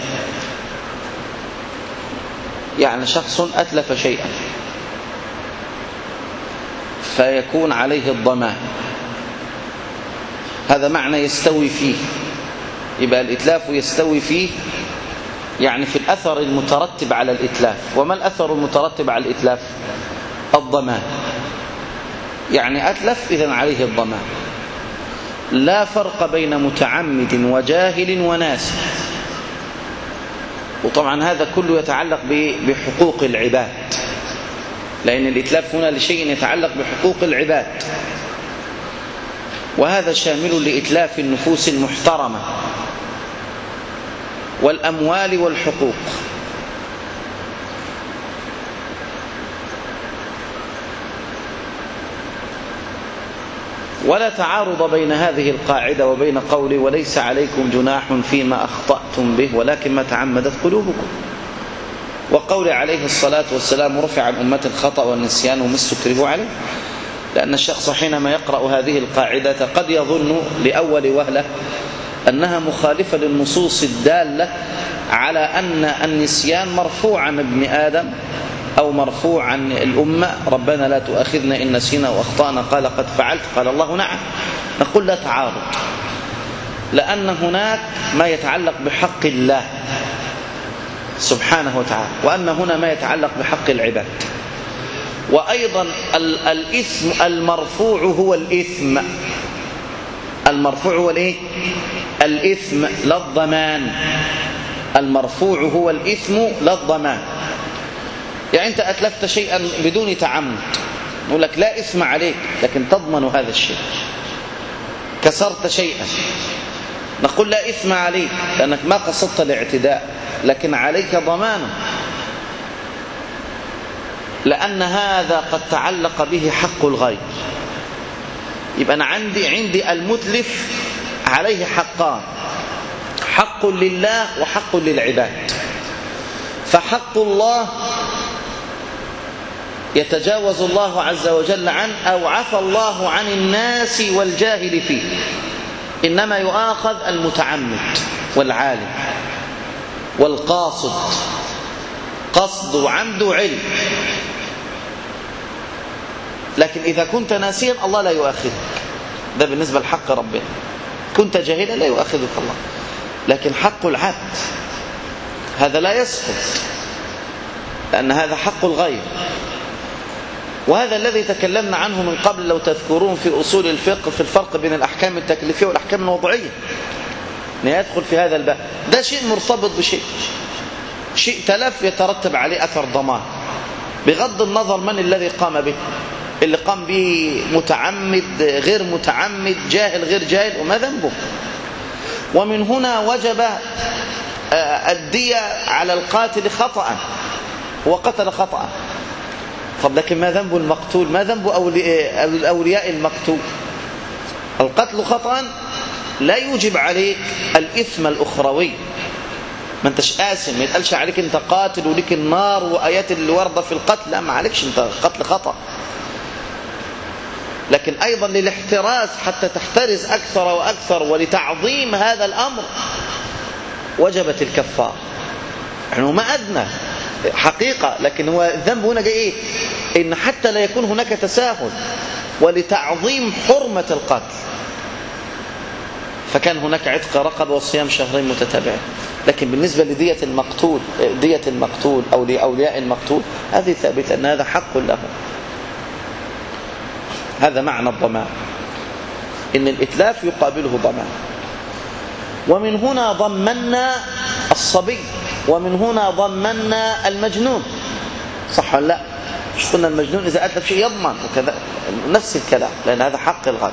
يعني شخص أتلف شيئا فيكون عليه الضمان، هذا معنى يستوي فيه. يبقى الإتلاف يستوي فيه يعني في الأثر المترتب على الإتلاف. وما الأثر المترتب على الإتلاف؟ الضمان. يعني أتلف إذن عليه الضمان. لا فرق بين متعمد وجاهل وناس. وطبعا هذا كله يتعلق بحقوق العباد، لأن الإتلاف هنا لشيء يتعلق بحقوق العباد، وهذا شامل لإتلاف النفوس المحترمة والأموال والحقوق. ولا تعارض بين هذه القاعدة وبين قولي: وليس عليكم جناح فيما أخطأتم به ولكن ما تعمدت قلوبكم، وقول عليه الصلاة والسلام: رفع عن أمة الخطأ والنسيان وما استكرهوا عليه. لأن الشخص حينما يقرأ هذه القاعدة قد يظن لأول وهلة أنها مخالفة للنصوص الدالة على أن النسيان مرفوع عن ابن آدم أو مرفوع عن الأمة. ربنا لا تؤاخذنا إن نسينا وأخطأنا قال قد فعلت قال الله نعم. نقول لا تعارض، لأن هناك ما يتعلق بحق الله سبحانه وتعالى، وأن هنا ما يتعلق بحق العباد. وأيضا الإثم المرفوع هو الإثم المرفوع هو الايه؟ الإثم لا الضمان. المرفوع هو الإثم لا الضمان. يعني أنت أتلفت شيئا بدون تعمد، نقول لك لا إثم عليك، لكن تضمن هذا الشيء. كسرت شيئا، نقول لا إثم عليك لأنك ما قصدت الاعتداء، لكن عليك ضمانه، لأن هذا قد تعلق به حق الغير. يبقى أنا عندي المتلف عليه حقان، حق لله وحق للعباد. فحق الله يتجاوز الله عز وجل عنه، أو عفى الله عن الناس والجاهل فيه، إنما يؤاخذ المتعمد والعالم والقاصد، قصد وعمد وعلم. لكن إذا كنت ناسيا الله لا يؤاخذك، ده بالنسبة لحق ربنا. كنت جاهلا لا يؤاخذك الله، لكن حق العبد هذا لا يسقط، لأن هذا حق الغير. وهذا الذي تكلمنا عنه من قبل لو تذكرون في أصول الفقه، في الفرق بين الأحكام التكليفية والأحكام الوضعية، يدخل في هذا الباب. ده شيء مرتبط بشيء، شيء تلف يترتب عليه أثر ضمان، بغض النظر من الذي قام به، اللي قام به متعمد غير متعمد، جاهل غير جاهل، وما ذنبه. ومن هنا وجب الدية على القاتل خطأ، هو قتل خطأ. طب لكن ما ذنب المقتول؟ ما ذنب أولياء المقتول؟ القتل خطأ لا يوجب عليك الإثم الأخروي، ما انتش آثم، ما يتقالش عليك انت قاتل وليك النار وآيات اللي واردة في القتل، لا، ما عليكش، انت قتل خطأ. لكن أيضا للاحتراز، حتى تحترز أكثر وأكثر، ولتعظيم هذا الأمر وجبت الكفارة. يعني ما أدنى حقيقة، لكن هو الذنب هنا جاي إيه؟ إن حتى لا يكون هناك تساهل، ولتعظيم حرمة القتل، فكان هناك عتق رقبة وصيام شهرين متتابعين. لكن بالنسبة لدية المقتول، دية المقتول أو لأولياء المقتول، هذه ثابتة أن هذا حق له. هذا معنى الضمان، إن الإتلاف يقابله ضمان. ومن هنا ضمنا الصبي، ومن هنا ضمنا المجنون، صح ولا لا؟ مش قلنا المجنون إذا أتلف شيء يضمن، وكذا نفس الكلام، لأن هذا حق الغير.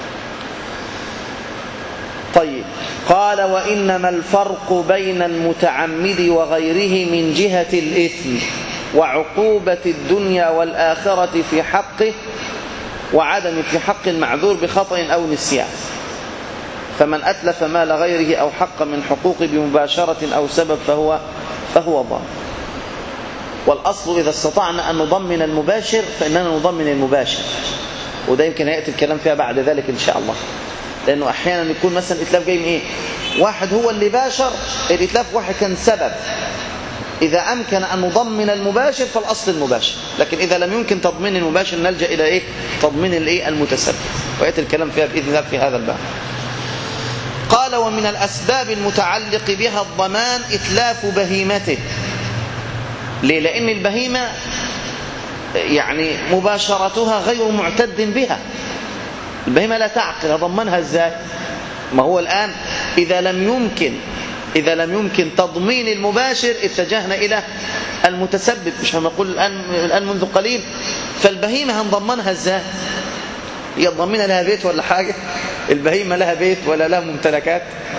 طيب، قال وإنما الفرق بين المتعمد وغيره من جهة الإثم وعقوبة الدنيا والآخرة في حقه، وعدم في حق المعذور بخطأ أو نسيان. فمن أتلف مال غيره أو حق من حقوقه بمباشرة أو سبب فهو ضامن. والأصل إذا استطعنا أن نضمن المباشر فإننا نضمن المباشر، وده يمكن يأتي الكلام فيها بعد ذلك إن شاء الله. لأنه أحيانا يكون مثلا الإتلاف جاي من إيه؟ واحد هو اللي باشر الإتلاف، واحد كان سبب. إذا أمكن أن نضمن المباشر فالأصل المباشر، لكن إذا لم يمكن تضمين المباشر نلجأ إلى إيه؟ تضمين الإيه؟ المتسبب، ويأتي الكلام فيها بإذن الله في هذا الباب. قال ومن الأسباب المتعلق بها الضمان إتلاف بهيمته. ليه؟ لأن البهيمة يعني مباشرتها غير معتد بها، البهيمة لا تعقل، أضمنها إزاي؟ ما هو الآن إذا لم يمكن تضمين المباشر اتجهنا إلى المتسبب، مش هنقول الآن منذ قليل. فالبهيمة هنضمنها إزاي؟ هي ضمنها لها بيت ولا حاجة؟ البهيمة لها بيت ولا لها ممتلكات؟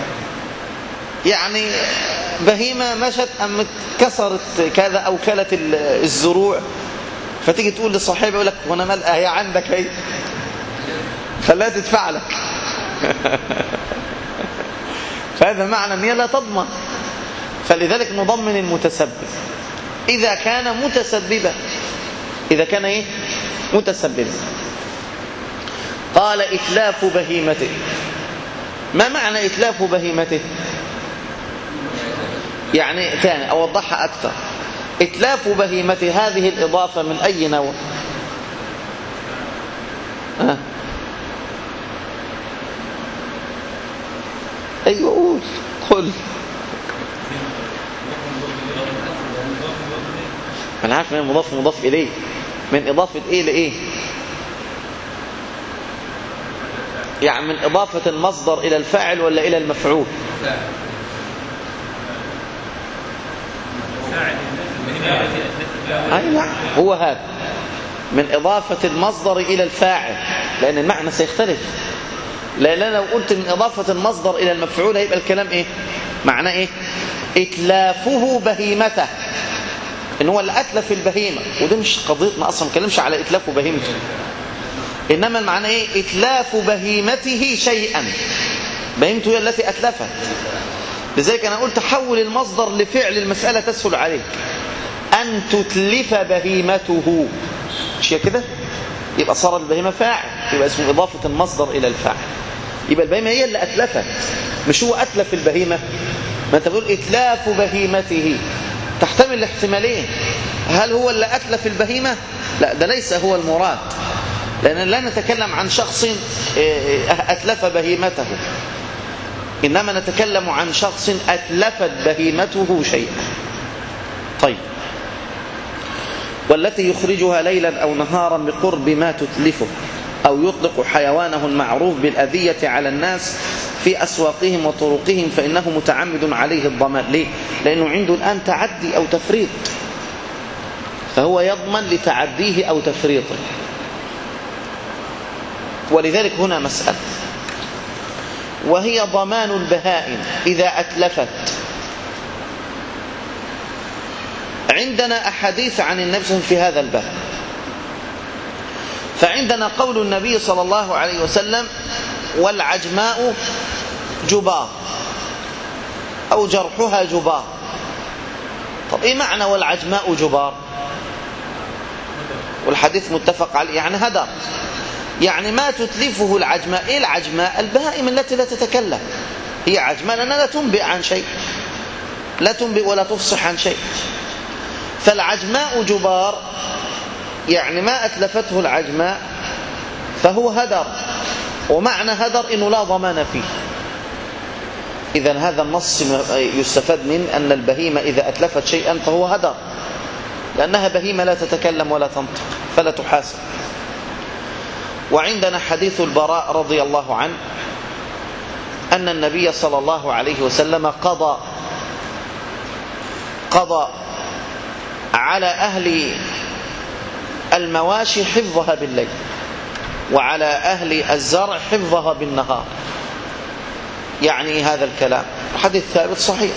يعني بهيمة مشت أم كسرت كذا أو كلت الزروع، فتيجي تقول لصاحبها يقول لك وانا مالها هي عندك هي، خليها تدفع لك. فهذا معنى ان هي لا تضمن. فلذلك نضمن المتسبب إذا كان متسببا، إذا كان إيه؟ متسببا. قال إتلاف بهيمته. ما معنى إتلاف بهيمته؟ يعني ثاني أوضحها أكثر. إتلاف بهيمته هذه الإضافة من أي نوع؟ أيوة قل. أنا عارف من مضاف إليه، من إضافة إيه لإيه؟ يعني من إضافة المصدر إلى الفاعل ولا إلى المفعول؟ أي نعم، هو هذا من إضافة المصدر إلى الفاعل، لأن المعنى سيختلف. لأن لو قلت من إضافة المصدر إلى المفعول هيبقى الكلام إيه؟ معناه إيه؟ إتلافه بهيمته، إن هو اللي أتلف البهيمة، وده مش قضيتنا أصلا، ما نتكلمش على إتلاف بهيمته، إنما المعنى إيه؟ إتلاف بهيمته شيئا، بهيمته هي التي أتلفت. لذلك أنا قلت حول المصدر لفعل المسألة تسهل عليك، أن تتلف بهيمته، مش كده؟ يبقى صار البهيمة فاعل، يبقى اسمه إضافة المصدر إلى الفاعل. يبقى البهيمة هي اللي أتلفت، مش هو أتلف البهيمة. ما أنت بتقول إتلاف بهيمته، تحتمل الاحتمالين، هل هو اللي أتلف البهيمة؟ لا، ده ليس هو المراد، لأن لا نتكلم عن شخص أتلف بهيمته، إنما نتكلم عن شخص أتلفت بهيمته شيئا. طيب، والتي يخرجها ليلا أو نهارا بقرب ما تتلفه، أو يطلق حيوانه المعروف بالأذية على الناس في أسواقهم وطرقهم فإنه متعمد عليه الضمان. ليه؟ لأنه عنده الآن تعدي أو تفريط، فهو يضمن لتعديه أو تفريطه. ولذلك هنا مسألة، وهي ضمان البهائم إذا أتلفت. عندنا أحاديث عن النبي صلى الله عليه وسلم في هذا الباب. فعندنا قول النبي صلى الله عليه وسلم: والعجماء جبار، أو جرحها جبار. طب إيه معنى والعجماء جبار؟ والحديث متفق عليه، يعني هدر، يعني ما تتلفه العجماء. إيه العجماء؟ البهائم التي لا تتكلم، هي عجماء لأنها لا تنبئ عن شيء، لا تنبئ ولا تفصح عن شيء. فالعجماء جبار، يعني ما أتلفته العجماء فهو هدر، ومعنى هدر إنه لا ضمان فيه. إذن هذا النص يستفاد من أن البهيمة إذا أتلفت شيئا فهو هدر، لأنها بهيمة لا تتكلم ولا تنطق فلا تحاسب. وعندنا حديث البراء رضي الله عنه أن النبي صلى الله عليه وسلم قضى على أهل المواشي حفظها بالليل، وعلى أهل الزرع حفظها بالنهار. يعني هذا الكلام حديث ثابت صحيح.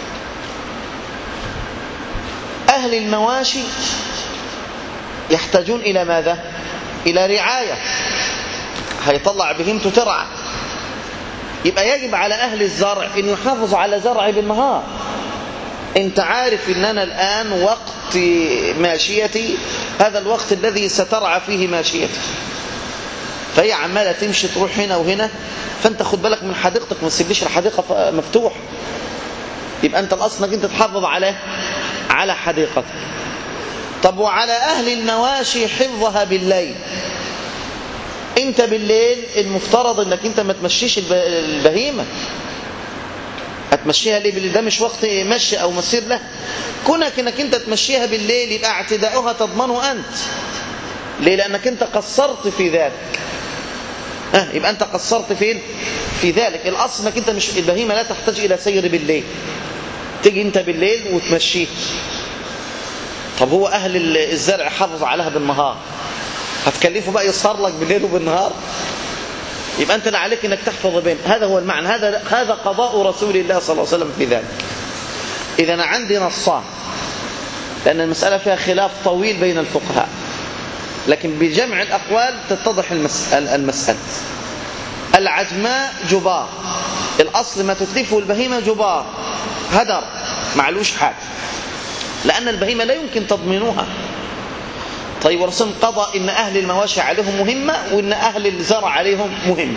أهل المواشي يحتاجون إلى ماذا؟ إلى رعاية، هيطلع بهيمته ترعى، يبقى يجب على أهل الزرع أن يحافظوا على زرع بالنهار. أنت عارف أن أنا الآن وقت ماشيتي هذا الوقت الذي سترعى فيه ماشيتي، فهي عمالة تمشي تروح هنا وهنا، فأنت خد بالك من حديقتك، ما تسيبليش الحديقة مفتوح. يبقى أنت الأصل أنك أنت تحافظ على حديقتك. طب وعلى أهل المواشي حفظها بالليل. أنت بالليل المفترض أنك أنت ما تمشيش البهيمة، هتمشيها ليه بالليل؟ ده مش وقت مشي أو مسير له. كونك أنك أنت تمشيها بالليل يبقى اعتداؤها تضمنه أنت. ليه؟ لأنك أنت قصرت في ذلك. يبقى أنت قصرت فين؟ في ذلك. الأصل أنك أنت مش، البهيمة لا تحتاج إلى سير بالليل، تيجي أنت بالليل وتمشيه. طب هو أهل الزرع حافظ عليها بالنهار، هتكلفه بقى يسهر لك بالليل وبالنهار؟ يبقى أنت لا عليك أنك تحفظ بين. هذا هو المعنى، هذا قضاء رسول الله صلى الله عليه وسلم في ذلك. إذا أنا عندي نصان، لأن المسألة فيها خلاف طويل بين الفقهاء، لكن بجمع الأقوال تتضح المسألة. العجماء جبار، الأصل ما تتلفه البهيمة جبار، هدر معلوش حاجة، لأن البهيمة لا يمكن تضمينها. طيب ورسول قضى إن أهل المواشي عليهم مهمة، وإن أهل الزرع عليهم مهمة.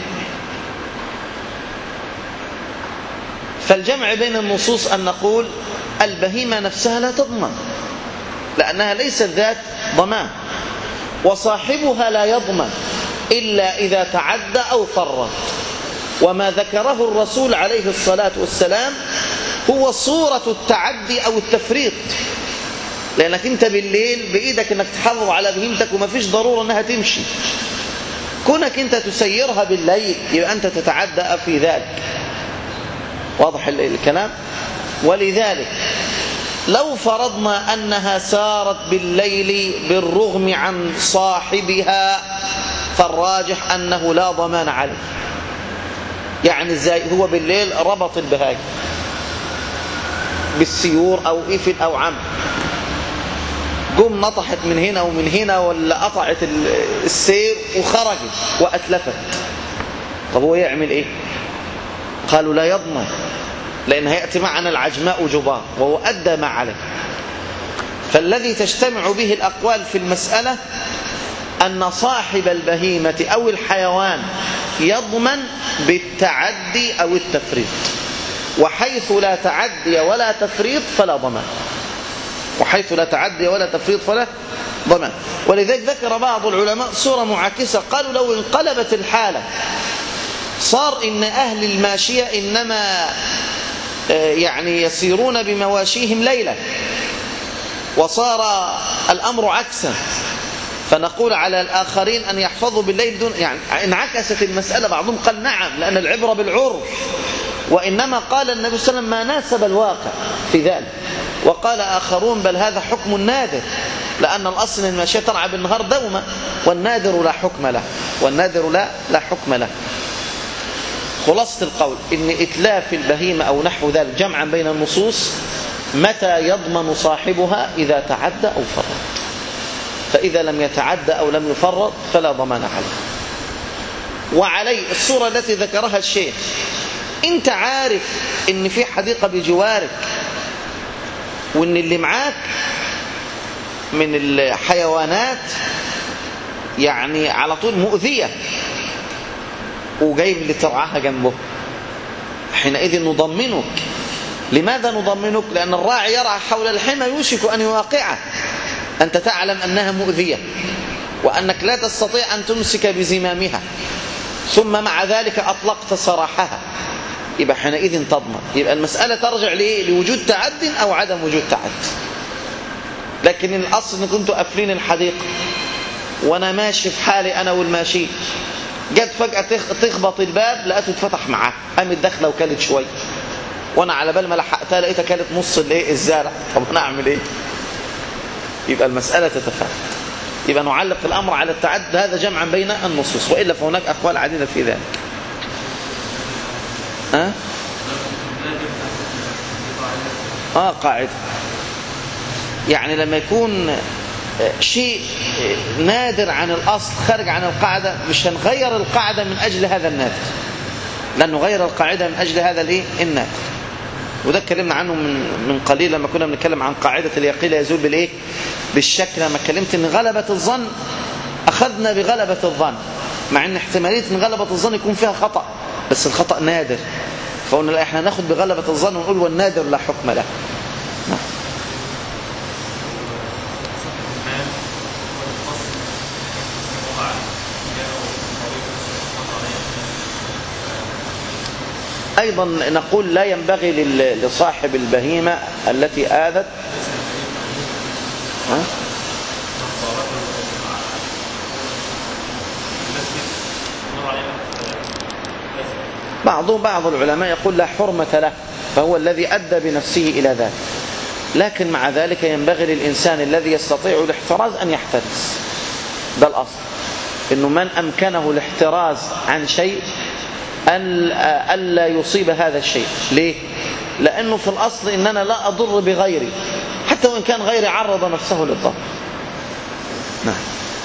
فالجمع بين النصوص أن نقول البهيمة نفسها لا تضمن، لأنها ليست ذات ضمان، وصاحبها لا يضمن إلا إذا تعدى أو فرط. وما ذكره الرسول عليه الصلاة والسلام هو صورة التعدي أو التفريط، لأنك أنت بالليل بإيدك أنك تحافظ على بهيمتك وما فيش ضرورة أنها تمشي، كونك أنت تسيرها بالليل يبقى أنت تتعدى في ذلك. واضح الكلام؟ ولذلك لو فرضنا أنها سارت بالليل بالرغم عن صاحبها فالراجح أنه لا ضمان عليه. يعني ازاي؟ هو بالليل ربط البهائم بالسيور أو إفل أو عم، قم نطحت من هنا ومن هنا ولا قطعت السير وخرجت وأتلفت. طب هو يعمل إيه؟ قالوا لا يضمن، لأن هيأتي معنا العجماء جبار وهو أدى ما عليه. فالذي تجتمع به الأقوال في المسألة أن صاحب البهيمة أو الحيوان يضمن بالتعدي أو التفريط، وحيث لا تعدي ولا تفريط فلا ضمان. وحيث لا تعدي ولا تفريط فلا ضمان. ولذلك ذكر بعض العلماء صورة معاكسة، قالوا لو انقلبت الحالة صار إن أهل الماشية إنما يعني يسيرون بمواشيهم ليلة، وصار الأمر عكسا، فنقول على الآخرين أن يحفظوا بالليل دون، يعني انعكست المسألة. بعضهم قال نعم لأن العبرة بالعرف، وإنما قال النبي صلى الله عليه وسلم ما ناسب الواقع في ذلك. وقال آخرون بل هذا حكم نادر، لأن الأصل الماشية ترعى بالنهار دوما، والنادر لا حكم له، والنادر لا حكم له. خلاصة القول إن إتلاف البهيمة أو نحو ذلك جمعا بين النصوص متى يضمن صاحبها؟ إذا تعدى أو فرط. فإذا لم يتعدى أو لم يفرط فلا ضمان عليه. وعليه الصورة التي ذكرها الشيخ، أنت عارف إن في حديقة بجوارك وإن اللي معاك من الحيوانات يعني على طول مؤذية وجايب اللي ترعاها جنبه، حينئذ نضمنك. لماذا نضمنك؟ لأن الراعي يرعى حول الحمى يوشك أن يواقعه، أنت تعلم أنها مؤذية وأنك لا تستطيع أن تمسك بزمامها، ثم مع ذلك أطلقت سراحها، يبقى حينئذ تضمن. يبقى المسألة ترجع لوجود تعد أو عدم وجود تعد. لكن الأصل إن كنتوا قافلين الحديقة وأنا ماشي في حالي أنا والماشي، جت فجأة تخبط الباب لقيته اتفتح معاه، قامت داخله وكلت شويه، وانا على بال ما لحقتها لقيتها كلت نص الزارع. طب انا اعمل ايه؟ يبقى المساله تتفاوت. يبقى نعلق الامر على التعدد، هذا جمعا بين النصوص، والا فهناك اقوال عديده في ذلك. قاعده، يعني لما يكون شيء نادر عن الأصل خارج عن القاعدة مش هنغير القاعدة من أجل هذا النادر، لأنه غير القاعدة من أجل هذا النادر. وده اتكلمنا عنه من قليل لما كنا بنتكلم عن قاعدة اليقين لا يزول بالإيه؟ بالشك. لما اتكلمت إن غلبة الظن أخذنا بغلبة الظن، مع إن احتمالية إن غلبة الظن يكون فيها خطأ، بس الخطأ نادر، فقلنا لا إحنا ناخد بغلبة الظن ونقول والنادر لا حكم له. أيضا نقول لا ينبغي لصاحب البهيمة التي آذت بعض العلماء يقول لا حرمة له، فهو الذي أدى بنفسه إلى ذلك. لكن مع ذلك ينبغي للإنسان الذي يستطيع الاحتراز أن يحترز. ده الأصل، إنه من أمكنه الاحتراز عن شيء ألا يصيب هذا الشيء. ليه؟ لأنه في الأصل إننا لا أضر بغيري حتى وإن كان غيري عرض نفسه للضرر. نعم.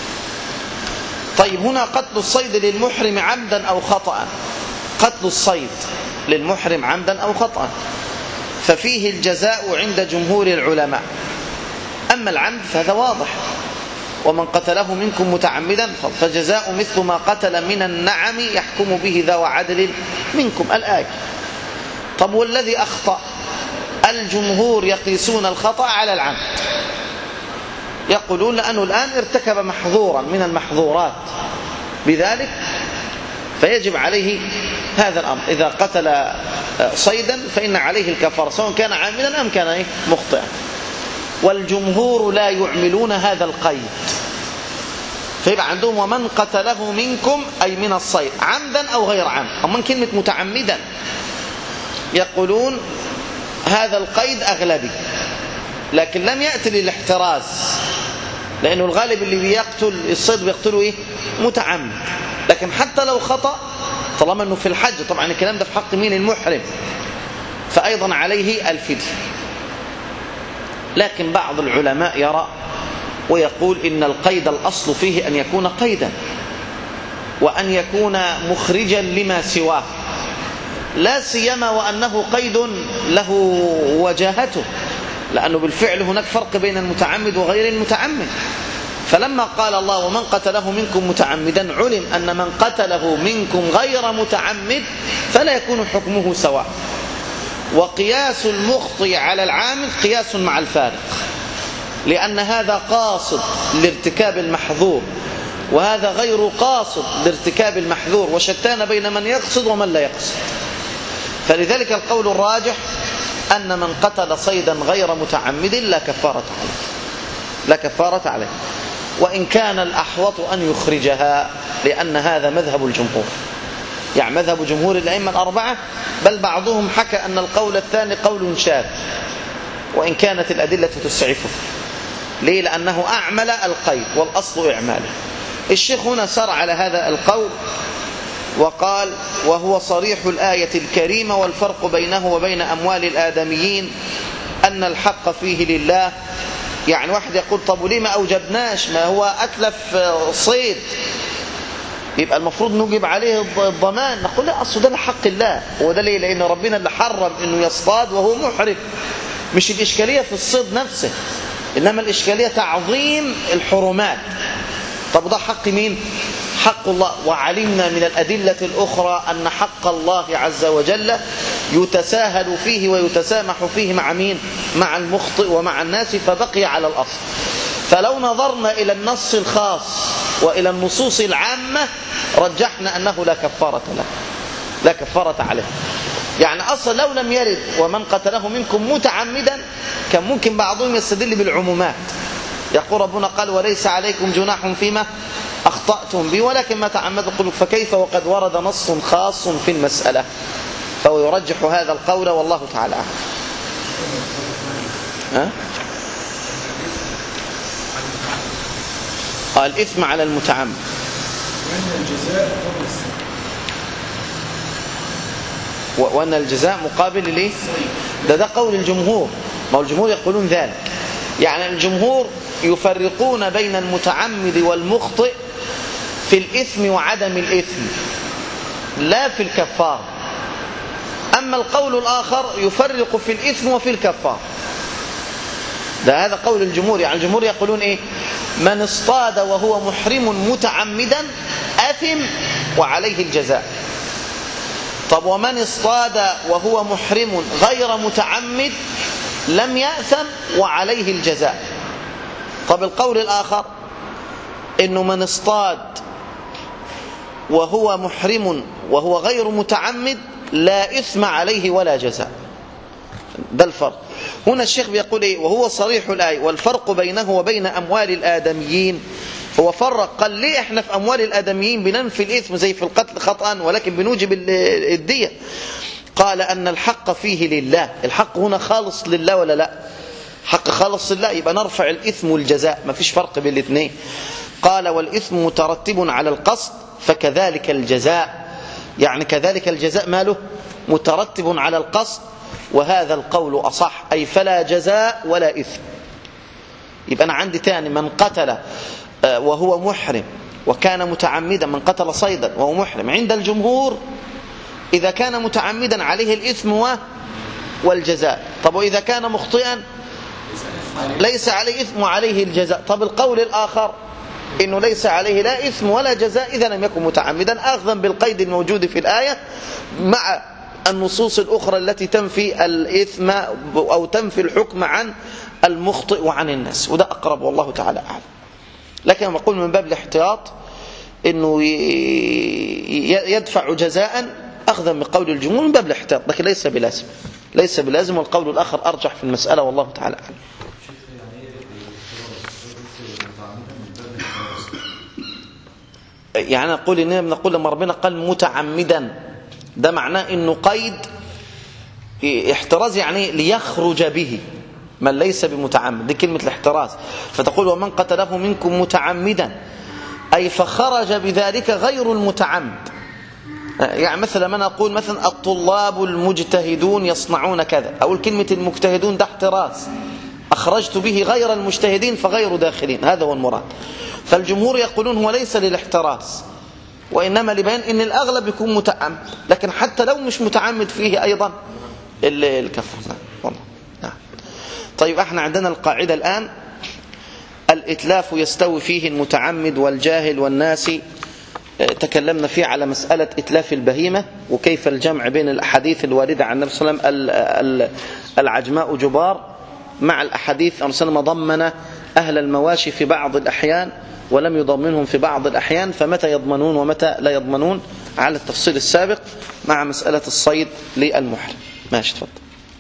طيب هنا قتل الصيد للمحرم عمدا أو خطأ. قتل الصيد للمحرم عمدا أو خطأ ففيه الجزاء عند جمهور العلماء. أما العمد فهذا واضح، ومن قتله منكم متعمدا فجزاء مثل ما قتل من النعم يحكم به ذو عدل منكم. الآية. طب والذي أخطأ؟ الجمهور يقيسون الخطأ على العمد، يقولون لأنه الآن ارتكب محظورا من المحظورات، بذلك فيجب عليه هذا الأمر. إذا قتل صيدا فإن عليه الكفارة سواء كان عاملا أم كان مخطئا. والجمهور لا يعملون هذا القيد، فيبقى عندهم ومن قتله منكم أي من الصيد عمدا أو غير عمد. أما كلمة متعمدا يقولون هذا القيد أغلبي، لكن لم يأتي للاحتراز، لأنه الغالب اللي بيقتل الصيد بيقتله إيه؟ متعمد. لكن حتى لو خطأ طالما أنه في الحج، طبعا الكلام ده في حق مين؟ المحرم، فأيضا عليه الفدية. لكن بعض العلماء يرى ويقول إن القيد الأصل فيه أن يكون قيدا، وأن يكون مخرجا لما سواه، لا سيما وأنه قيد له وجاهته، لأنه بالفعل هناك فرق بين المتعمد وغير المتعمد. فلما قال الله ومن قتله منكم متعمدا، علم أن من قتله منكم غير متعمد فلا يكون حكمه سواء. وقياس المخطئ على العامد قياس مع الفارق، لأن هذا قاصد لارتكاب المحظور وهذا غير قاصد لارتكاب المحظور، وشتان بين من يقصد ومن لا يقصد. فلذلك القول الراجح أن من قتل صيدا غير متعمد لا كفارة عليه، وإن كان الأحوط أن يخرجها، لأن هذا مذهب الجمهور، يعني مذهب جمهور الأئمة الأربعة، بل بعضهم حكى أن القول الثاني قول شاذ وإن كانت الأدلة تسعفه. ليه؟ لأنه أعمل القيد والأصل إعماله. الشيخ هنا سار على هذا القول وقال وهو صريح الآية الكريمة، والفرق بينه وبين أموال الآدميين أن الحق فيه لله. يعني واحد يقول طب وليه ما أوجبناش؟ ما هو أتلف صيد، يبقى المفروض نوجب عليه الضمان. نقول لا، أصل ده حق الله. وده ليه؟ لأن ربنا اللي حرم إنه يصطاد وهو محرم. مش الإشكالية في الصيد نفسه، إنما الإشكالية تعظيم الحرمات. طب ده حق مين؟ حق الله. وعلمنا من الأدلة الأخرى أن حق الله عز وجل يتساهل فيه ويتسامح فيه مع مين؟ مع المخطئ ومع الناس، فبقي على الأصل. فلو نظرنا إلى النص الخاص وإلى النصوص العامة رجحنا أنه لا كفارة له، لا كفارة عليه. يعني أصلا لو لم يرد ومن قتله منكم متعمدا كان ممكن بعضهم يستدل بالعمومات، يقول ربنا قال وليس عليكم جناح فيما أخطأتم به ولكن ما تعمدوا قلوب، فكيف وقد ورد نص خاص في المسألة؟ فهو يرجح هذا القول والله تعالى أعلم. الإثم على المتعمد وأن الجزاء مقابل ليه؟ ده قول الجمهور. ما هو الجمهور يقولون ذلك، يعني الجمهور يفرقون بين المتعمد والمخطئ في الإثم وعدم الإثم، لا في الكفار. أما القول الآخر يفرق في الإثم وفي الكفار. ده هذا قول الجمهور. يعني الجمهور يقولون إيه؟ من اصطاد وهو محرم متعمدا أثم وعليه الجزاء. طب ومن اصطاد وهو محرم غير متعمد لم يأثم وعليه الجزاء. طب القول الآخر إنه من اصطاد وهو محرم وهو غير متعمد لا إثم عليه ولا جزاء. ده الفرق. هنا الشيخ بيقول إيه؟ وهو صريح الآية والفرق بينه وبين أموال الآدميين. هو فرق، قال ليه احنا في أموال الآدميين بننفي الإثم زي في القتل خطأ ولكن بنوجب الدية؟ قال أن الحق فيه لله. الحق هنا خالص لله ولا لا؟ حق خالص لله، يبقى نرفع الإثم والجزاء، ما فيش فرق بين الاثنين. قال والإثم مترتب على القصد فكذلك الجزاء. يعني كذلك الجزاء ماله؟ مترتب على القصد، وهذا القول أصح، أي فلا جزاء ولا إثم. يبقى أنا عندي تاني من قتل وهو محرم وكان متعمدا، من قتل صيدا وهو محرم عند الجمهور إذا كان متعمدا عليه الإثم والجزاء. طب وإذا كان مخطئا ليس عليه إثم وعليه الجزاء. طب القول الآخر إنه ليس عليه لا إثم ولا جزاء إذا لم يكن متعمدا، أخذا بالقيد الموجود في الآية مع النصوص الأخرى التي تنفي الإثم أو تنفي الحكم عن المخطئ وعن الناس، وده أقرب والله تعالى أعلم. لكن أقول من باب الاحتياط إنه يدفع جزاء أخذا من قول الجمهور من باب الاحتياط، لكن ليس بلازم، والقول الآخر أرجح في المسألة والله تعالى أعلم. يعني نقول لما ربنا قال متعمدا، ده معناه انه قيد احتراز، يعني ليخرج به من ليس بمتعمد، دي كلمة الاحتراز. فتقول ومن قتله منكم متعمدا، أي فخرج بذلك غير المتعمد. يعني مثلا من أقول مثلا الطلاب المجتهدون يصنعون كذا، أقول كلمة المجتهدون ده احتراز، أخرجت به غير المجتهدين فغير داخلين، هذا هو المراد. فالجمهور يقولون هو ليس للاحتراز، وإنما لبيان إن الأغلب يكون متعمد، لكن حتى لو مش متعمد فيه أيضا الكفر. نعم. طيب احنا عندنا القاعدة الآن، الإتلاف يستوي فيه المتعمد والجاهل والناسي. تكلمنا فيه على مسألة إتلاف البهيمة وكيف الجمع بين الأحاديث الواردة عن النبي صلى الله عليه وسلم، العجماء جبار، مع الأحاديث أن صلى الله عليه وسلم ضمن أهل المواشي في بعض الأحيان ولم يضمنهم في بعض الأحيان، فمتى يضمنون ومتى لا يضمنون، على التفصيل السابق مع مسألة الصيد للمحرم. ماشي، تفضل.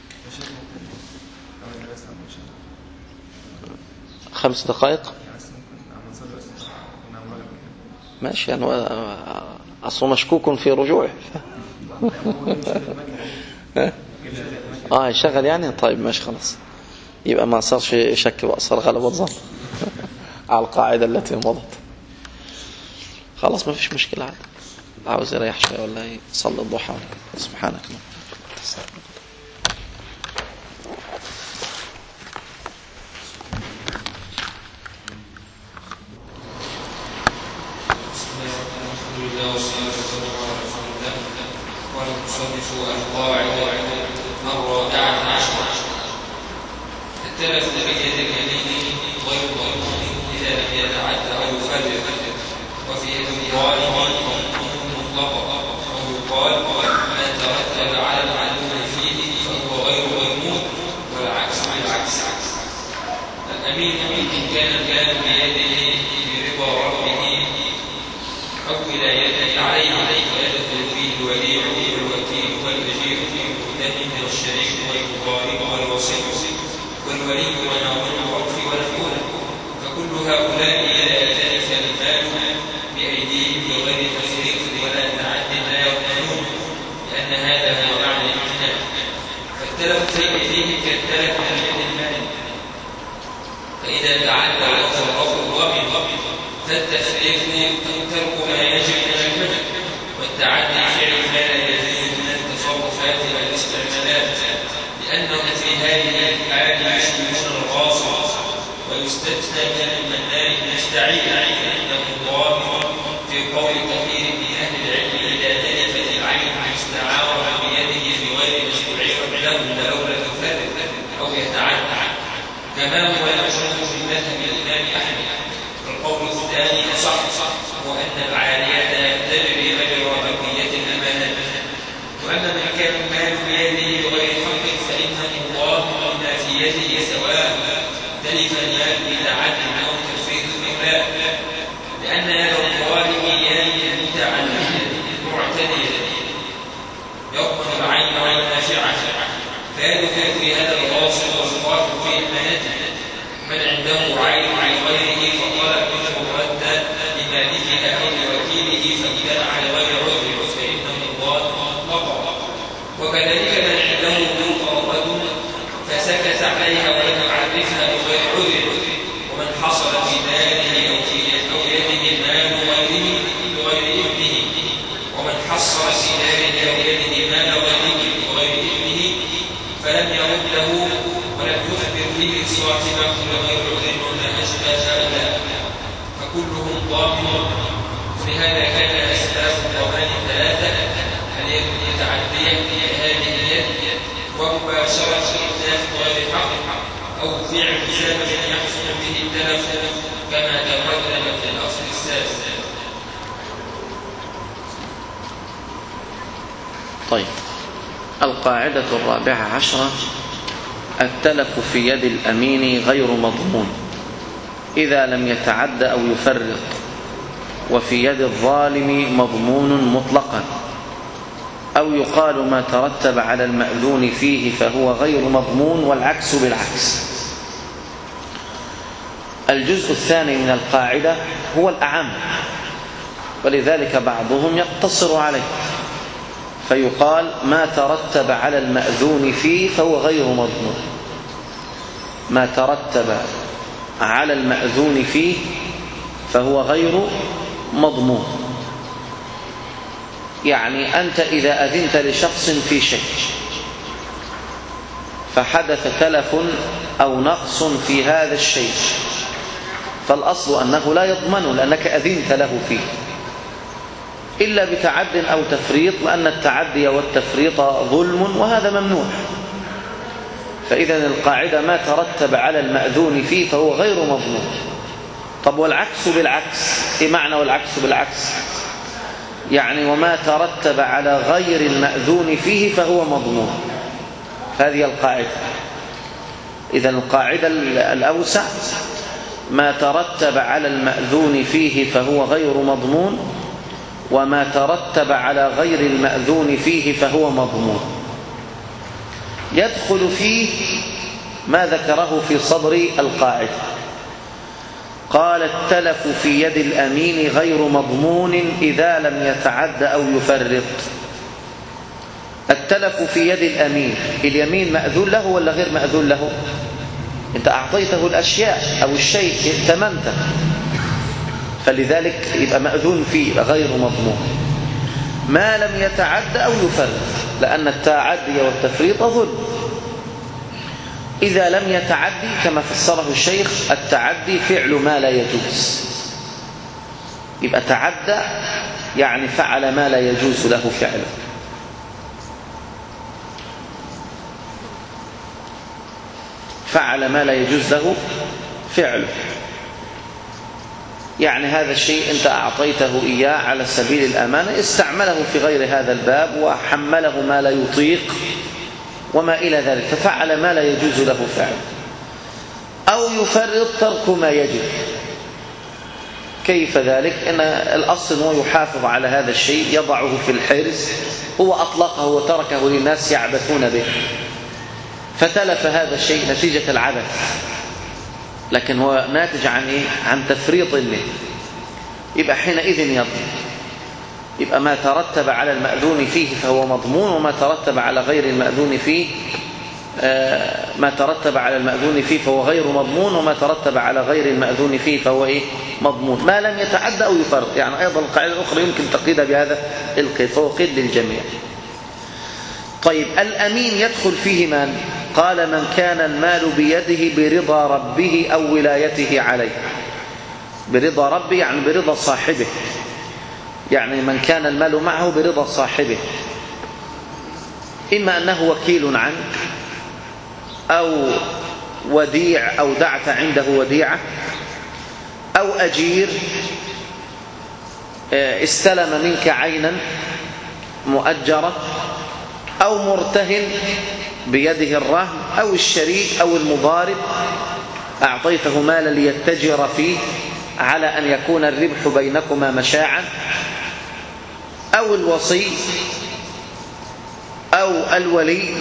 5 دقائق ماشي، يعني أصله مشكوك في رجوعه. يشغل يعني. طيب ماشي خلاص، يبقى ما صارش شك وأصار غلبة الظن على القاعدة التي مضت. خلاص ما فيش مشكلة، عاد عاوز يريح شوية ولا يصلي الضحى. سبحانك اللهم. التلف بيد اليمين غير ضروري إذا لم يتعدى أو يفرق، وفي يد الظالم مطلقا، أو يقال ما ترتب على المعلوم فيه فهو غير مضمون، والعكس بالعكس. الأمين إن كان المال بيده برضا ربه أو ولايته عليه فيدخل فيه الولي والوكيل والأجير والمؤتمن والشريك والمضارب والوسيط والولي وناظر الوقف والحول، فكل هؤلاء لا يتلف المال بأيديهم بغير تفريط ولا تعد لا يقبلون، لأن هذا هو معنى الامتنان. فالتلف في أيديهم كالتلف في يد المال، فإذا تعدى وتصرفوا ضمن فالتفريق ترك ما يجب من الفجر، والتعدي فعل ما لا يجوز من التصرفات والاستعمالات، لأنهم في هذه الحال يشبهون الغاصب، ويستثنى من المنان المستعير، لأنه ضامن في قول كثير من أهل العلم إذا تلفت العين المستعارة بيده بغير ما استعير له فلولا يفرق أو يتعدى، كما هو المشهور في مذهب الإمام أحمد. القول الثاني أصح، وأن العارية تجري مجرى بقية الأمانات. وأما من كان المال بيده بغير حق فإنه ضامن ما في يده سواء تلف المال بتعدي أو تفريط الإملاء، لأن يد الظالم يد معتدية يضمن العين والنافعة، فيدخل في هذا الغاصب والقاتل في أمانته. من عنده عين لغيره فطلب منه الرد لمالكها أو لوكيله فابتدع لغير عذر فإنه ضامن مطلقا. وكذلك من عنده مقربة فسكت عليها ولم يعرفها بغير عذر، ومن حصل في داره أو يده مال غيره بغير إذنه، ومن حصل في داره أو يده مال غيره بغير إذنه فلم يرده ولم يخبر به صاحبه بغير عذر وما أشبه هؤلاء، فكلهم ضامن. لهذا كان أسباب الضمان 3: اليد المتعدية بهذه اليد، ومباشرة إتلاف غير حق، أو فعل سبب يحصل به التلف كما تقدم في الأصل السادس. طيب، القاعدة 14: التلف في يد الأمين غير مضمون إذا لم يتعد أو يفرق، وفي يد الظالم مضمون مطلقا، أو يقال ما ترتب على المأذون فيه فهو غير مضمون، والعكس بالعكس. الجزء الثاني من القاعدة هو الأعم، ولذلك بعضهم يقتصر عليه فيقال ما ترتب على المأذون فيه فهو غير مضمون. ما ترتب على المأذون فيه فهو غير مضمون. يعني أنت إذا أذنت لشخص في شيء فحدث تلف أو نقص في هذا الشيء فالأصل أنه لا يضمن لأنك أذنت له فيه إلا بتعد أو تفريط، لأن التعدي والتفريط ظلم وهذا ممنوع. فإذا القاعدة ما ترتب على المأذون فيه فهو غير مضمون. طب والعكس بالعكس، إيه معنى والعكس بالعكس؟ يعني وما ترتب على غير المأذون فيه فهو مضمون. هذه القاعدة. إذا القاعدة الأوسع ما ترتب على المأذون فيه فهو غير مضمون، وما ترتب على غير المأذون فيه فهو مضمون. يدخل فيه ما ذكره في صدر القاعدة. قال التلف في يد الأمين غير مضمون إذا لم يتعد أو يفرط. التلف في يد الأمين، اليمين مأذون له ولا غير مأذون له؟ أنت أعطيته الأشياء أو الشيء ائتمنته، فلذلك يبقى مأذون فيه، يبقى غير مضمون ما لم يتعد أو يفرط، لأن التعدي والتفريط ظلم. إذا لم يتعدي كما فسره الشيخ، التعدي فعل ما لا يجوز، يبقى تعدى يعني فعل ما لا يجوز له فعله. فعل ما لا يجوز له فعله، يعني هذا الشيء أنت أعطيته إياه على سبيل الأمانة، استعمله في غير هذا الباب وحمله ما لا يطيق وما إلى ذلك، ففعل ما لا يجوز له فعله. أو يفرط ترك ما يجب. كيف ذلك؟ إن الأصل هو يحافظ على هذا الشيء، يضعه في الحرز، هو أطلقه وتركه للناس يعبثون به، فتلف هذا الشيء نتيجة العبث، لكن هو ناتج عن إيه؟ عن تفريط منه، يبقى حينئذ يضمن. يبقى ما ترتب على المأذون فيه فهو مضمون، وما ترتب على غير المأذون فيه ما ترتب على المأذون فيه فهو غير مضمون، وما ترتب على غير المأذون فيه فهو إيه؟ مضمون ما لم يتعدى أو يفرط. يعني أيضا القاعدة الأخرى يمكن تقييدها بهذا القيد، فهو قيد للجميع. طيب الأمين يدخل فيه من؟ قال من كان المال بيده برضا ربه أو ولايته عليه. برضا ربه يعني برضا صاحبه، يعني من كان المال معه برضا صاحبه، إما أنه وكيل عنك أو وديع أو دعت عنده وديعة، أو أجير استلم منك عينا مؤجرة، أو مرتهن بيده الرهن، أو الشريك أو المضارب أعطيته مالا ليتجر فيه على أن يكون الربح بينكما مشاعا، أو الوصي أو الولي.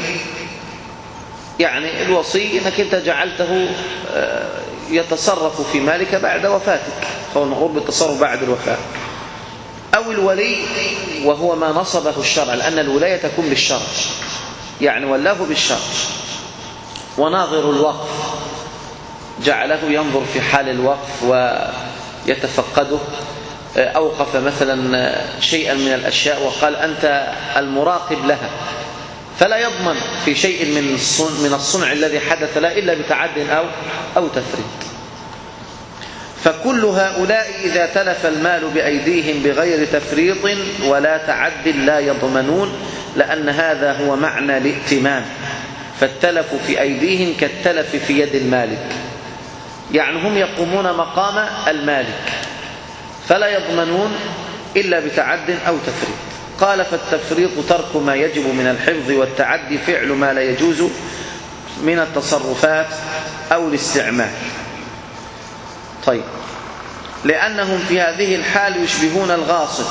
يعني الوصي أنك أنت جعلته يتصرف في مالك بعد وفاتك، فهو المأمور بالتصرف بعد الوفاة. أو الولي وهو ما نصبه الشرع، لأن الولاية تكون بالشرع، يعني ولاه بالشرع. وناظر الوقف جعله ينظر في حال الوقف ويتفقده، أوقف مثلا شيئا من الأشياء وقال أنت المراقب لها، فلا يضمن في شيء من الصنع الذي حدث له إلا بتعد أو تفريط. فكل هؤلاء إذا تلف المال بأيديهم بغير تفريط ولا تعد لا يضمنون، لأن هذا هو معنى الائتمان. فالتلف في أيديهم كالتلف في يد المالك، يعني هم يقومون مقام المالك، فلا يضمنون إلا بتعد أو تفريط. قال فالتفريط ترك ما يجب من الحفظ، والتعدي فعل ما لا يجوز من التصرفات أو الاستعمال. طيب، لأنهم في هذه الحال يشبهون الغاصب.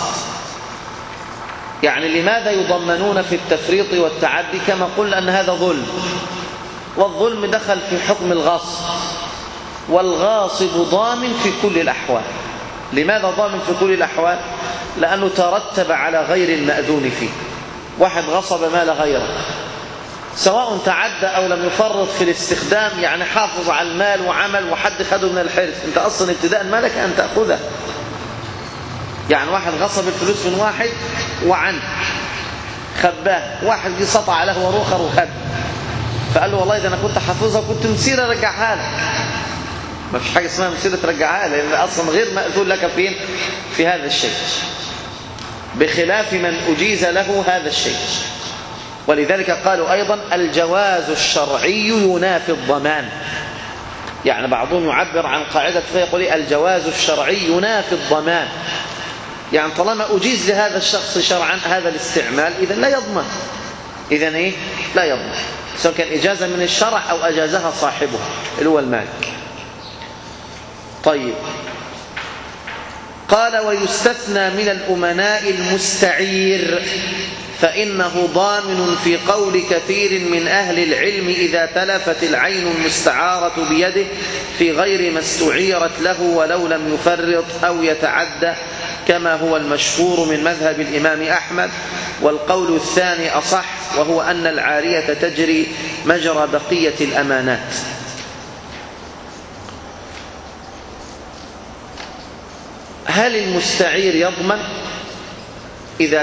يعني لماذا يضمنون في التفريط والتعدي؟ كما قلنا أن هذا ظلم، والظلم دخل في حكم الغاصب، والغاصب ضامن في كل الأحوال. لماذا ضامن في كل الأحوال؟ لأنه ترتب على غير المأذون فيه. واحد غصب مال غيره، سواء تعدى أو لم يفرط في الاستخدام، يعني حافظ على المال وعمل وحد خده من الحرز، أنت أصلا ابتداء مالك أن تأخذه. يعني واحد غصب الفلوس من واحد وعن خباه، واحد جه سطع له وروخر وخد، فقال له والله ده أنا كنت حافظها وكنت مسير أرجعها لك. ما فيش حاجة اسمها مسير ترجعها، لأن أصلا غير مأذون لك فين؟ في هذا الشيء، بخلاف من أجيز له هذا الشيء. ولذلك قالوا أيضا الجواز الشرعي ينافي الضمان. يعني بعضهم يعبر عن قاعدة فيقول الجواز الشرعي ينافي الضمان، يعني طالما أجيز لهذا الشخص شرعا هذا الاستعمال إذن لا يضمن. إذن إيه؟ لا يضمن، سواء كان إجازة من الشرع أو أجازها صاحبه اللي هو المالك. طيب، قال ويستثنى من الأمناء المستعير، فإنه ضامن في قول كثير من أهل العلم إذا تلفت العين المستعارة بيده في غير ما استعيرت له ولو لم يفرط أو يتعدى، كما هو المشهور من مذهب الإمام أحمد. والقول الثاني أصح، وهو أن العارية تجري مجرى بقية الأمانات. هل المستعير يضمن إذا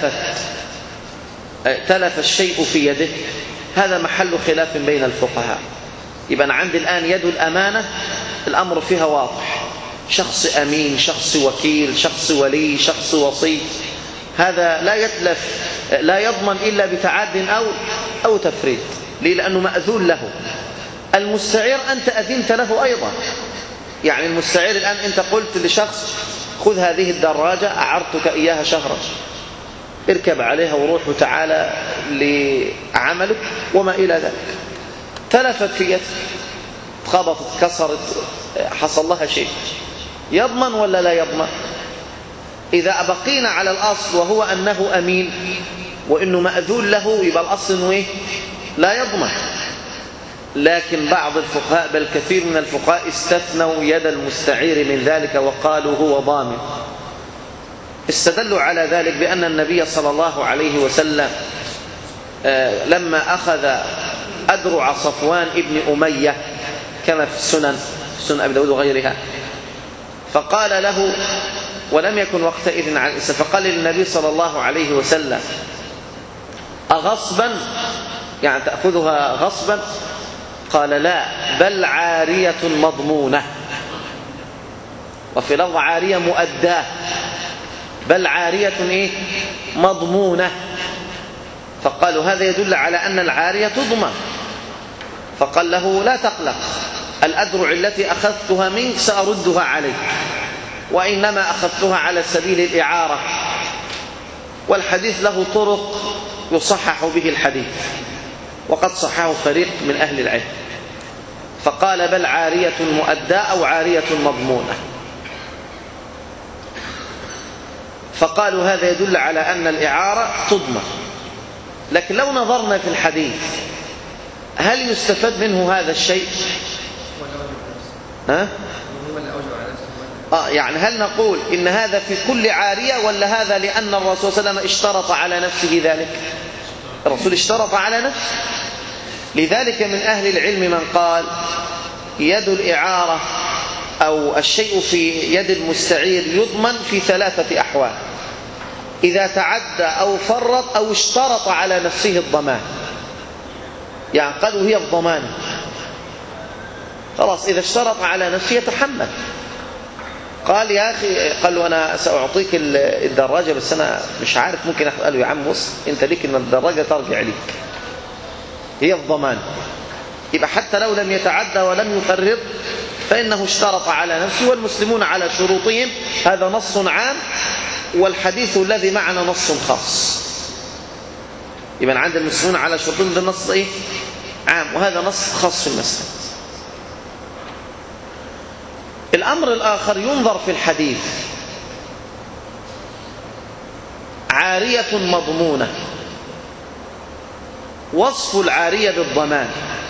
تلف الشيء في يده؟ هذا محل خلاف بين الفقهاء. يبقى عندي الآن يد الأمانة الأمر فيها واضح، شخص أمين، شخص وكيل، شخص ولي، شخص وصي، هذا لا يتلف، لا يضمن إلا بتعاد أو تفريط. ليه؟ لأنه مأذون له. المستعير أنت أذنت له أيضا، يعني المستعير الآن أنت قلت لشخص خذ هذه الدراجة أعرتك إياها شهرا، اركب عليها وروح وتعالى لعملك وما إلى ذلك. تلفت في يدك، خبطت، كسرت، حصل لها شيء، يضمن ولا لا يضمن؟ إذا أبقينا على الأصل وهو أنه أمين وإنه مأذون له، يبقى الأصل إنه إيه؟ لا يضمن. لكن بعض الفقهاء بل كثير من الفقهاء استثنوا يد المستعير من ذلك وقالوا هو ضامن. استدلوا على ذلك بأن النبي صلى الله عليه وسلم لما أخذ أدرع صفوان ابن أمية كما في السنن أبي داود وغيرها، فقال له، ولم يكن وقتئذ على الإسلام، فقال للنبي صلى الله عليه وسلم أغصبا، يعني تأخذها غصبا؟ قال لا، بل عارية مضمونة. وفي لفظ عارية مؤداه، بل عارية إيه؟ مضمونة. فقالوا هذا يدل على أن العارية تضمن. فقال له لا تقلق، الأدرع التي أخذتها منك سأردها عليك، وإنما أخذتها على سبيل الإعارة. والحديث له طرق يصحح به الحديث، وقد صححه فريق من أهل العلم. فقال بل عارية مؤداة أو عارية مضمونة. فقالوا هذا يدل على أن الإعارة تضمن. لكن لو نظرنا في الحديث هل يستفاد منه هذا الشيء؟ يعني هل نقول إن هذا في كل عارية، ولا هذا لأن الرسول صلى الله عليه وسلم اشترط على نفسه ذلك؟ الرسول اشترط على نفسه. لذلك من أهل العلم من قال يد الإعارة أو الشيء في يد المستعير يضمن في 3 أحوال: إذا تعدى أو فرط أو اشترط على نفسه الضمان. يعني قالوا هي الضمان، خلاص إذا اشترط على نفسه يتحمل. قال يا أخي، قال له أنا سأعطيك الدراجة بس أنا مش عارف ممكن أخذ. قال له يا عم بص، أنت ليك إن الدراجة ترجع ليك، هي الضمان. يبقى حتى لو لم يتعدى ولم يفرط فإنه اشترط على نفسه، والمسلمون على شروطهم. هذا نص عام، والحديث الذي معنا نص خاص. يبقى عند المسلمون على شروطهم ده نص إيه؟ عام، وهذا نص خاص في المسلم. الأمر الآخر ينظر في الحديث: عارية مضمونة، وصف العارية بالضمان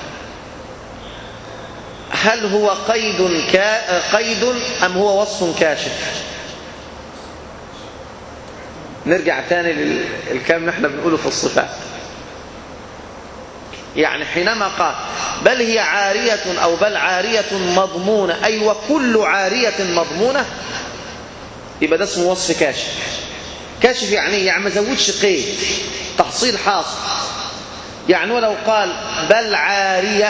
هل هو قيد أم هو وصف كاشف؟ نرجع تاني للكلام اللي احنا بنقوله في الصفات. يعني حينما قال بل هي عارية أو بل عارية مضمونة، أي وكل عارية مضمونة، يبقى ده اسمه وصف كاشف. كاشف يعني ما زودش قيد، تحصيل حاصل. يعني ولو قال بل عارية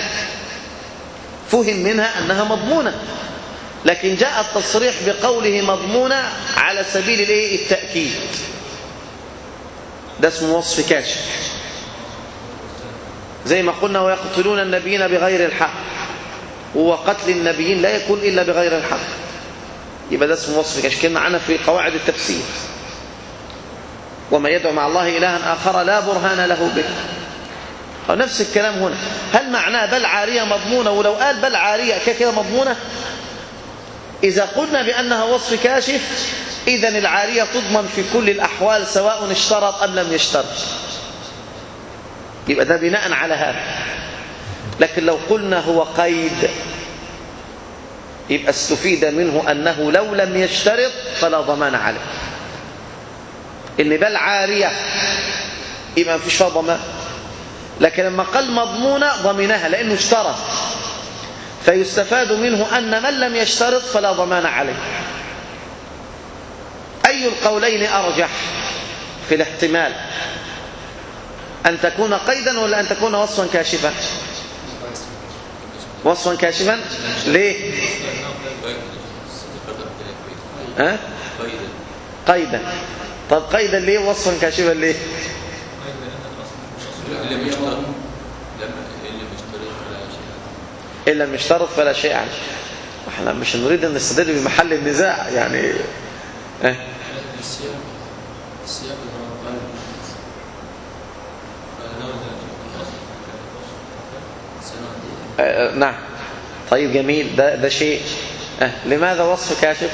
فهم منها أنها مضمونة، لكن جاء التصريح بقوله مضمونة على سبيل التأكيد، ده اسمه وصف كاشف. زي ما قلنا ويقتلون النبيين بغير الحق، وقتل النبيين لا يكون إلا بغير الحق، يبقى ده اسمه وصف كاشف. كنا معنا في قواعد التفسير وما يدعو مع الله إلها آخر لا برهان له به. نفس الكلام هنا، هل معناه بل عارية مضمونة؟ ولو قال بل عارية كده مضمونة، إذا قلنا بأنها وصف كاشف إذن العارية تضمن في كل الأحوال سواء اشترط أم لم يشترط، يبقى ده بناء على هذا. لكن لو قلنا هو قيد يبقى استفيد منه أنه لو لم يشترط فلا ضمان عليه. إن بل عارية يبقى ما فيش فيها ضمان، لكن لما قال مضمونة ضمنها لأنه اشترط، فيستفاد منه أن من لم يشترط فلا ضمان عليه. أي القولين أرجح في الاحتمال، أن تكون قيدا ولا أن تكون وصفا كاشفا؟ وصفا كاشفا. ليه؟ قيدا. طب قيدا ليه؟ وصفا كاشفا ليه؟ إن لم يشترط فلا شيء عليه. احنا مش نريد أن نستدل بمحل النزاع يعني. نعم. طيب جميل، ده شيء. لماذا وصف كاشف؟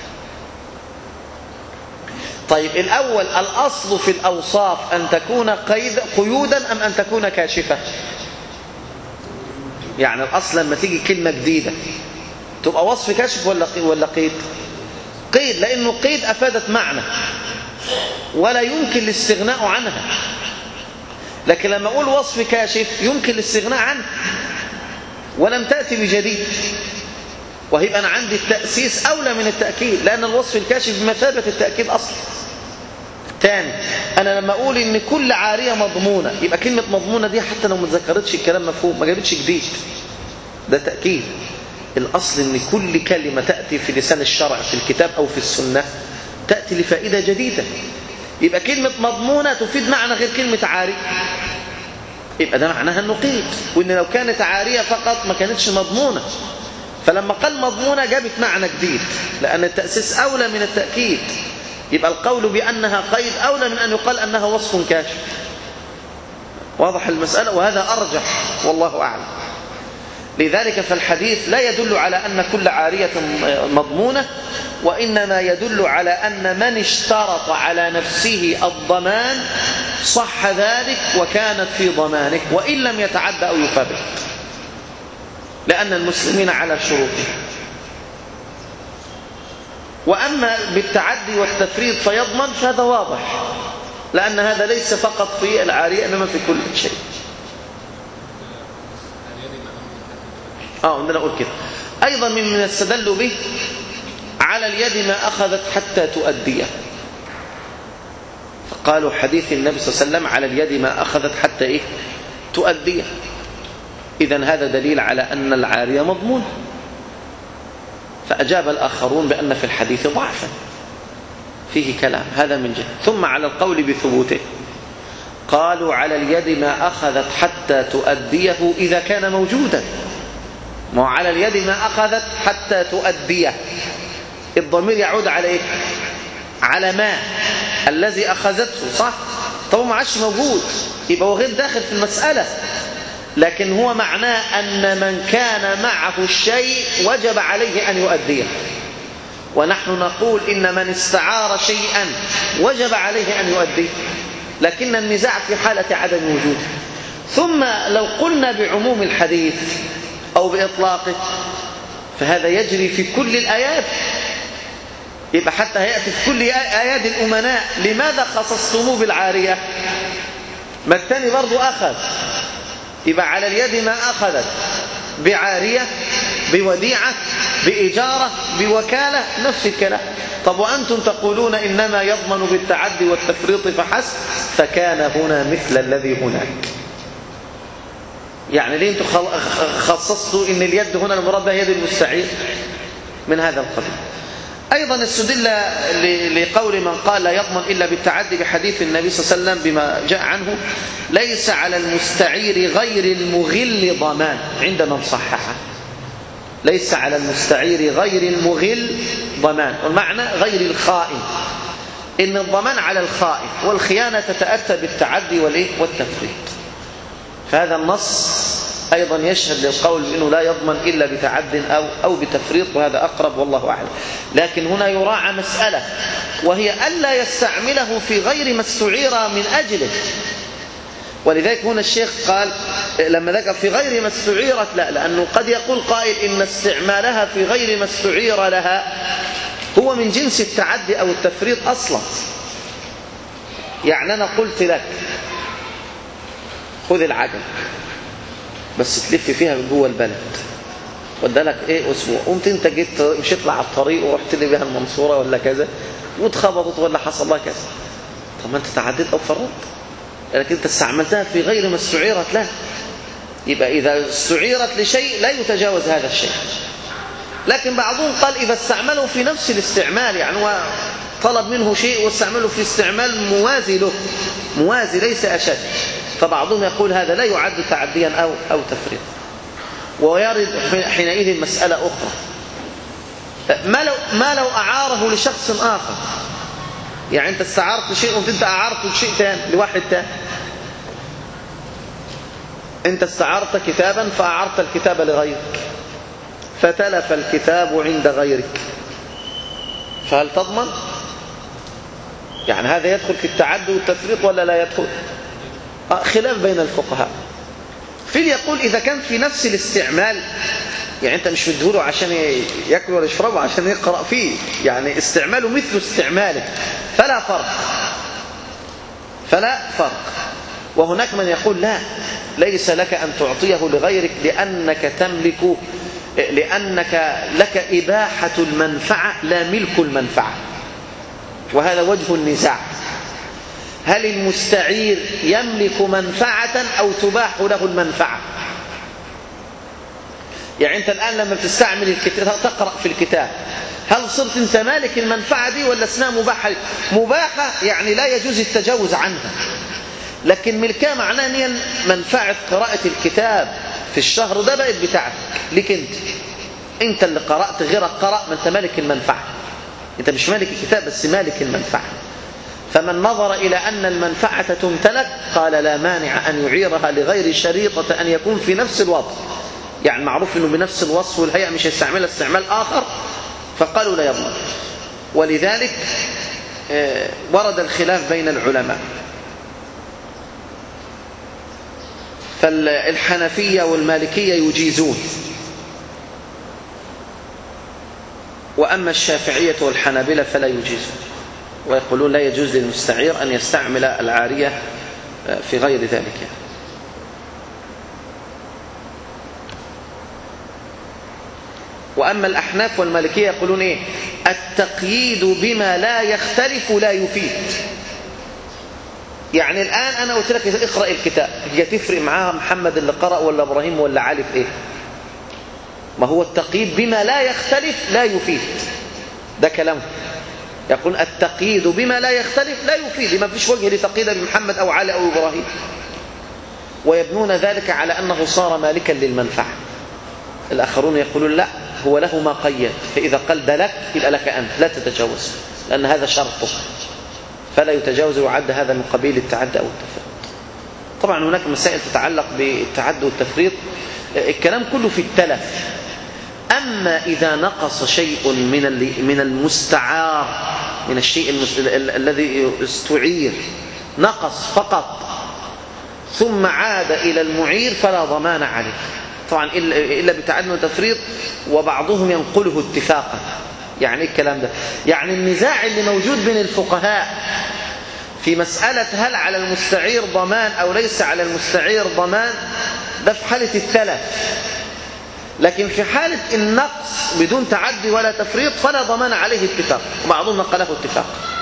طيب الأول، الأصل في الأوصاف أن تكون قيودا أم أن تكون كاشفة؟ يعني الأصل لما تيجي كلمة جديدة تبقى وصف كاشف ولا قيد؟ قيد، لأنه قيد أفادت معنى ولا يمكن الاستغناء عنها. لكن لما أقول وصف كاشف يمكن الاستغناء عنه ولم تأتي بجديد، وهيبقى أنا عندي التأسيس أولى من التأكيد، لأن الوصف الكاشف بمثابة التأكيد أصلا. تاني، أنا لما أقول إن كل عارية مضمونة، يبقى كلمة مضمونة دي حتى لو ما ذكرتش الكلام مفهوم، ما جابتش جديد، ده تأكيد. الأصل إن كل كلمة تأتي في لسان الشرع في الكتاب أو في السنة تأتي لفائدة جديدة، يبقى كلمة مضمونة تفيد معنى غير كلمة عارية، يبقى ده معناها إنه قيد. وإن لو كانت عارية فقط ما كانتش مضمونة، فلما قال مضمونة جابت معنى جديد، لأن التأسيس أولى من التأكيد. يبقى القول بأنها قيد أولى من أن يقال أنها وصف كاشف. واضح المسألة؟ وهذا أرجح والله أعلم. لذلك فالحديث لا يدل على أن كل عارية مضمونة، وإنما يدل على أن من اشترط على نفسه الضمان صح ذلك وكانت في ضمانه، وإن لم يتعدى أو يفرط، لأن المسلمين على شروطهم. وأما بالتعدي والتفريط فيضمن، فهذا واضح، لأن هذا ليس فقط في العارية إنما في كل شيء. عندنا نقول كده. أيضا من يستدل به على اليد ما أخذت حتى تؤديه، فقالوا حديث النبي صلى الله عليه وسلم على اليد ما أخذت حتى تؤديه. إذن هذا دليل على أن العارية مضمون. فأجاب الآخرون بأن في الحديث ضعفا، فيه كلام، هذا من جهة. ثم على القول بثبوته قالوا على اليد ما أخذت حتى تؤديه إذا كان موجودا. ما على اليد ما أخذت حتى تؤديه، الضمير يعود على إيه؟ على ما الذي أخذته، صح؟ طب ما عادش موجود، يبقى هو غير داخل في المسألة، لكن هو معناه أن من كان معه الشيء وجب عليه أن يؤديه. ونحن نقول إن من استعار شيئا وجب عليه أن يؤديه، لكن النزاع في حالة عدم وجوده. ثم لو قلنا بعموم الحديث أو بإطلاقه فهذا يجري في كل الآيات، يبقى حتى هيأتي في كل أيادي الأمناء لماذا خصصتموه بالعارية؟ ما الثاني برضو أخذ، يبقى على اليد ما أخذت بعارية بوديعة بإجارة بوكالة نفس الكلام. طب وأنتم تقولون إنما يضمن بالتعدي والتفريط فحسب، فكان هنا مثل الذي هناك. يعني ليه أنتم خصصتوا إن اليد هنا المراد بها يد المستعير من هذا القبيل؟ أيضا استدل لقول من قال لا يضمن إلا بالتعدي بحديث النبي صلى الله عليه وسلم بما جاء عنه: ليس على المستعير غير المغل ضمان، عند من صححه. ليس على المستعير غير المغل ضمان، والمعنى غير الخائن، إن الضمان على الخائن، والخيانة تتأتى بالتعدي والتفريط. فهذا النص أيضا يشهد للقول بأنه لا يضمن إلا بتعد أو بتفريط، وهذا أقرب والله أعلم. لكن هنا يراعى مسألة، وهي ألا يستعمله في غير ما استعير من أجله. ولذلك هنا الشيخ قال لما ذكر في غير ما استعيرت، لا، لأنه قد يقول قائل إن استعمالها في غير ما استعير لها هو من جنس التعدي أو التفريط أصلا. يعني أنا قلت لك خذ العجل بس تلف فيها جوه البلد، ودالك اسبوع، قمت انت جيت مشيت على الطريق ورحت لي بها المنصوره ولا كذا واتخبطت ولا حصل لها كذا، طب ما انت تعديت او فرطت، لكن انت استعملتها في غير ما استعيرت له. يبقى اذا استعيرت لشيء لا يتجاوز هذا الشيء. لكن بعضهم قال اذا استعمله في نفس الاستعمال، يعني هو طلب منه شيء واستعمله في استعمال موازي له، موازي ليس اشد، فبعضهم يقول هذا لا يعد تعديا أو تفريطا. ويرد حينئذ مسألة أخرى، ما لو أعاره لشخص آخر؟ يعني أنت استعارت شيء وأنت أعارته لشيء ثاني لواحد ثاني. أنت استعارت كتابا فأعرت الكتاب لغيرك، فتلف الكتاب عند غيرك، فهل تضمن؟ يعني هذا يدخل في التعدي والتفريط ولا لا يدخل؟ خلاف بين الفقهاء. في يقول إذا كان في نفس الاستعمال، يعني أنت مش مديهوله عشان يأكل ولا يشربه، عشان يقرأ فيه، يعني استعماله مثل استعماله، فلا فرق. وهناك من يقول لا، ليس لك أن تعطيه لغيرك لأنك تملك، لأنك لك إباحة المنفعة لا ملك المنفعة. وهذا وجه النزاع، هل المستعير يملك منفعة أو تباح له المنفعة؟ يعني أنت الآن لما بتستعمل الكتاب تقرأ في الكتاب، هل صرت أنت مالك المنفعة دي ولا اسمها مباحة؟ مباحة يعني لا يجوز التجاوز عنها، لكن ملكها معناه أن هي منفعة قراءة الكتاب في الشهر ده بقت بتاعتك لك أنت اللي قرأت، غيرك قرأ، ما أنت مالك المنفعة. أنت مش مالك الكتاب بس مالك المنفعة. فمن نظر إلى أن المنفعة تمتلك قال لا مانع أن يعيرها لغير شريطة أن يكون في نفس الوضع، يعني معروف أنه بنفس الوصف والهيئة، مش هيستعملها استعمال آخر، فقالوا لا يضمن. ولذلك ورد الخلاف بين العلماء، فالحنفية والمالكية يجيزون، وأما الشافعية والحنابلة فلا يجيزون، ويقولون لا يجوز للمستعير أن يستعمل العارية في غير ذلك. وأما الأحناف والمالكية يقولون التقييد بما لا يختلف لا يفيد. يعني الآن أنا قلت لك اقرأ الكتاب، هي تفرق معاها محمد اللي قرأ ولا إبراهيم ولا علي في ما هو التقييد بما لا يختلف لا يفيد، ده كلامه. يقول التقييد بما لا يختلف لا يفيد، ما فيش وجه لتقييد بمحمد أو علي أو إبراهيم، ويبنون ذلك على أنه صار مالكا للمنفعة. الآخرون يقولون لا، هو له ما قيد، فإذا قال ده لك يبقى لك أنت، لا تتجاوز، لأن هذا شرطه فلا يتجاوز، وعد هذا من قبيل التعدي أو التفريط. طبعا هناك مسائل تتعلق بالتعدي والتفريط، الكلام كله في التلف. أما إذا نقص شيء من المستعار، من الشيء الذي استعير، نقص فقط ثم عاد إلى المعير فلا ضمان عليه، طبعا إلا بتعدي وتفريط، وبعضهم ينقله اتفاقا، يعني ايه الكلام ده؟ يعني النزاع اللي موجود بين الفقهاء في مسألة هل على المستعير ضمان أو ليس على المستعير ضمان، ده في حالة التلف. لكن في حالة النقص بدون تعدي ولا تفريط فلا ضمان عليه اتفاق، وبعضهم نقله اتفاق.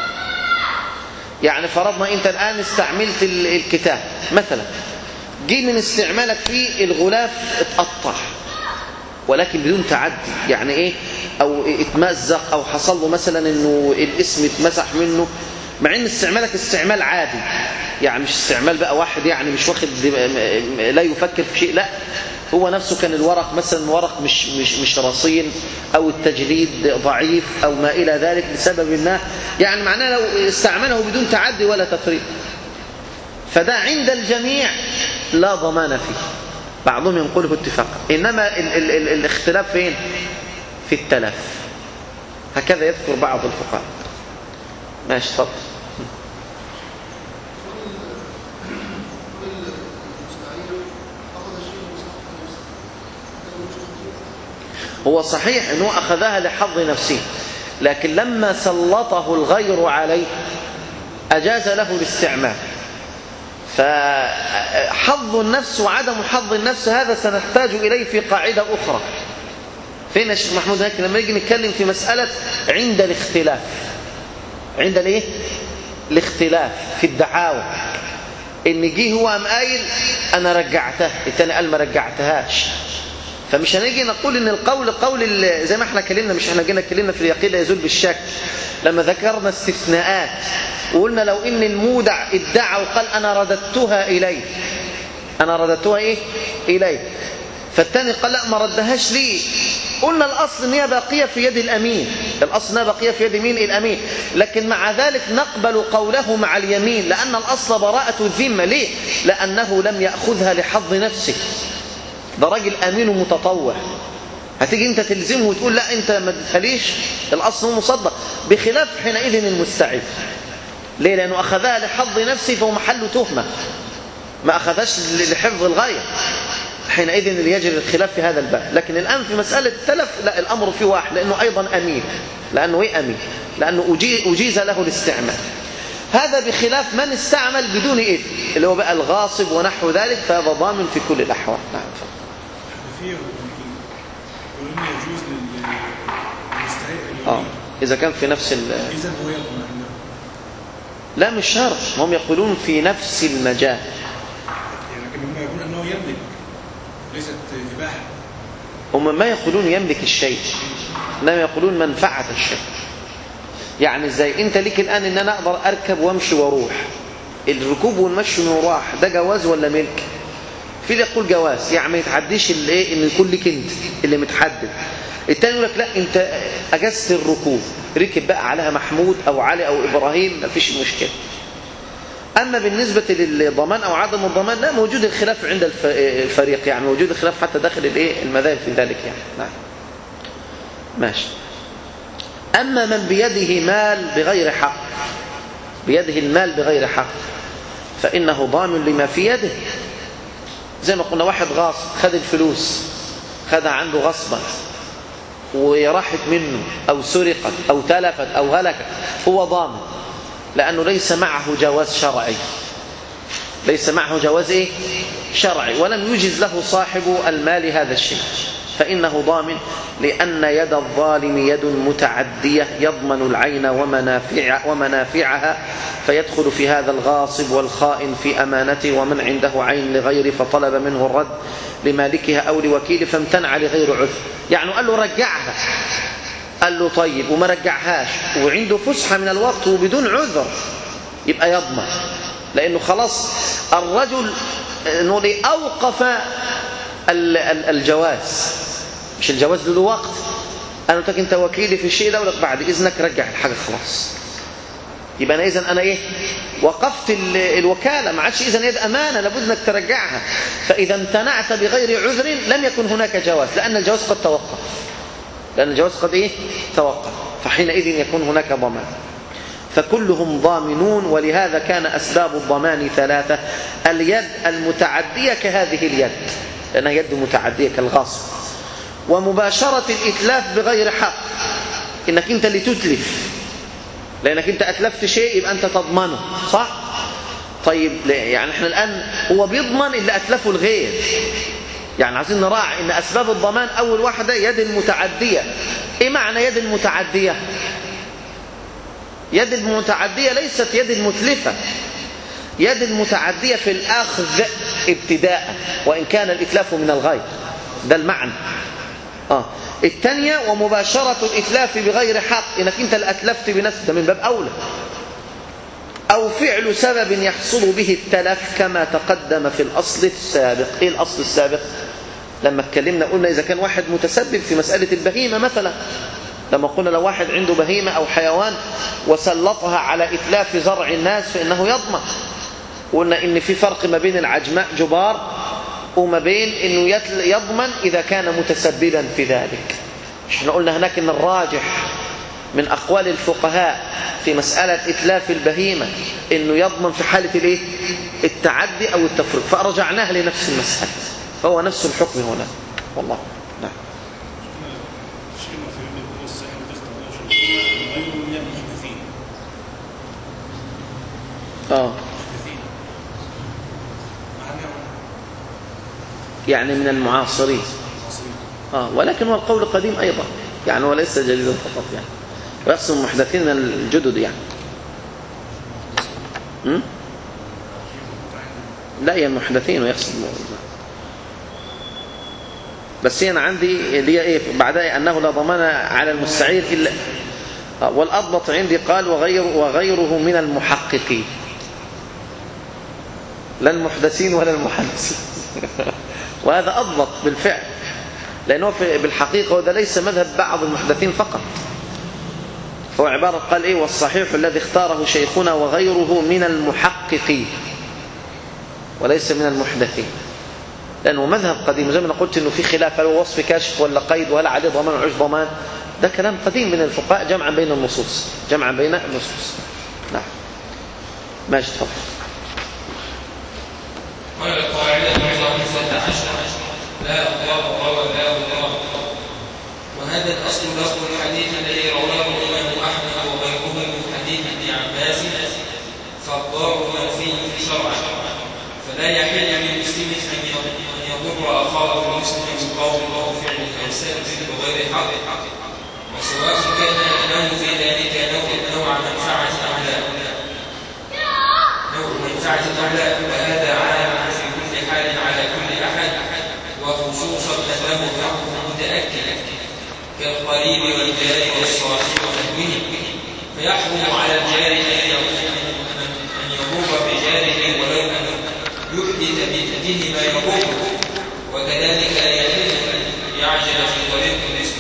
يعني فرضنا أنت الآن استعملت الكتاب مثلا، جي من استعمالك فيه الغلاف اتقطع ولكن بدون تعدي، يعني ايه؟ او اتمزق او حصل له مثلا انه الاسم اتمسح منه، مع ان استعمالك استعمال عادي، يعني مش استعمال بقى واحد يعني مش واخد لا يفكر في شيء، لا هو نفسه كان الورق مثلا ورق مش رصين او التجريد ضعيف او ما الى ذلك لسبب ما، يعني معناه لو استعمله بدون تعدي ولا تفريط فده عند الجميع لا ضمان فيه، بعضهم ينقله اتفاقا. انما الاختلاف فين؟ في التلف. هكذا يذكر بعض الفقهاء. ماشي اتفضل. هو صحيح انه اخذها لحظ نفسه، لكن لما سلطه الغير عليه اجاز له الاستعمال. فحظ النفس وعدم حظ النفس هذا سنحتاج إليه في قاعدة أخرى. فين يا شيخ محمود هيك لما نيجي نتكلم في مسألة عند الاختلاف، عند الايه؟ الاختلاف في الدعاوى، ان جه هو قام قايل انا رجعتها، الثاني قال ما رجعتهاش، فمش هنيجي نقول ان القول قول زي ما احنا اتكلمنا، مش احنا جينا اتكلمنا في اليقين لا يزول بالشك لما ذكرنا استثناءات وقلنا لو ان المودع ادعى وقال انا رددتها اليه، انا رددتها ايه؟ اليه، فالثاني قال لا ما ردهاش ليه، قلنا الاصل ان هي باقيه في يد الامين، الاصل انها باقيه في يد مين؟ الامين، لكن مع ذلك نقبل قوله مع اليمين لان الاصل براءه الذمه. ليه؟ لانه لم ياخذها لحظ نفسه، ده راجل امين ومتطوع، هتيجي انت تلزمه وتقول لا انت ما اديتهاليش، الاصل هو مصدق، بخلاف حينئذ المستعد. ليه؟ لانه اخذها لحظ نفسه فهو محل تهمه، ما اخذهاش لحفظ الغايه، حينئذ يجري الخلاف في هذا الباب. لكن الان في مساله التلف لا، الامر فيه واحد، لانه ايضا امين، لانه ايه؟ امين، لانه اجيز له الاستعمال. هذا بخلاف من استعمل بدون اذن، اللي هو بقى الغاصب ونحو ذلك، فهذا ضامن في كل الاحوال. نعم. يجوز للمستعير اذا كان في نفس اذا هو يضمن. لا مش شرط، هم يقولون في نفس المجال، يعني هم يقولون انه يملك، ليست اباحه. هم ما يقولون يملك الشيء، انما يقولون منفعه الشيء. يعني ازاي؟ انت ليك الان ان انا اقدر اركب وامشي واروح، الركوب والمشي والمروح ده جواز ولا ملك؟ في اللي يقول جواز، يعني ما يتعديش الايه ان يكون لك انت اللي متحدد. الثاني يقول لك لا انت اجزت الركوب، ركب بقى عليها محمود او علي او ابراهيم، ما فيش مشكله. اما بالنسبه للضمان او عدم الضمان لا، موجود الخلاف عند الفريق، يعني موجود الخلاف حتى داخل الايه المذاهب في ذلك يعني. نعم ماشي. اما من بيده مال بغير حق، بيده المال بغير حق، فانه ضامن لما في يده. زي ما قلنا واحد غاصب خد الفلوس، خدها عنده غصبا وراحت منه او سرقت او تلفت او هلكت، هو ضامن لانه ليس معه جواز شرعي، ليس معه جواز ايه؟ شرعي، ولم يجز له صاحب المال هذا الشيء، فانه ضامن، لان يد الظالم يد متعديه يضمن العين ومنافعها، فيدخل في هذا الغاصب والخائن في امانته، ومن عنده عين لغيره فطلب منه الرد لمالكها او لوكيله فامتنع لغير عذر. يعني قال له رجعها، قال له طيب وما رجعهاش وعنده فسحه من الوقت وبدون عذر، يبقى يضمن، لانه خلاص الرجل انه اوقف الجواز، مش الجواز له وقت، انا قلت لك انت وكيلي في الشيء ده، ولك بعد اذنك رجع الحاجه خلاص، يبقى انا اذا انا ايه؟ وقفت الوكاله، ما عادش اذا يد امانه لابد انك ترجعها. فاذا امتنعت بغير عذر لم يكن هناك جواز، لان الجواز قد توقف، لان الجواز قد ايه؟ توقف، فحينئذ يكون هناك ضمان. فكلهم ضامنون، ولهذا كان اسباب الضمان ثلاثه: اليد المتعديه كهذه اليد، لانها يد متعديه كالغاصب، ومباشره الاتلاف بغير حق، إنك أنت اللي تتلف، لأنك أنت أتلفت شيء يبقى أنت تضمنه، صح؟ طيب يعني احنا الآن هو بيضمن اللي أتلفه الغير. يعني عايزين نراعي إن أسباب الضمان أول واحدة يد المتعدية. إيه معنى يد المتعدية؟ يد المتعدية ليست يد المتلفة، يد المتعدية في الأخذ ابتداء وإن كان الإتلاف من الغير، ده المعنى. الثانية ومباشرة الإتلاف بغير حق، إنك أنت اللي أتلفت بنفسك، من باب أولى. أو فعل سبب يحصل به التلف كما تقدم في الأصل السابق. إيه الأصل السابق؟ لما اتكلمنا قلنا إذا كان واحد متسبب في مسألة البهيمة مثلا، لما قلنا لو واحد عنده بهيمة أو حيوان وسلطها على إتلاف زرع الناس فإنه يضمن. قلنا إن في فرق ما بين العجماء جبار وما بين إنه يضمن إذا كان متسببا في ذلك. احنا قلنا هناك إن الراجح من أقوال الفقهاء في مسألة إتلاف البهيمة إنه يضمن في حالة الإيه؟ التعدي أو التفريط، فرجعناها لنفس المسألة، فهو نفس الحكم هنا. والله نعم. يعني من المعاصرين. ولكن هو القول قديم أيضا، يعني هو ليس جديدا فقط، يعني ويقصد المحدثين من الجدد يعني. لا هي المحدثين ويقصد بس هنا عندي اللي هي ايه بعدها انه لا ضمان على المستعير الا والاضبط عندي قال وغيره من المحققين، لا المحدثين ولا المحدثين. وهذا اضبط بالفعل، لانه بالحقيقه وده ليس مذهب بعض المحدثين فقط، هو عباره قال ايه والصحيح الذي اختاره شيخنا وغيره من المحققين وليس من المحدثين، لأنه مذهب قديم. زي ما قلت إنه في خلاف هل هو وصف كاشف ولا قيد ولا عليه ضمان وعش ضمان، ده كلام قديم من الفقهاء جمعا بين النصوص، جمعا بين النصوص. نعم ماشي تفضل. قال القاعدة 15 لا أطلاق ولا أطلاق، وهذا الأصل لفظ الحديث الذي رواه الإمام أحمد وغيره من حديث ابن عباس فالضار منفي شرعا، فلا يحل للمسلم أن يضر أخاه المسلم بقول أو فعل أو سبب بغير حق، وسواء كان له في ذلك نوع منفعة أو لا، وهذا عام في كل حال على كل أحد، وخصوصا له حق متأكد كالقريب والجار والصاحب ونحوه، فيحرم على الجار أن يضر بجاره ولو يحدث بيده ما يضره، وكذلك لا يحل أن يجعل في طريق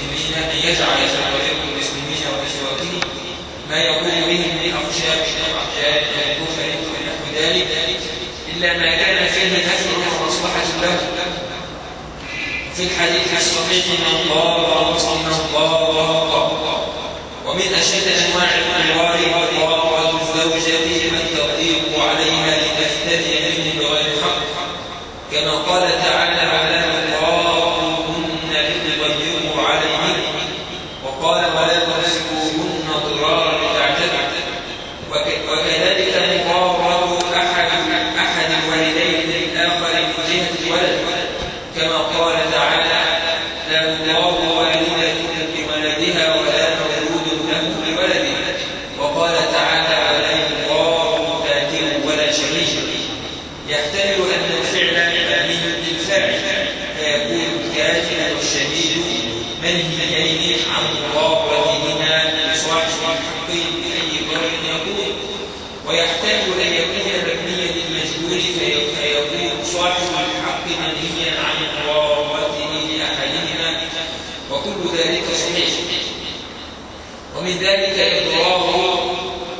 المسلمين وأسواقه ما يقوم به من أخشاب الأحجار والكفر ونحو ذلك، إلا ما كان فيه نفع ومصلحة له. في الحديث الصحيح من ضار مسلما ضار، ومن أشد أنواع الضرار ضرارة الزوجة التضييق عليها لتفتدي منه بغير حق، كما قال تعالى ولا تضاروهن لتضيقوا عليهن، وقال ولا تمسكوهن ضرارا لتعتدوا، وكذلك مضارة أحد الوالدين للآخر من جهة الولد، كما قال تعالى لا تضار والدة بولدها ولا مولود له بولده، وقال تعالى ولا يضار كاتب ولا شهيد. يحتمل أن الفعل منهي للفاعل فيكون الكاتب والشهيد منهيين عن مضارتهما لصاحب الحق بأي ضرر يكون، ويحتمل أن يكون مبنيا للمجهول فيكون صاحب الحق منهيا عن مضارته لأحدهما، وكل ذلك صحيح. ومن ذلك إضرار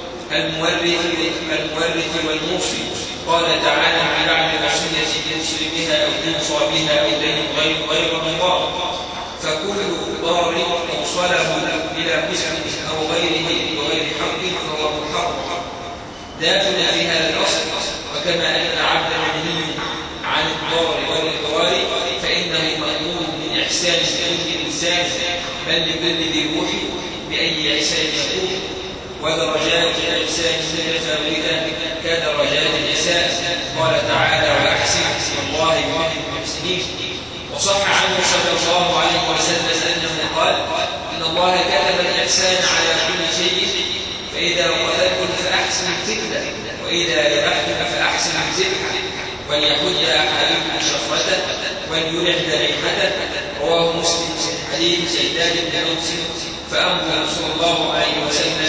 المورث والموصي، قال تعالى من بعد وصية يوصي بها أو يوصى بها أو دين غير مضار، فكل ضار أوصله بلا قسم أو غيره بغير حق فهو محرم داخل في هذا الأصل. وكما أن العبد منهي عن الضار والإضرار فإنه مأمور من إحسان كل إنسان بل لكل ذي روح بأي إحسان يكون، ودرجات الإحسان متفاوتة كدرجات الإحسان. قال تعالى: وأحسن والله يحب المحسنين. وصح عنه صلى الله عليه وسلم أنه قال: إن الله كتب الإحسان على كل شيء، فإذا قتلتم فأحسن القتلة، وإذا ذبحتم فأحسن الذبح، وليحد أحدكم شفرته وليلح ذبيحته. رواه مسلم من حديث شداد بن أوس. فأمره صلى الله عليه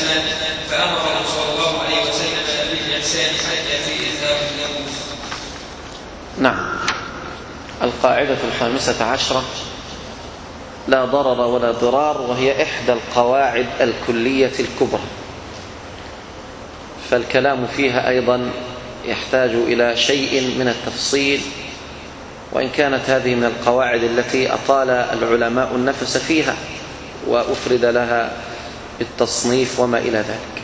وسلم بالإحسان حتى في إذهاب النفوس. نعم. القاعدة 15 لا ضرر ولا ضرار، وهي إحدى القواعد الكلية الكبرى، فالكلام فيها أيضا يحتاج إلى شيء من التفصيل، وإن كانت هذه من القواعد التي أطال العلماء النفس فيها وأفرد لها بالتصنيف وما إلى ذلك،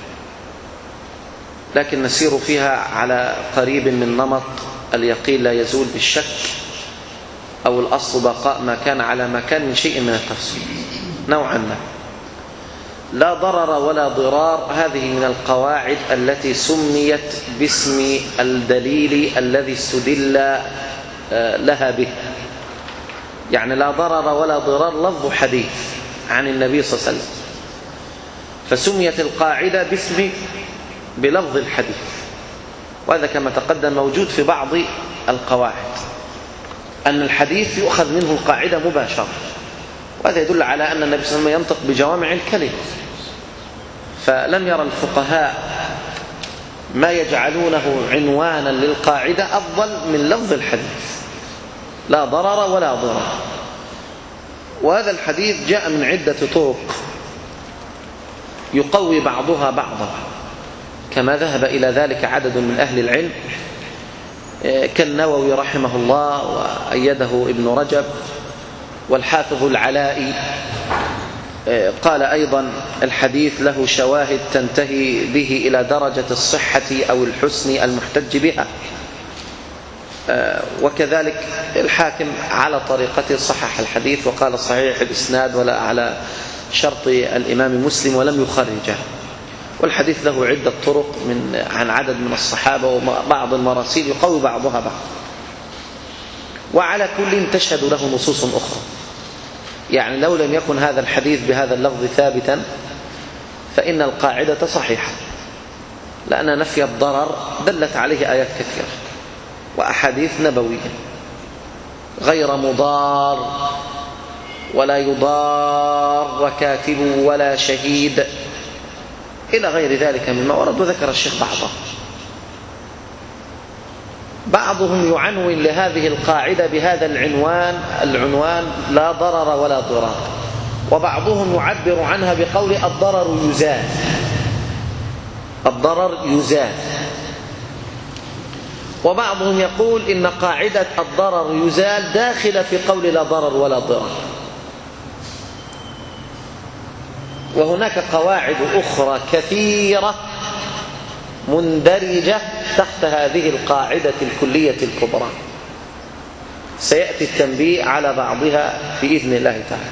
لكن نسير فيها على قريب من نمط اليقين لا يزول بالشك، أو الأصل بقاء ما كان على ما كان من شيء من التفصيل نوعا ما. لا ضرر ولا ضرار هذه من القواعد التي سميت باسم الدليل الذي استدل لها به، يعني لا ضرر ولا ضرار لفظ حديث عن النبي صلى الله عليه وسلم، فسميت القاعدة بلفظ الحديث، وهذا كما تقدم موجود في بعض القواعد، أن الحديث يؤخذ منه القاعدة مباشرة، وهذا يدل على أن النبي صلى الله عليه وسلم ينطق بجوامع الكلم، فلم يرى الفقهاء ما يجعلونه عنوانا للقاعدة أفضل من لفظ الحديث، لا ضرر ولا ضرر. وهذا الحديث جاء من عدة طرق يقوي بعضها بعضا، كما ذهب إلى ذلك عدد من أهل العلم كالنووي رحمه الله، وأيده ابن رجب، والحافظ العلائي قال أيضا الحديث له شواهد تنتهي به إلى درجة الصحة أو الحسن المحتج بها، وكذلك الحاكم على طريقته صحح الحديث وقال صحيح الإسناد ولا على شرط الإمام مسلم ولم يخرجه. والحديث له عدة طرق عن عدد من الصحابة وبعض المراسيل يقوي بعضها بعض، وعلى كل تشهد له نصوص أخرى. يعني لو لم يكن هذا الحديث بهذا اللفظ ثابتا فإن القاعدة صحيحة، لأن نفي الضرر دلت عليه آيات كثيرة وأحاديث نبوية، غير مضار ولا يضار كاتب ولا شهيد إلى غير ذلك مما ورد، وذكر الشيخ بعضهم يعنون لهذه القاعدة بهذا العنوان لا ضرر ولا ضرار، وبعضهم يعبر عنها بقول الضرر يزال، وبعضهم يقول إن قاعدة الضرر يزال داخلة في قول لا ضرر ولا ضرار. وهناك قواعد أخرى كثيرة مندرجة تحت هذه القاعدة الكلية الكبرى، سيأتي التنبيه على بعضها بإذن الله تعالى.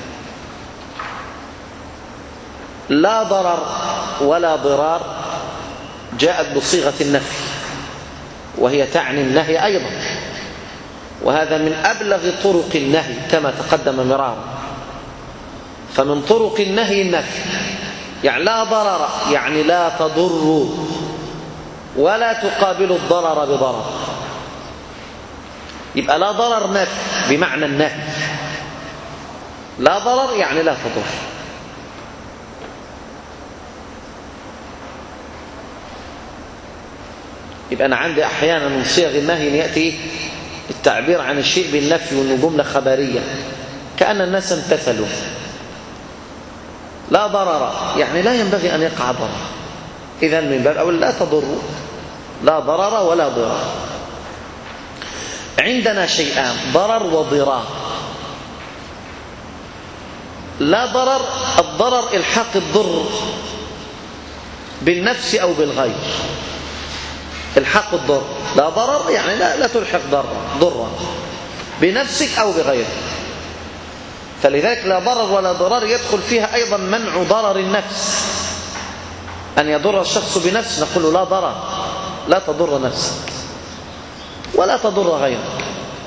لا ضرر ولا ضرار جاءت بصيغة النفي، وهي تعني النهي أيضا، وهذا من أبلغ طرق النهي كما تقدم مرارا. فمن طرق النهي النفي، يعني لا ضرر يعني لا تضر ولا تقابل الضرر بضرر، يبقى لا ضرر نفي بمعنى النهي، لا ضرر يعني لا تضر. يبقى أنا عندي أحيانا من صيغ النهي يأتي التعبير عن الشيء بالنفي وأنه جملة خبرية كأن الناس امتثلوا. لا ضرر يعني لا ينبغي أن يقع ضرر، إذن من باب أول لا تضر، لا ضرر ولا ضرار. عندنا شيئان ضرر وضرار. لا ضرر، الضرر الحاق الضر بالنفس أو بالغير، الحاق الضر. لا ضرر يعني لا تلحق ضرا بنفسك أو بغيرك. فلذلك لا ضرر ولا ضرار يدخل فيها أيضا منع ضرر النفس، أن يضر الشخص بنفسه نقول له لا ضرر، لا تضر نفسك ولا تضر غيرك.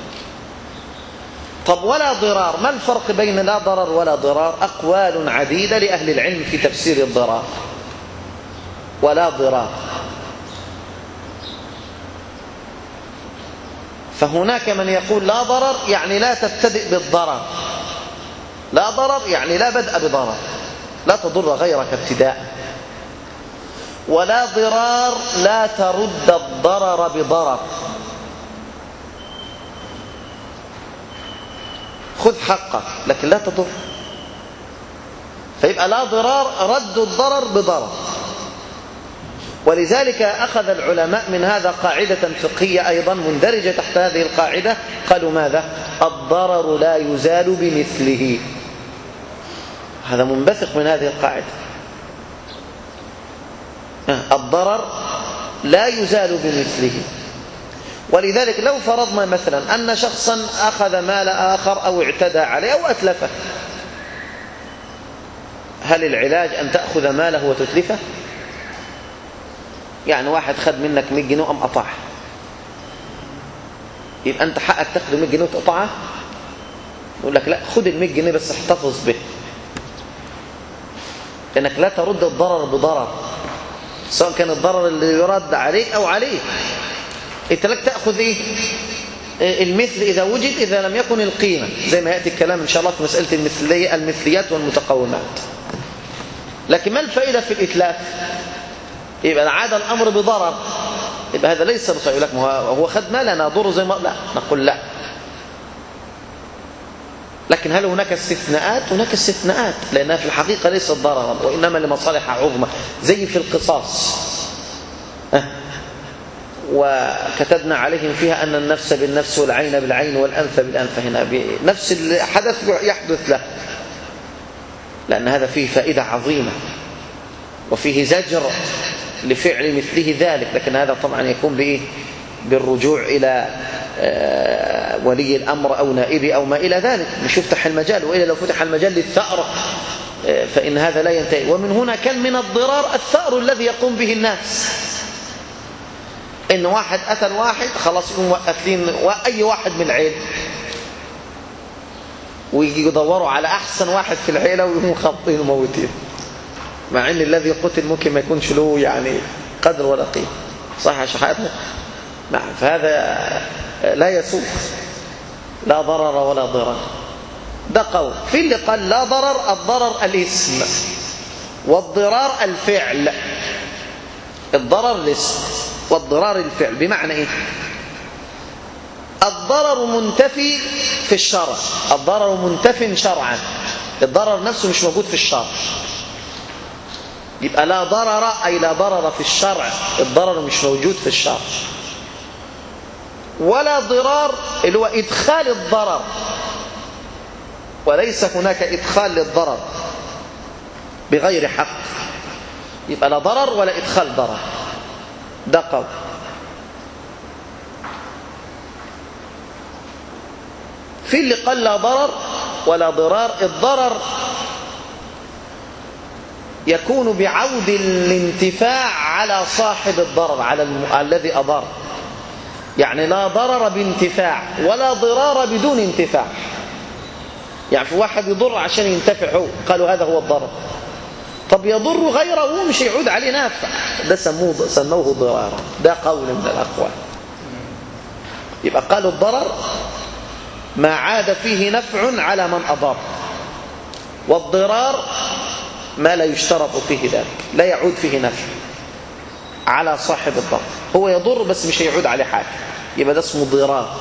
طب ولا ضرار، ما الفرق بين لا ضرر ولا ضرار؟ أقوال عديدة لأهل العلم في تفسير الضرار ولا ضرار. فهناك من يقول لا ضرر يعني لا تبتدئ بالضرر، لا ضرر يعني لا بدء بضرر، لا تضر غيرك ابتداء. ولا ضرار لا ترد الضرر بضرر، خذ حقك لكن لا تضر. فيبقى لا ضرار رد الضرر بضرر. ولذلك أخذ العلماء من هذا قاعدة فقهية أيضا مندرجة تحت هذه القاعدة، قالوا ماذا؟ الضرر لا يزال بمثله. هذا منبثق من هذه القاعدة، الضرر لا يزال بمثله. ولذلك لو فرضنا مثلا أن شخصا أخذ مال آخر أو اعتدى عليه أو أتلفه، هل العلاج أن تأخذ ماله وتتلفه؟ يعني واحد خد منك 100 جنيه وقام قطعها، يبقى أنت حقك تاخذ 100 جنيه وتقطعها؟ يقول لك لا، خذ ال 100 جنيه بس احتفظ به، لأنك لا ترد الضرر بضرر، سواء كان الضرر اللي يرد عليك أو عليه. أنت لك تأخذ إيه؟ المثل إذا وجد، إذا لم يكن القيمة، زي ما يأتي الكلام إن شاء الله في مسألة المثليات والمتقومات. لكن ما الفائدة في الإتلاف؟ يبقى عاد الأمر بضرر، يبقى هذا ليس بصحيح. يقول لك هو خد مالنا ضر زي ما، لا، نقول لا. لكن هل هناك استثناءات؟ هناك استثناءات، لأنها في الحقيقة ليست ضررا وإنما لمصالح عظمى، زي في القصاص. وكتبنا عليهم فيها أن النفس بالنفس والعين بالعين والأنف بالأنف، هنا بنفس الحدث يحدث له، لأن هذا فيه فائدة عظيمة وفيه زجر لفعل مثله ذلك. لكن هذا طبعا يكون بإيه؟ بالرجوع إلى ولي الأمر أو نائبه أو ما إلى ذلك، مش يفتح المجال. وإلا لو فتح المجال للثأر فإن هذا لا ينتهي. ومن هنا كان من الضرار الثأر الذي يقوم به الناس، إن واحد قتل واحد خلاص يقوم وقفين أي واحد من العيلة ويجي يدوروا على أحسن واحد في العيلة ويقوموا خابطين وموتين، مع إن الذي قتل ممكن ما يكونش له يعني قدر ولا قيمة. صح يا شحاتنا؟ نعم. فهذا لا يسوق، لا ضرر ولا ضرر. ده قول. في اللي قال لا ضرر، الضرر الاسم والضرار الفعل. الضرر الاسم والضرار الفعل. بمعنى ايه؟ الضرر منتفي في الشرع، الضرر منتف شرعا، الضرر نفسه مش موجود في الشرع. يبقى لا ضرر أي لا ضرر في الشرع، الضرر مش موجود في الشرع. ولا ضرار اللي هو إدخال الضرر، وليس هناك إدخال للضرر بغير حق. يبقى لا ضرر ولا إدخال ضرر. ده قول. في اللي قال لا ضرر ولا ضرار. الضرر يكون بعود الانتفاع على صاحب الضرر، على الذي أضر. يعني لا ضرر بانتفاع ولا ضرار بدون انتفاع. يعني في واحد يضر عشان ينتفع هو، قالوا هذا هو الضرر. طب يضر غيره ومش يعود عليه نافع، ده سموه ضرارا. ده قول من الأقوال. يبقى قالوا الضرر ما عاد فيه نفع على من أضر، والضرار ما لا يشترط فيه ذلك، لا يعود فيه نفع على صاحب الضرر. هو يضر بس مش هيعود عليه حاجة، يبقى ده اسمه ضرار.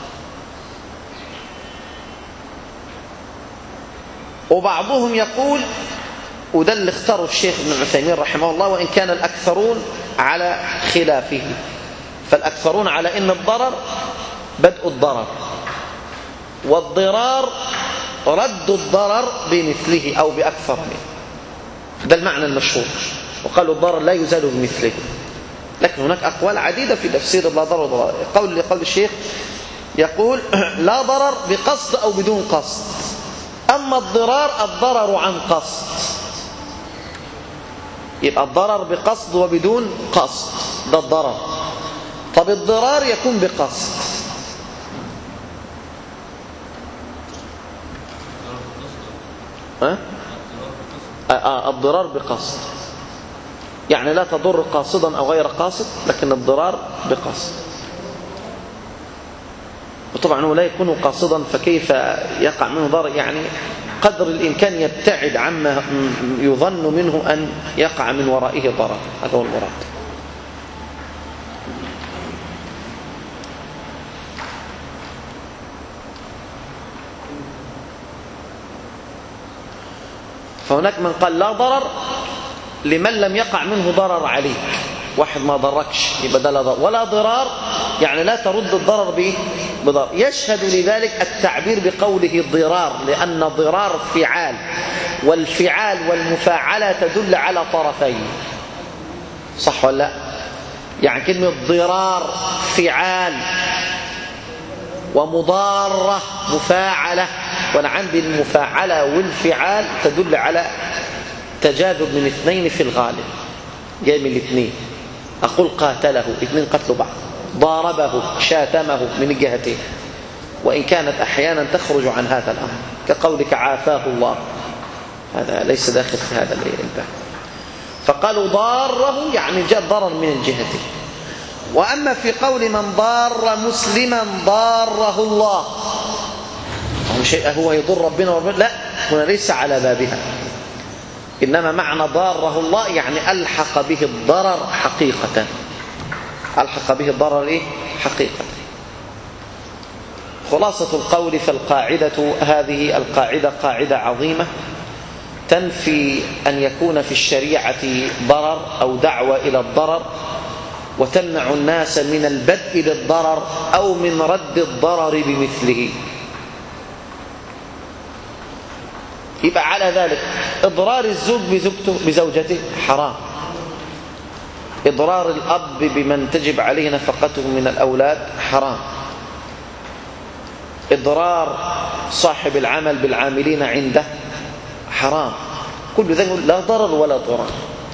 وبعضهم يقول، وده اللي اختاره الشيخ ابن عثيمين رحمه الله، وإن كان الأكثرون على خلافه، فالأكثرون على إن الضرر بدء الضرر، والضرار رد الضرر بمثله أو بأكثر منه. ده المعنى المشهور. وقالوا الضرر لا يزال بمثله. لكن هناك أقوال عديدة في تفسير لا ضرر وضرر. قول الشيخ يقول لا ضرر بقصد أو بدون قصد، أما الضرر عن قصد، يبقى الضرر بقصد وبدون قصد، ده الضرر. طب الضرار يكون بقصد. الضرار بقصد، يعني لا تضر قاصدا أو غير قاصد، لكن الضرار بقصد. وطبعا هو لا يكون قاصدا، فكيف يقع منه ضرر؟ يعني قدر الإمكان يبتعد عما يظن منه أن يقع من ورائه ضرر، هذا هو المراد. فهناك من قال لا ضرر لمن لم يقع منه ضرر عليك، واحد ما ضركش يبقى ده لا ضرر، ولا ضرار يعني لا ترد الضرر به بضرر. يشهد لذلك التعبير بقوله ضرار، لأن ضرار فعال، والفعال والمفاعلة تدل على طرفين، صح ولا لا؟ يعني كلمة ضرار فعال ومضارة مفاعلة، وأنا عندي المفاعلة والفعال تدل على تجاذب من اثنين في الغالب، جاي من الاثنين. أقول قاتله، اثنين قتلوا بعض، ضاربه شاتمه من الجهتين، وإن كانت أحيانا تخرج عن هذا الأمر، كقولك عافاه الله، هذا ليس داخل في هذا الباب. فقالوا ضاره يعني جاء ضرر من الجهتين. وأما في قول من ضار مسلما ضاره الله، هو يضر ربنا وربنا، لا، هنا ليس على بابها، إنما معنى ضاره الله يعني ألحق به الضرر حقيقة، ألحق به الضرر إيه؟ حقيقة. خلاصة القول، فالقاعدة هذه القاعدة قاعدة عظيمة تنفي أن يكون في الشريعة ضرر أو دعوة إلى الضرر، وتمنع الناس من البدء للضرر أو من رد الضرر بمثله. يبقى على ذلك إضرار الزوج بزوجته حرام، إضرار الأب بمن تجب عليه نفقته من الأولاد حرام، إضرار صاحب العمل بالعاملين عنده حرام. كل ذلك لا ضرر ولا ضرر،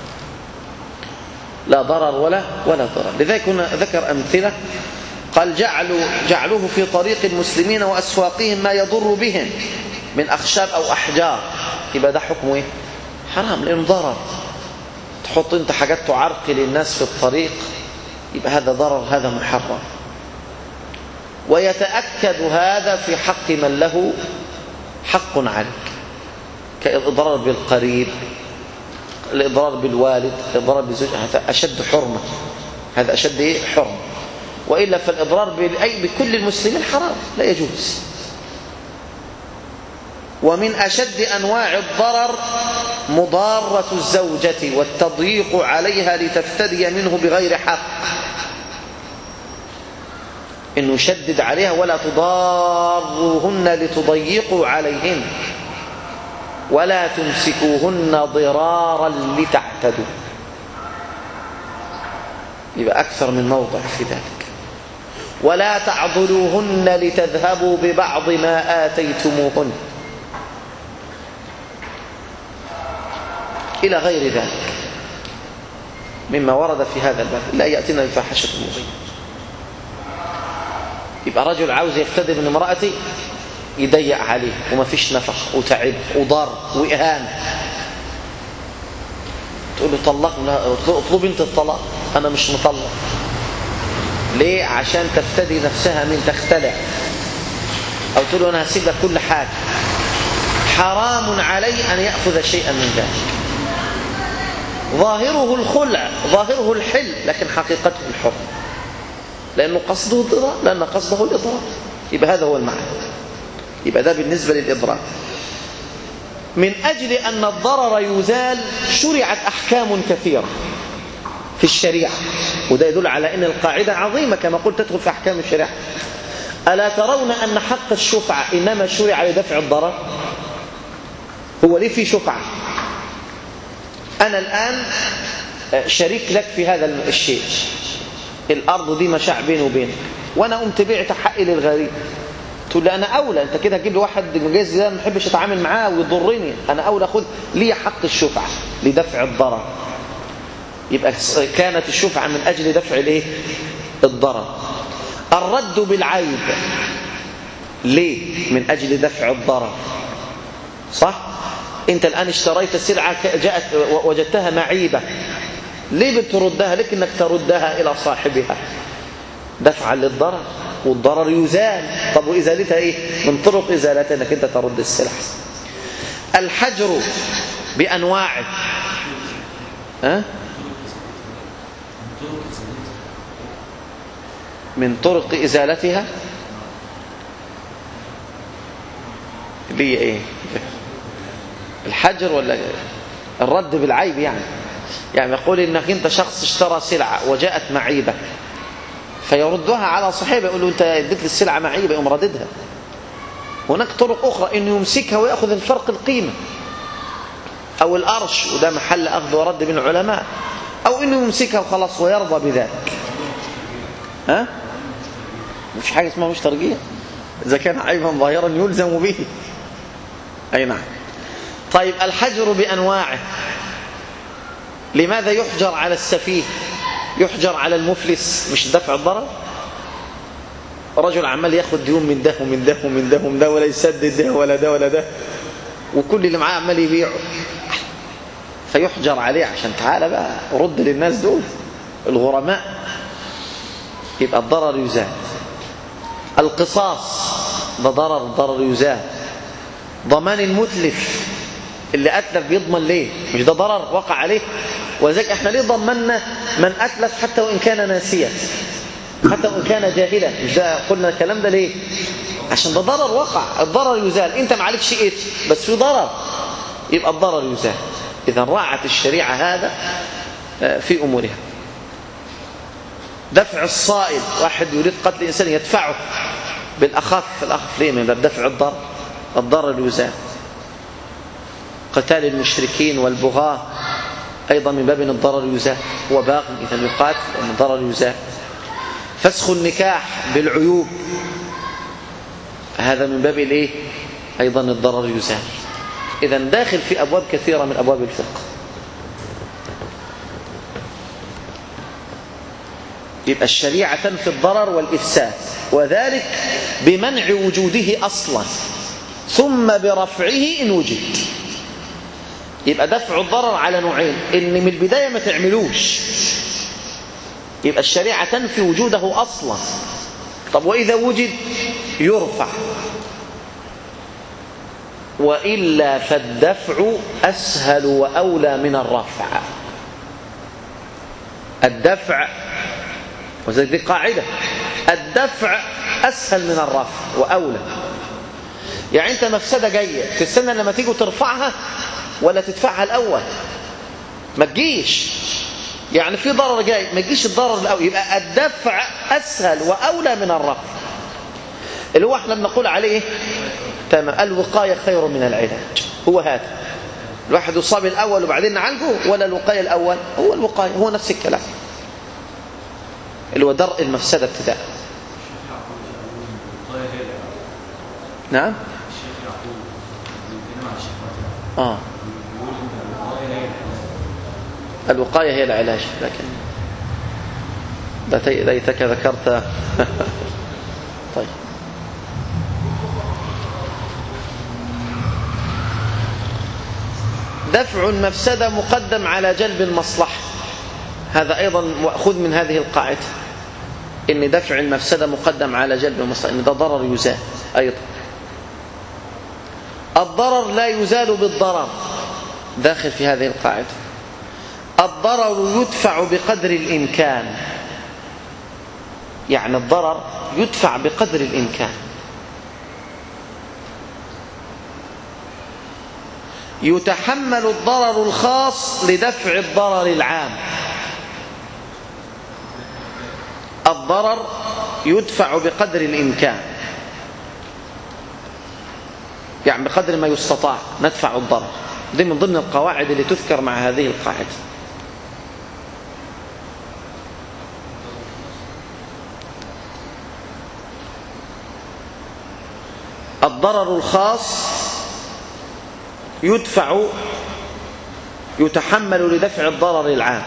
لا ضرر ولا ضرر. لذلك هنا ذكر أمثلة، قال جعلوه في طريق المسلمين وأسواقهم ما يضر بهم من أخشاب أو أحجار، يبقى ده حكمه إيه؟ حرام، لأنه ضرر. تحط أنت حاجات تعرقل الناس في الطريق، يبقى هذا ضرر، هذا محرم. ويتأكد هذا في حق من له حق عليك، كالإضرار بالقريب، الإضرار بالوالد، الإضرار بالزوج، هذا أشد حرمة، هذا أشد إيه؟ حرمة. وإلا فالإضرار بكل المسلمين حرام، لا يجوز. ومن أشد أنواع الضرر مضارة الزوجة والتضييق عليها لتفتدي منه بغير حق، إنه يشدد عليها ولا تضاروهن لتضيقوا عليهن ولا تمسكوهن ضرارا لتعتدوا. يبقى أكثر من موضع في ذلك. ولا تعضلوهن لتذهبوا ببعض ما آتيتموهن، إلى غير ذلك مما ورد في هذا الباب، لا يأتينا بفاحشة مبينة. يبقى رجل عاوز يفتدي من امرأته، يضيق عليه وما فيش نفق وتعب وضر وإهانة، تقول له طلقنا، اطلب انت الطلاق، أنا مش مطلق. ليه؟ عشان تفتدي نفسها من تختلع، أو تقول له أنا هسيب لك كل حاجة. حرام عليه أن يأخذ شيئا من ذلك. ظاهره الخلع، ظاهره الحل، لكن حقيقته الحرم، لأنه قصده الضرار، لأن قصده الإضرار. يبقى هذا هو المعنى. يبقى ده بالنسبة للإضرار. من أجل أن الضرر يزال شرعت أحكام كثيرة في الشريعة، وده يدل على أن القاعدة عظيمة كما قلت تدخل في أحكام الشريعة. ألا ترون أن حق الشفعة إنما شرع لدفع الضرر؟ هو ليه في شفعة؟ أنا الآن شريك لك في هذا الشيء، الأرض دي مشاع بيني وبينك، وأنا قمت بعت حقي للغريب، تقول لي أنا أولى، أنت كده هتجيب لي واحد مجاز ده ما بحبش أتعامل معاه ويضرني، أنا أولى أخذ لي حق الشفعة لدفع الضرر. يبقى كانت الشفعة من أجل دفع الإيه؟ الضرر. الرد بالعيب ليه؟ من أجل دفع الضرر. صح؟ أنت الآن اشتريت السلعة جاءت وجدتها معيبة، ليه بتردها؟ لك أنك تردها إلى صاحبها دفعا للضرر، والضرر يزال. طب وإزالتها إيه؟ من طرق إزالتها أنك أنت ترد السلعة. الحجر بأنواعه. من طرق إزالتها اللي هي إيه؟ الحجر ولا الرد بالعيب؟ يعني يقول إنك أنت شخص اشترى سلعة وجاءت معيبة فيردها على صاحبه، يقول له أنت اديت لي السلعة معيبة، يقوم رددها. هناك طرق أخرى إنه يمسكها ويأخذ الفرق القيمة أو الأرش، وده محل أخذ ورد من العلماء، أو إنه يمسكها وخلاص ويرضى بذلك. مش حاجة اسمها مشتركية، إذا كان عيبا ظاهرا يلزم به. أي نعم. طيب الحجر بأنواعه. لماذا يحجر على السفيه؟ يحجر على المفلس مش دفع الضرر؟ رجل عمال ياخد ديون من ده ومن ده ومن ده ومن ده ولا يسدد ده ولا ده ولا ده، وكل اللي معاه عمال يبيعه، فيحجر عليه عشان تعالى بقى رد للناس دول الغرماء. يبقى الضرر يزال. القصاص ده ضرر يزال. ضمان المتلف اللي أتلف بيضمن ليه؟ مش ده ضرر وقع عليه؟ ولذلك احنا ليه ضمننا من أتلف حتى وإن كان ناسيا، حتى وإن كان جاهلا؟ مش ده قلنا الكلام ده ليه؟ عشان ده ضرر وقع، الضرر يزال. انت ما عليكش إثم بس في ضرر، يبقى الضرر يزال. إذا راعت الشريعة هذا في أمورها. دفع الصائل، واحد يريد قتل إنسان يدفعه بالأخف، الأخف ليه؟ من باب دفع الضرر يزال. قتال المشركين والبغاة أيضا من باب الضرر يزال، هو باغ إذا يقاتل وأن الضرر يزال. فسخ النكاح بالعيوب هذا من باب الإيه؟ أيضا الضرر يزال. إذا داخل في أبواب كثيرة من أبواب الفقه. يبقى الشريعة تنفي الضرر والإفساد، وذلك بمنع وجوده أصلا ثم برفعه إن وجد. يبقى دفع الضرر على نوعين، إن من البداية ما تعملوش، يبقى الشريعة تنفي وجوده أصلا. طب وإذا وجد يرفع، وإلا فالدفع أسهل وأولى من الرفع. الدفع، وذلك دي قاعدة، الدفع أسهل من الرفع وأولى. يعني أنت مفسدة جاية، تستنى لما تيجي ترفعها ولا تدفعها الأول؟ ما تجيش. يعني في ضرر جاي ما تجيش الضرر الأول، يبقى الدفع أسهل وأولى من الرفع، اللي هو احنا بنقول عليه تمام الوقاية خير من العلاج. هو هذا، الواحد يصاب الأول وبعدين نعالجه، ولا الوقاية الأول؟ هو الوقاية، هو نفس الكلام، اللي هو درء المفسدة ابتداء. نعم. الوقاية هي العلاج، لكن ليتك ذكرت. طيب. دفع المفسدة مقدم على جلب المصلحة، هذا أيضا مأخوذ من هذه القاعدة، إن دفع المفسدة مقدم على جلب المصلحة، إن ده ضرر يزال أيضا. الضرر لا يزال بالضرر، داخل في هذه القاعدة. الضرر يدفع بقدر الإمكان، يعني الضرر يدفع بقدر الإمكان. يتحمل الضرر الخاص لدفع الضرر العام. الضرر يدفع بقدر الإمكان، يعني بقدر ما يستطاع ندفع الضرر. دي من ضمن القواعد اللي تذكر مع هذه القاعدة. الضرر الخاص يتحمل لدفع الضرر العام.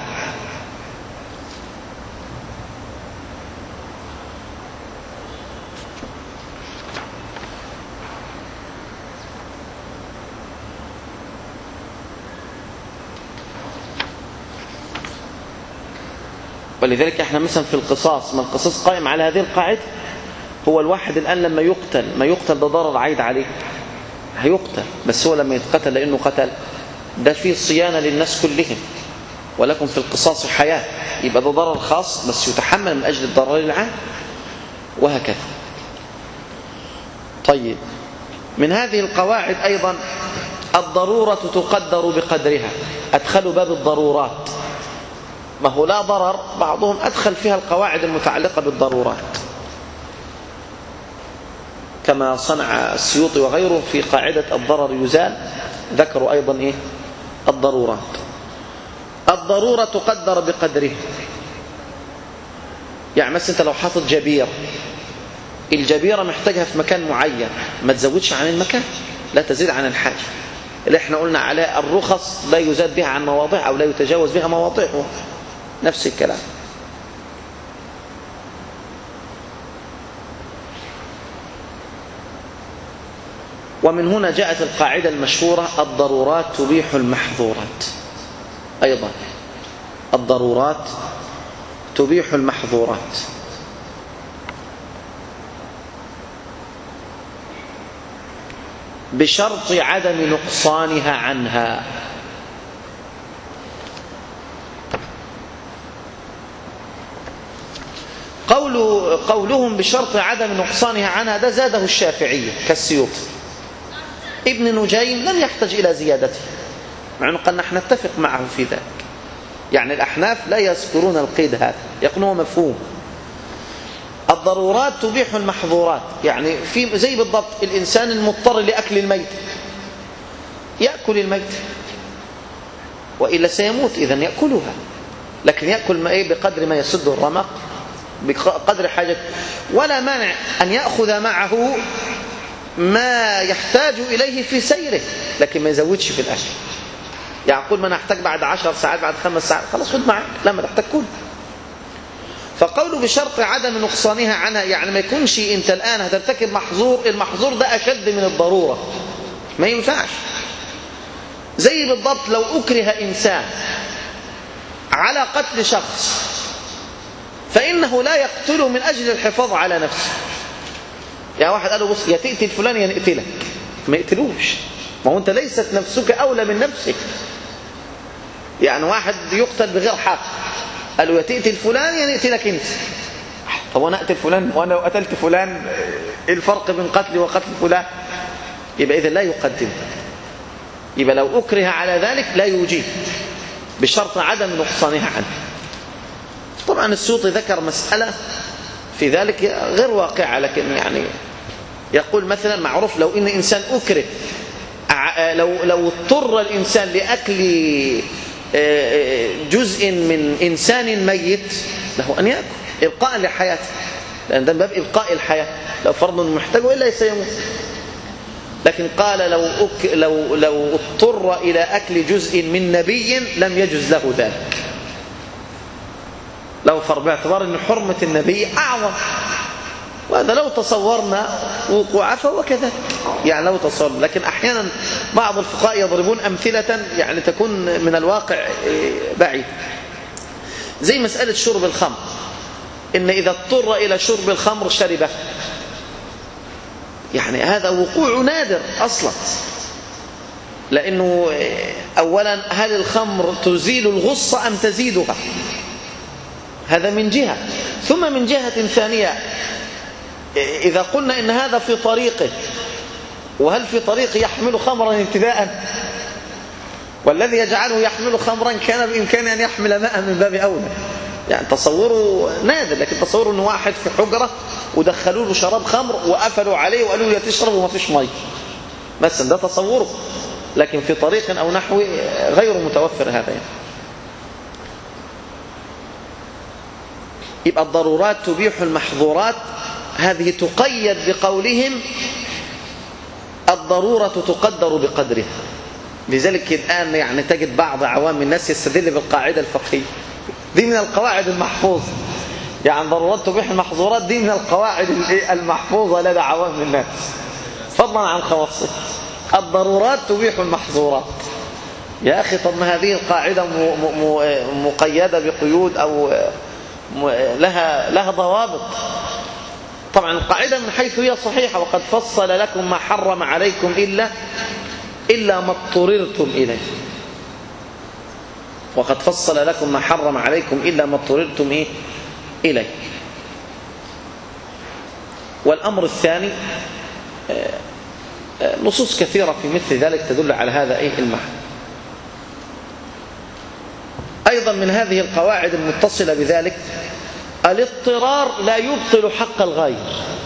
ولذلك احنا مثلا في القصاص، ما القصاص قائم على هذه القاعدة. هو الواحد الآن لما يقتل، ما يقتل ده ضرر عايد عليه، هيقتل، بس هو لما يتقتل لأنه قتل ده فيه صيانة للناس كلهم، ولكم في القصاص حياة، يبقى ده ضرر خاص بس يتحمل من أجل الضرر العام، وهكذا. طيب، من هذه القواعد أيضا الضرورة تقدر بقدرها. أدخلوا باب الضرورات، ما هو لا ضرر، بعضهم أدخل فيها القواعد المتعلقة بالضرورات كما صنع السيوطي وغيره في قاعدة الضرر يزال، ذكروا أيضا الضرورات. الضرورة تقدر بقدرها. يعني مثلا أنت لو حاطط جبير، الجبيرة محتاجها في مكان معين، ما تزودش عن المكان، لا تزيد عن الحاجة اللي احنا قلنا على الرخص لا يزاد بها عن مواضع أو لا يتجاوز بها مواضعه، نفس الكلام. ومن هنا جاءت القاعدة المشهورة الضرورات تبيح المحظورات. أيضا الضرورات تبيح المحظورات. بشرط عدم نقصانها عنها. قولهم بشرط عدم نقصانها عنها ده زاده الشافعية كالسيوطي. ابن نجيم لم يحتج إلى زيادته، مع أنه قال نحن نتفق معه في ذلك. يعني الأحناف لا يذكرون القيد هذا، يقولون مفهوم. الضرورات تبيح المحظورات، يعني في زي بالضبط الإنسان المضطر لأكل الميت يأكل الميت، وإلا سيموت، إذن يأكلها، لكن يأكل بقدر ما يسد الرمق، بقدر حاجته، ولا مانع أن يأخذ معه ما يحتاج إليه في سيره، لكن ما يزودش في الأكل. يعني يقول ما نحتاج بعد 10 ساعات، بعد 5 ساعات، خلاص خد معك، لما تحتاج كل. فقولوا بشرط عدم نقصانها عنها، يعني ما يكونش انت الآن هترتكب محظور، المحظور ده أشد من الضرورة، ما ينفعش. زي بالضبط لو أكره إنسان على قتل شخص، فإنه لا يقتله من أجل الحفاظ على نفسه. يعني واحد قال له بص، يا تقتل فلان يا نقتلك، ما يقتلوش، ما هو أنت ليست نفسك أولى من نفسك. يعني واحد يقتل بغير حق، قال له يا تقتل فلان يا نقتلك أنت. طب أنا أقتل فلان، وأنا لو قتلت فلان إيه الفرق بين قتلي وقتل فلان؟ يبقى إذا لا يقدم. يبقى لو أكره على ذلك لا يجيب، بشرط عدم نقصانها عنه. طبعا السيوطي ذكر مسألة في ذلك غير واقعة، لكن يعني يقول مثلا معروف لو إن إنسان أكره، لو اضطر الإنسان لأكل جزء من إنسان ميت، له أن يأكل إبقاء لحياته، لأن ده باب إبقاء الحياة، لو فرض محتاجه إلا سيموت. لكن قال لو اضطر إلى أكل جزء من نبي لم يجوز له ذلك، لو فرض، باعتبار أن حرمة النبي أعظم. وهذا لو تصورنا وقوعه فهو كذا، يعني لو تصور. لكن أحيانا بعض الفقهاء يضربون أمثلة يعني تكون من الواقع بعيد، زي مسألة شرب الخمر، إن إذا اضطر إلى شرب الخمر شربه، يعني هذا وقوع نادر أصلا، لأنه أولا هل الخمر تزيل الغصة أم تزيدها؟ هذا من جهة. ثم من جهة ثانية، إذا قلنا إن هذا في طريقه، وهل في طريقه يحمل خمرا ابتداء؟ والذي يجعله يحمل خمرا كان بإمكانه أن يحمل ماء من باب أولى. يعني تصوره نادر، لكن تصوروا أنه واحد في حجرة ودخلوا له شراب خمر وقفلوا عليه وقالوا له تشرب وما فيش مي مثلا، ده تصوره. لكن في طريق أو نحو غير متوفر هذا يعني. يبقى الضرورات تبيح المحظورات، هذه تقيد بقولهم الضرورة تقدر بقدرها. لذلك الآن يعني تجد بعض عوام الناس يستدل بالقاعدة الفقهية دي من القواعد المحفوظة، يعني ضرورات تبيح المحظورات دي من القواعد المحفوظة لدى عوام الناس فضلا عن خواصه. الضرورات تبيح المحظورات. يا أخي طب ما هذه القاعدة مقيدة بقيود أو لها ضوابط. طبعا القاعدة من حيث هي صحيحة، وقد فصل لكم ما حرم عليكم إلا ما اضطررتم إليه. وقد فصل لكم ما حرم عليكم إلا ما اضطررتم إليه. والأمر الثاني نصوص كثيرة في مثل ذلك تدل على هذا المعنى. أيضا من هذه القواعد المتصلة بذلك الاضطرار لا يبطل حق الغير.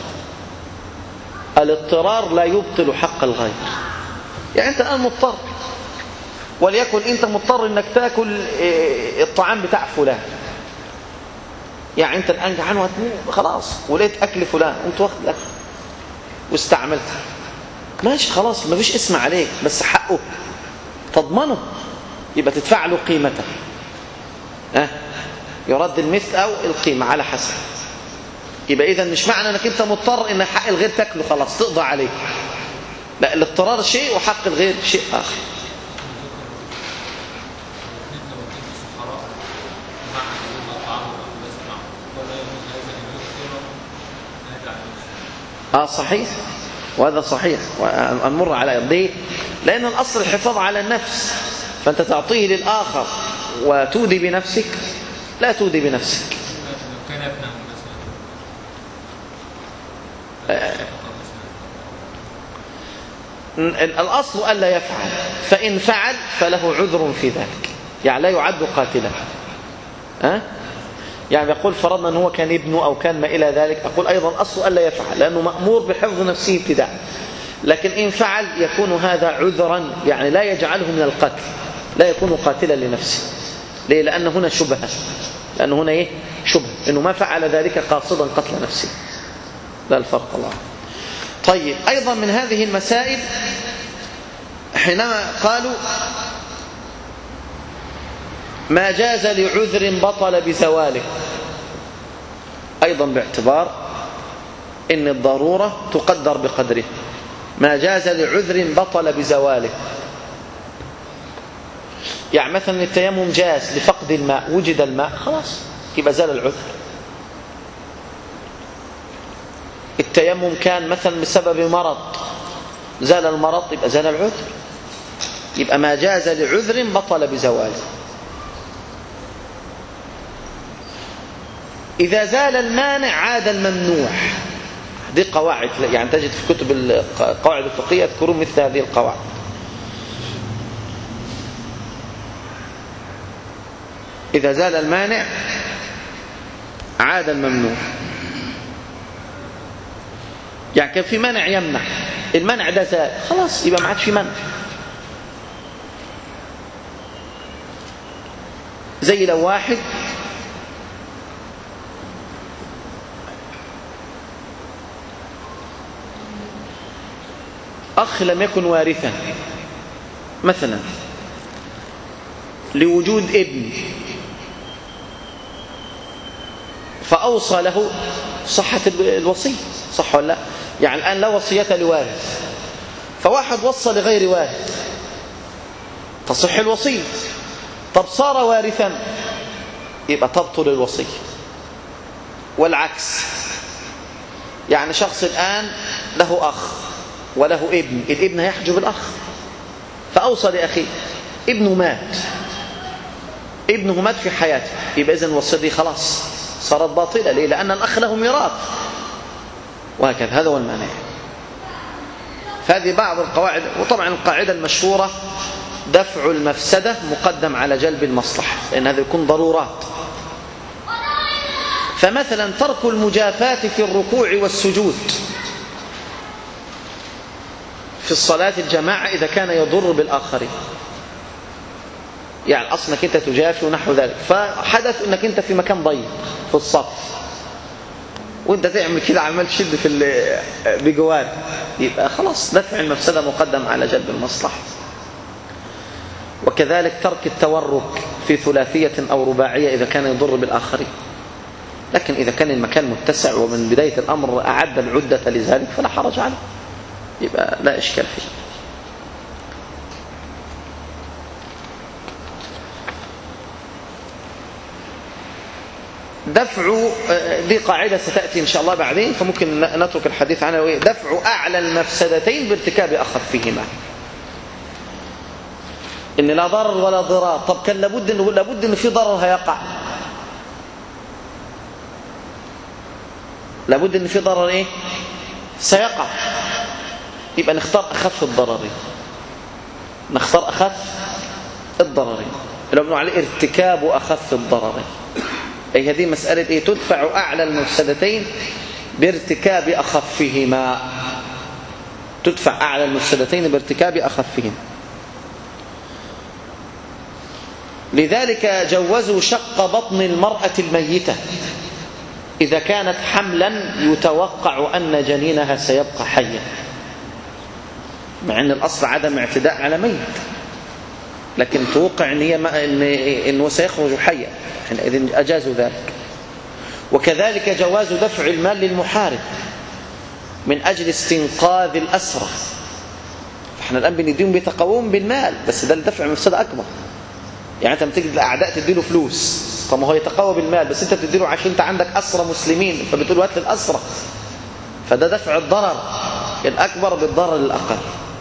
الاضطرار لا يبطل حق الغير. يعني أنت الآن مضطر، وليكن أنت مضطر أنك تأكل الطعام بتاع فلان. يعني أنت الآن جعان وهتموت خلاص، ولقيت أكل فلان أنت واخد الأكل واستعملته، ماشي خلاص ما فيش اسم عليك، بس حقه تضمنه، يبقى تدفع له قيمته. يرد المثل أو القيمة على حسب. يبقى إذن مش معنى أنك أنت مضطر أن حق الغير تأكله خلاص تقضى عليه. لا، الاضطرار شيء وحق الغير شيء آخر. صحيح، وهذا صحيح، ونمر على يديه، لأن الأصل الحفاظ على النفس. فأنت تعطيه للآخر وتودي بنفسك، لا تودي بنفسك. الأصل ألا يفعل، فإن فعل فله عذر في ذلك، يعني لا يعد قاتلا. يعني يقول فرضنا أنه كان ابنه أو كان ما إلى ذلك، أقول أيضا الأصل ألا يفعل، لأنه مأمور بحفظ نفسه ابتداء. لكن إن فعل يكون هذا عذرا، يعني لا يجعله من القتل، لا يكون قاتلا لنفسه. ليه؟ لأن هنا شبهة، لأن هنا شبهة إنه ما فعل ذلك قاصدا قتل نفسه. لا الفرق الله. طيب، أيضا من هذه المسائل حينما قالوا ما جاز لعذر بطل بزواله، أيضا باعتبار إن الضرورة تقدر بقدره. ما جاز لعذر بطل بزواله، يعني مثلا التيمم جاز لفقد الماء، وجد الماء خلاص يبقى زال العذر. التيمم كان مثلا بسبب مرض، زال المرض يبقى زال العذر. يبقى ما جاز لعذر بطل بزواله. إذا زال المانع عاد الممنوع. دي قواعد، يعني تجد في كتب القواعد الفقهية يذكرون مثل هذه القواعد. إذا زال المانع عاد الممنوع. يعني كان في مانع يمنع، المنع ده زال خلاص يبقى ما عادش في منع. زي لو واحد أخ لم يكن وارثا مثلا لوجود ابن، فأوصى له صحة الوصية، صح ولا لا؟ يعني الآن لا وصية لوارث، فواحد وصى لغير وارث تصح الوصية. طب صار وارثا يبقى تبطل الوصية. والعكس، يعني شخص الآن له أخ وله ابن، الابن هيحجب الأخ، فأوصى لأخيه، ابنه مات في حياته، يبقى إذن الوصية دي خلاص صارت باطلة. ليه؟ لأن الأخ له ميراث، وهكذا. هذا هو المانع. فهذه بعض القواعد. وطبعا القاعدة المشهورة دفع المفسدة مقدم على جلب المصلحة، لأن هذا يكون ضرورات. فمثلا ترك المجافاة في الركوع والسجود في الصلاة الجماعة إذا كان يضر بالآخرين، يعني أصلك أنت تجافي ونحو ذلك، فحدث أنك أنت في مكان ضيق في الصف، وأنت تعمل كده عمال تشد بجوار، يبقى خلاص دفع المفسدة مقدم على جلب المصلحة. وكذلك ترك التورك في ثلاثية أو رباعية إذا كان يضر بالآخرين. لكن إذا كان المكان متسع ومن بداية الأمر أعد العدة لذلك فلا حرج عليه، يبقى لا إشكال فيه. دفع، دي قاعدة ستأتي إن شاء الله بعدين فممكن نترك الحديث عنها. دفع أعلى المفسدتين بارتكاب أخفهما، إن لا ضرر ولا ضرار. طب كان لابد إن في ضرر هيقع، لابد إن في ضرر إيه سيقع، يبقى نختار أخف الضررين، نختار أخف الضررين اللي بنقول عليه ارتكاب أخف الضررين. أي هذه مسألة إيه؟ تدفع أعلى المفسدتين بارتكاب أخفهما، تدفع أعلى المفسدتين بارتكاب أخفهما. لذلك جوزوا شق بطن المرأة الميتة إذا كانت حملا يتوقع أن جنينها سيبقى حيا، مع أن الأصل عدم اعتداء على ميت، لكن توقع أنه سيخرج حيا، إذن أجازوا ذلك. وكذلك جواز دفع المال للمحارب من أجل استنقاذ الأسرى. احنا الآن بنديهم بيتقوون بالمال، بس ده الدفع مفسدة أكبر. يعني أنت لما تجد الأعداء تديله فلوس، طب ما هو يتقوى بالمال، بس أنت بتديله عشان أنت عندك أسرى مسلمين فبتقول هات للأسرى، فده دفع الضرر الأكبر بالضرر الأقل.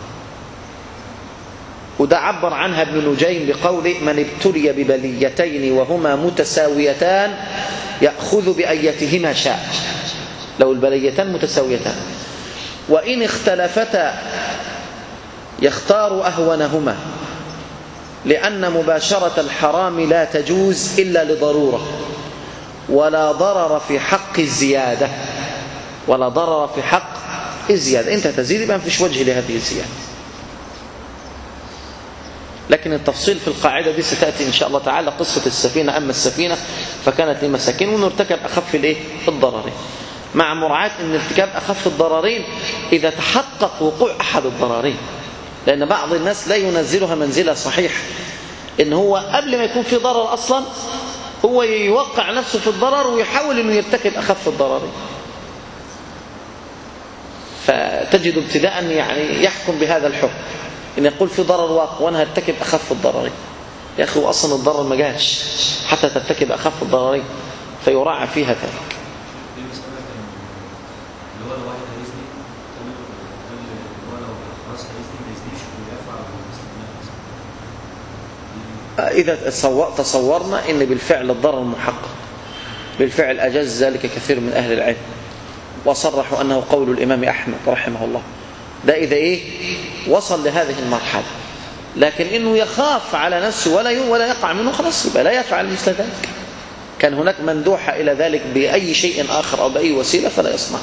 وده عبر عنها ابن نجيم بقوله: من ابتلي ببليتين وهما متساويتان يأخذ بأيتهما شاء. لو البليتان متساويتان وإن اختلفتا يختار أهونهما، لأن مباشرة الحرام لا تجوز إلا لضرورة، ولا ضرر في حق الزيادة، ولا ضرر في حق الزيادة. أنت تزيد يبقى ما فيش وجه لهذه الزيادة. لكن التفصيل في القاعدة دي ستأتي إن شاء الله تعالى. قصة السفينة، أما السفينة فكانت لمساكين ونرتكب أخف الضررين، مع مراعاة أن ارتكاب أخف الضررين إذا تحقق وقوع أحد الضررين، لأن بعض الناس لا ينزلها منزلة صحيح، إن هو قبل ما يكون في ضرر أصلا هو يوقع نفسه في الضرر ويحاول أنه يرتكب أخف الضررين، فتجد ابتداء يعني يحكم بهذا الحكم، إن يقول في ضرر واقع وأنا هرتكب أخف الضررين. يا أخي وأصلا الضرر ما جاش حتى ترتكب أخف الضررين، فيراعى فيها ذلك. إذا تصورنا إن بالفعل الضرر محقق، بالفعل أجاز ذلك كثير من أهل العلم وصرحوا أنه قول الإمام أحمد رحمه الله، ده إذا وصل لهذه المرحلة. لكن إنه يخاف على نفسه ولا يقع منه، خلاص يبقى لا يفعل مثل ذلك. كان هناك مندوحة إلى ذلك بأي شيء آخر أو بأي وسيلة فلا يصنع.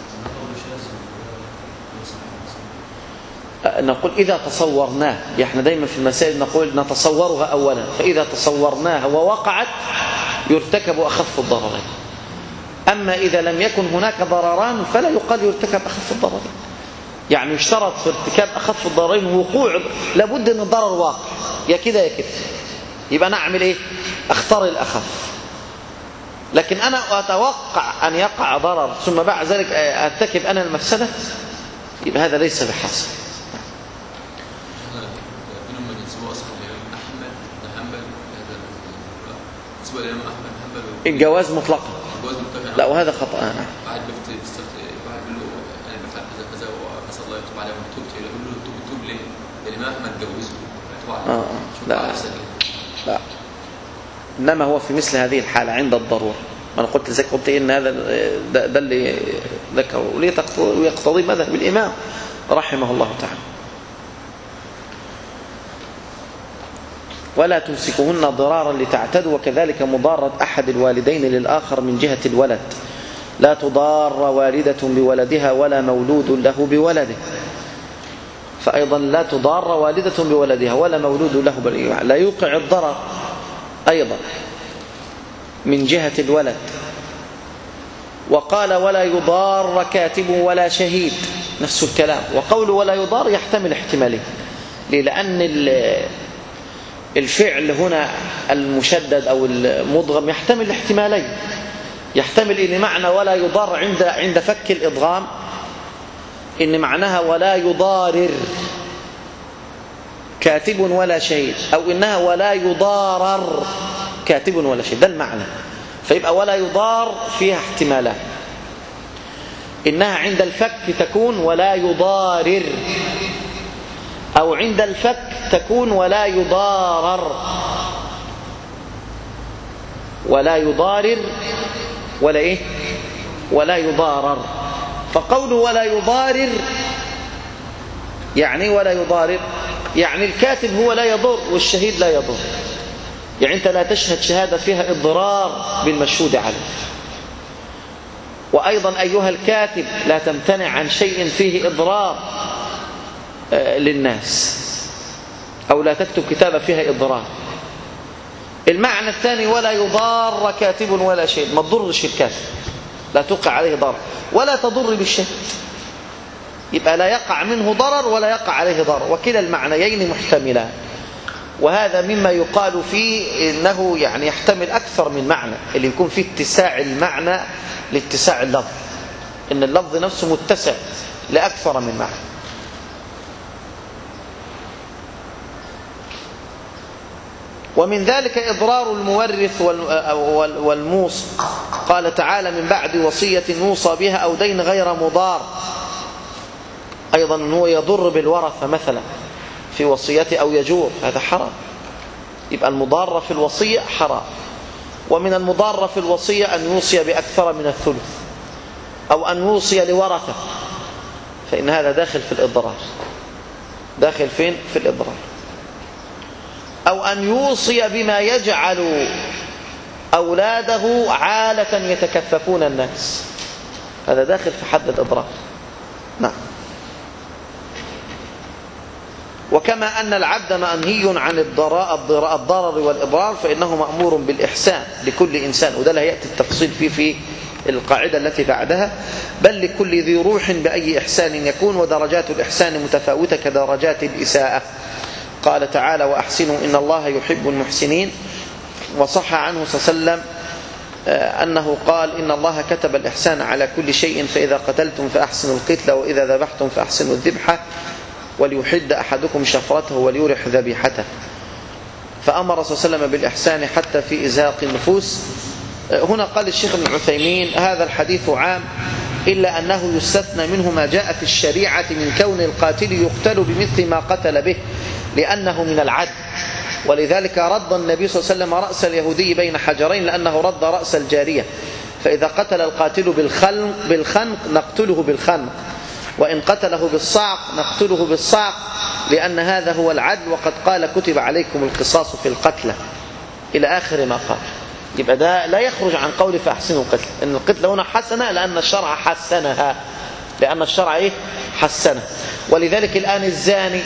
نقول إذا تصورناه، احنا دايما في المسائل نقول نتصورها أولا، فإذا تصورناها ووقعت يرتكب أخف الضررين. أما إذا لم يكن هناك ضرران فلا يقال يرتكب أخف الضررين. يعني يشترط في ارتكاب أخف الضررين وقوع، لابد أن الضرر واقع، يا كده يا كده، يبقى نعمل اختار الأخف. لكن أنا أتوقع أن يقع ضرر ثم بعد ذلك أرتكب أنا المفسدة، يبقى هذا ليس بحاصل. الجواز مطلقا، لا وهذا خطأ. واحد بيفتي واحد بيقول له انا بفعل كذا كذا وعسى الله يتوب عليه وتوب، يقول له توب ليه؟ لان ما احمد اتجوزه لا انما هو في مثل هذه الحالة عند الضرورة. ما انا قلت ان هذا ده اللي ذكره ويقتضي مذهب الامام رحمه الله تعالى. ولا تمسكوهن ضرارا لتعتدوا، وكذلك مضارة أحد الوالدين للآخر من جهة الولد. لا تضار والدة بولدها ولا مولود له بولده، فأيضا لا تضار والدة بولدها ولا مولود له بولده، لا يوقع الضرر أيضا من جهة الولد. وقال ولا يضار كاتب ولا شهيد، نفس الكلام. وقوله ولا يضار يحتمل احتمالين. ليه؟ لأن الفعل هنا المشدد أو المضغم يحتمل احتمالين. يحتمل إن معنى ولا يضار عند فك الإضغام إن معناها ولا يضارر كاتب ولا شهيد، أو إنها ولا يضارر كاتب ولا شهيد، ده المعنى. فيبقى ولا يضار فيها احتمالات، إنها عند الفك تكون ولا يضارر، أو عند الفك تكون ولا يضارر، ولا يضارر ولا إيه ولا يضارر. فقوله ولا يضارر يعني ولا يضارر يعني الكاتب هو لا يضر والشهيد لا يضر. يعني أنت لا تشهد شهادة فيها إضرار بالمشهود عليه. وأيضا أيها الكاتب لا تمتنع عن شيء فيه إضرار للناس، أو لا تكتب كتابة فيها إضرار. المعنى الثاني ولا يضار كاتب ولا شهيد، ما تضرش الكاتب، لا توقع عليه ضرر، ولا تضر بالشهيد، يبقى لا يقع منه ضرر ولا يقع عليه ضرر، وكلا المعنيين محتملان. وهذا مما يقال فيه إنه يعني يحتمل أكثر من معنى، اللي يكون فيه اتساع المعنى لاتساع اللفظ، إن اللفظ نفسه متسع لأكثر من معنى. ومن ذلك إضرار المورث والموصى، قال تعالى من بعد وصية يوصى بها أو دين غير مضار. أيضا هو يضر بالورثة مثلا في وصيته أو يجور، هذا حرام. يبقى المضارة في الوصية حرام. ومن المضارة في الوصية أن يوصي بأكثر من الثلث، أو أن يوصي لورثة، فإن هذا داخل في الإضرار. داخل فين؟ في الإضرار. أو أن يوصي بما يجعل أولاده عالة يتكففون الناس، هذا داخل في حد الإضرار. نعم. وكما أن العبد منهي عن الضرر والإضرار، فإنه مأمور بالإحسان لكل إنسان، وده لا يأتي التفصيل فيه في القاعدة التي بعدها، بل لكل ذي روح بأي إحسان يكون، ودرجات الإحسان متفاوتة كدرجات الإساءة. قال تعالى وأحسنوا إن الله يحب المحسنين. وصح عنه صلى الله عليه وسلم أنه قال إن الله كتب الإحسان على كل شيء، فإذا قتلتم فأحسنوا القتل، وإذا ذبحتم فأحسنوا الذبحة، وليحد أحدكم شفرته وليرح ذبيحته. فأمر صلى الله عليه وسلم بالإحسان حتى في إزهاق النفوس. هنا قال الشيخ ابن عثيمين هذا الحديث عام، إلا أنه يستثنى منه ما جاء في الشريعة من كون القاتل يقتل بمثل ما قتل به، لأنه من العدل. ولذلك رد النبي صلى الله عليه وسلم رأس اليهودي بين حجرين، لأنه رد رأس الجارية. فإذا قتل القاتل بالخنق نقتله بالخنق، وإن قتله بالصعق نقتله بالصعق، لأن هذا هو العدل. وقد قال كتب عليكم القصاص في القتلى إلى آخر ما قال. يبقى ده لا يخرج عن قول فأحسنوا القتل، إن القتلى هنا حسنة لأن الشرع حسنها، لأن الشرع إيه؟ حسنه. ولذلك الآن الزاني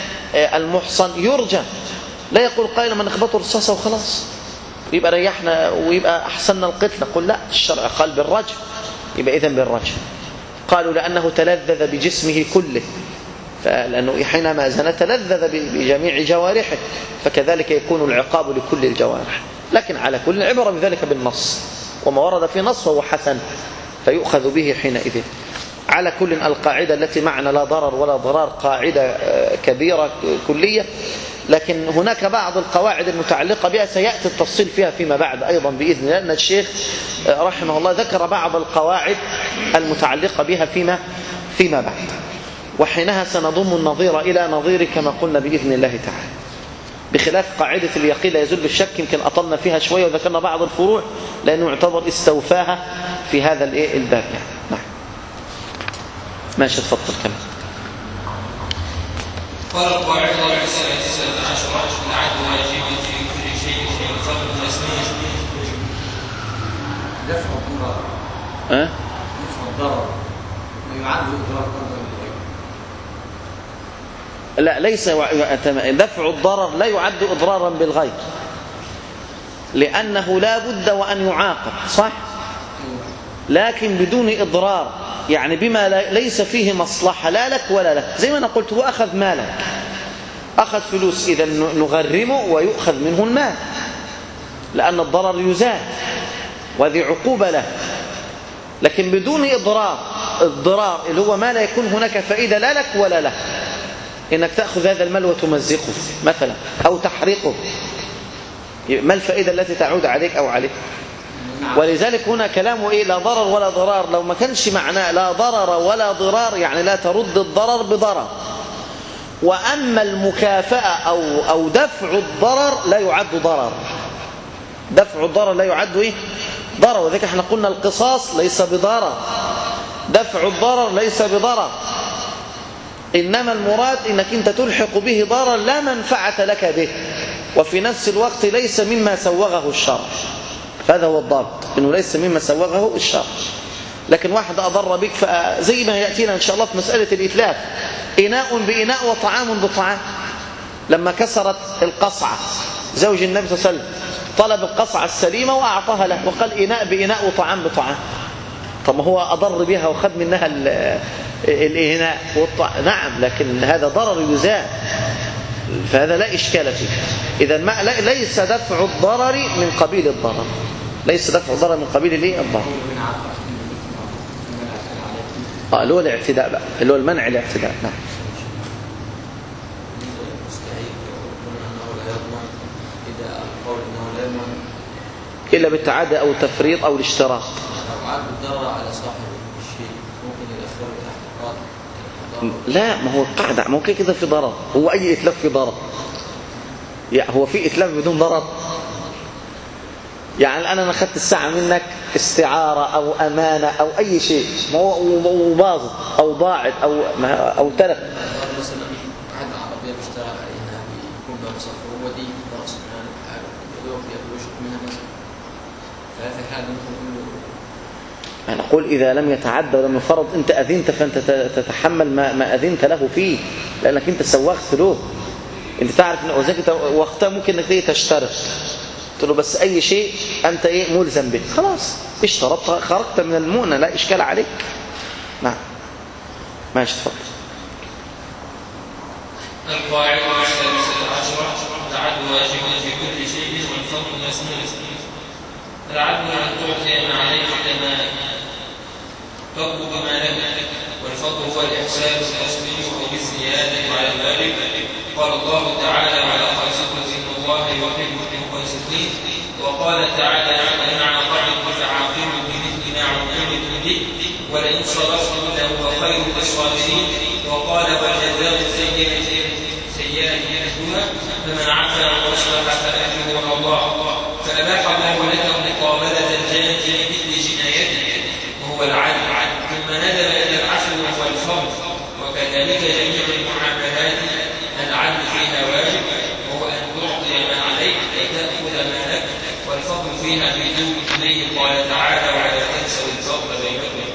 المحصن يرجى، لا يقول قائل من اخبطوا رصاصه وخلاص يبقى ريحنا ويبقى أحسننا القتل. نقول لا، الشرع قال بالرجم، يبقى إذن بالرجم. قالوا لأنه تلذذ بجسمه كله، لأنه حينما زنى تلذذ بجميع جوارحه، فكذلك يكون العقاب لكل الجوارح. لكن على كل عبرة بذلك بالنص، وما ورد في نص فهو حسن فيؤخذ به حينئذ. على كل القاعدة التي معنى لا ضرر ولا ضرار قاعدة كبيرة كلية، لكن هناك بعض القواعد المتعلقة بها سيأتي التفصيل فيها فيما بعد أيضا بإذن الله، لأن الشيخ رحمه الله ذكر بعض القواعد المتعلقة بها فيما بعد، وحينها سنضم النظير إلى نظير كما قلنا بإذن الله تعالى. بخلاف قاعدة اليقين لا يزول بالشك، يمكن أطلنا فيها شوية وذكرنا بعض الفروع لأنه يعتبر استوفاها في هذا الباب يعني. نعم ماشي، تفضل كمان. قال القاعدة 19 العدل واجب في كل شيء والفرق مسنون. دفع الضرر دفع الضرر ويعد إضرار لا، ليس دفع الضرر لا يعد إضرارا بالغير، لأنه لا بد وأن يعاقب صح، لكن بدون إضرار يعني بما ليس فيه مصلحة لا لك ولا له. زي ما أنا قلت هو أخذ مالك، أخذ فلوس، إذا نغرمه ويؤخذ منه المال لأن الضرر يزال وهذه عقوبة له، لكن بدون الضرار اللي هو ما لا يكون هناك فائدة لا لك ولا له، إنك تأخذ هذا المال وتمزقه مثلا أو تحرقه، ما الفائدة التي تعود عليك أو عليك؟ ولذلك هنا كلامه إيه؟ لا ضرر ولا ضرار. لو ما كانش معناه لا ضرر ولا ضرار يعني لا ترد الضرر بضرر. وأما المكافأة أو دفع الضرر لا يعد ضرر، دفع الضرر لا يعد إيه؟ ضرر. وذلك احنا قلنا القصاص ليس بضرر، دفع الضرر ليس بضرر، إنما المراد إنك أنت تلحق به ضرر لا منفعة لك به، وفي نفس الوقت ليس مما سوغه الشرع. هذا هو الضابط، إنه ليس مما سوغه الشرع. لكن واحد أضر بك زي ما يأتينا إن شاء الله في مسألة الإتلاف، إناء بإناء وطعام بطعام. لما كسرت القصعة زوج النبي صلى الله عليه وسلم طلب القصعة السليمة وأعطاها له، وقال إناء بإناء وطعام بطعام. طب ما هو أضر بها وخذ منها الإهناء نعم، لكن هذا ضرر يزال، فهذا لا إشكال فيه. إذا ليس دفع الضرر من قبيل الضرر، ليس دفع الضرر من قبيل الضرر. اللي هو الاعتداء بقى، اللي هو المنع الاعتداء. نعم. إلا بالتعادي أو التفريط أو الاشتراك. الضرر على صاحب الشيء ممكن يدخله تحت القاعدة. لا، ما هو القاعدة ما هو كده في ضرر. هو أي إتلاف في ضرر؟ يعني هو في إتلاف بدون ضرر؟ يعني أنا أخذت الساعة منك استعارة أو أمانة أو أي شيء وباظت أو ضاعت أو تلف. مثلا واحد عربية بيشتغل عليها بيكون بها مصرف هو دي رأس المال حاجة يدور فيها بيوشك منها مثلا، فهذا الحال ممكن أنا أقول إذا لم يتعدى ولم يفرض أنت أذنت فأنت تتحمل ما أذنت له فيه، لأنك أنت سوغت له. أنت تعرف أن وقتها ممكن أنك تيجي تشترط، قلت له بس أي شيء أنت إيه ملزم به، خلاص اشترطت خرجت من المؤنة لا إشكال عليك. نعم ماشي تفضل. القاعدة السادسة عشرة: العدل واجب في كل شيء والفضل يسمى. العدل أن تعطي ما عليك كما تطلب ما لك، والفضل هو الإحسان الأصلي وبالزيادة على ذلك. قال الله تعالى: ولا تقسطوا إن الله يحب المقسطين. وقال تعالى: وإن عاقبتم فعاقبوا بمثل ما عوقبتم به ولئن صبرتم لهو خير للصابرين. وقال: وجزاء سيئة مثلها فمن عفا وأصلح فأجره على الله. فأباح الله لك مقابلة الجاني بمثل جنايته وهو العدل، ثم ندب إلى العفو والفضل. وكذلك جميع المعاملات العدل فيها واجب، وهو أن تعطي ما عليك وتأخذ ما لك، والفضل فيها بدون مثليه. قال تعالى: ولا تنسوا الفضل بينكم.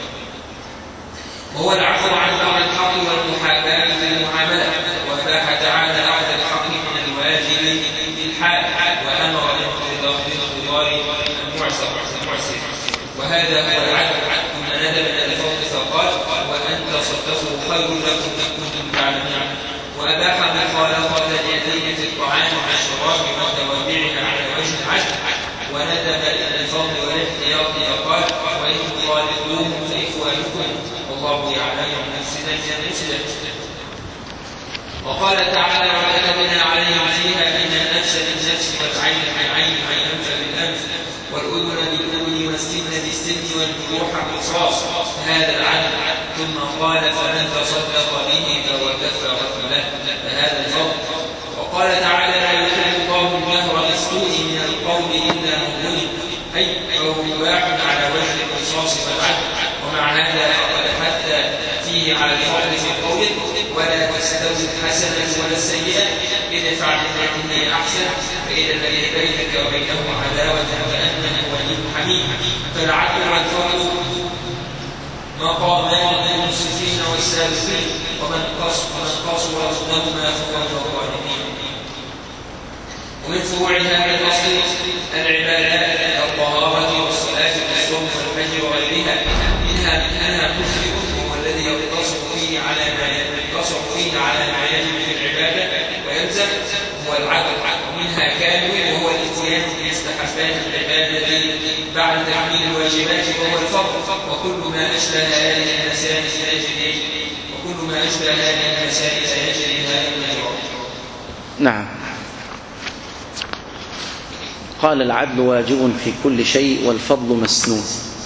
وهو العفو عن بعض الحق والمحاباة في المعاملة. وأباح تعالى أخذ الحق من الواجب بالحال، وأمر بالانتظار المعسر، وهذا هو العدل. ثم ندب إلى الفضل فقال: وأن تصدقوا خير لكم إن كنتم تعلمون. وأباح مخالطة اليدين في الطعام والشراب وتوابعها على وجه العدل. وندب إلى الفضل والاحتياط فقال: وإن تخالطوهم فإخوانكم والله يعلم مفسدا من المفسد. وقال تعالى: وكتبنا عليهم فيها إن النفس بالنفس والعين بالعين والأنف بالأنف والأذن بالأذن والسن بالسن والجروح قصاص، هذا العدل. ثم قال: فمن تصدق به فهو كفارة له، فهذا الفضل. وقال تعالى: لا يحب الله الجهر بالسوء من القول إلا من ظلم، أي فهو مباح على وجه القصاص والعدل. ومع هذا فقد حث فيه على الفضل في قوله: ولا تستوي الحسنة ولا السيئة ادفع بالتي هي أحسن فإذا الذي بينك وبينه عداوة كأنه ولي حميم. فالعدل والفضل مقامان للمنصفين والسابقين، ومن قصر أصلهما فهو من الظالمين. ومن فروع هذا الأصل العبادات: الطهارة والصلاة والصوم والحج وغيرها، منها كفر والعدل منها كامل وهو الاتيان بمستحبات العبادة بعد تكميل الواجبات وهو الفرض وكل ما أشبه هذه المسائل لا يجريها إلا الرب. نعم. قال العدل واجب في كل شيء والفضل مسنون،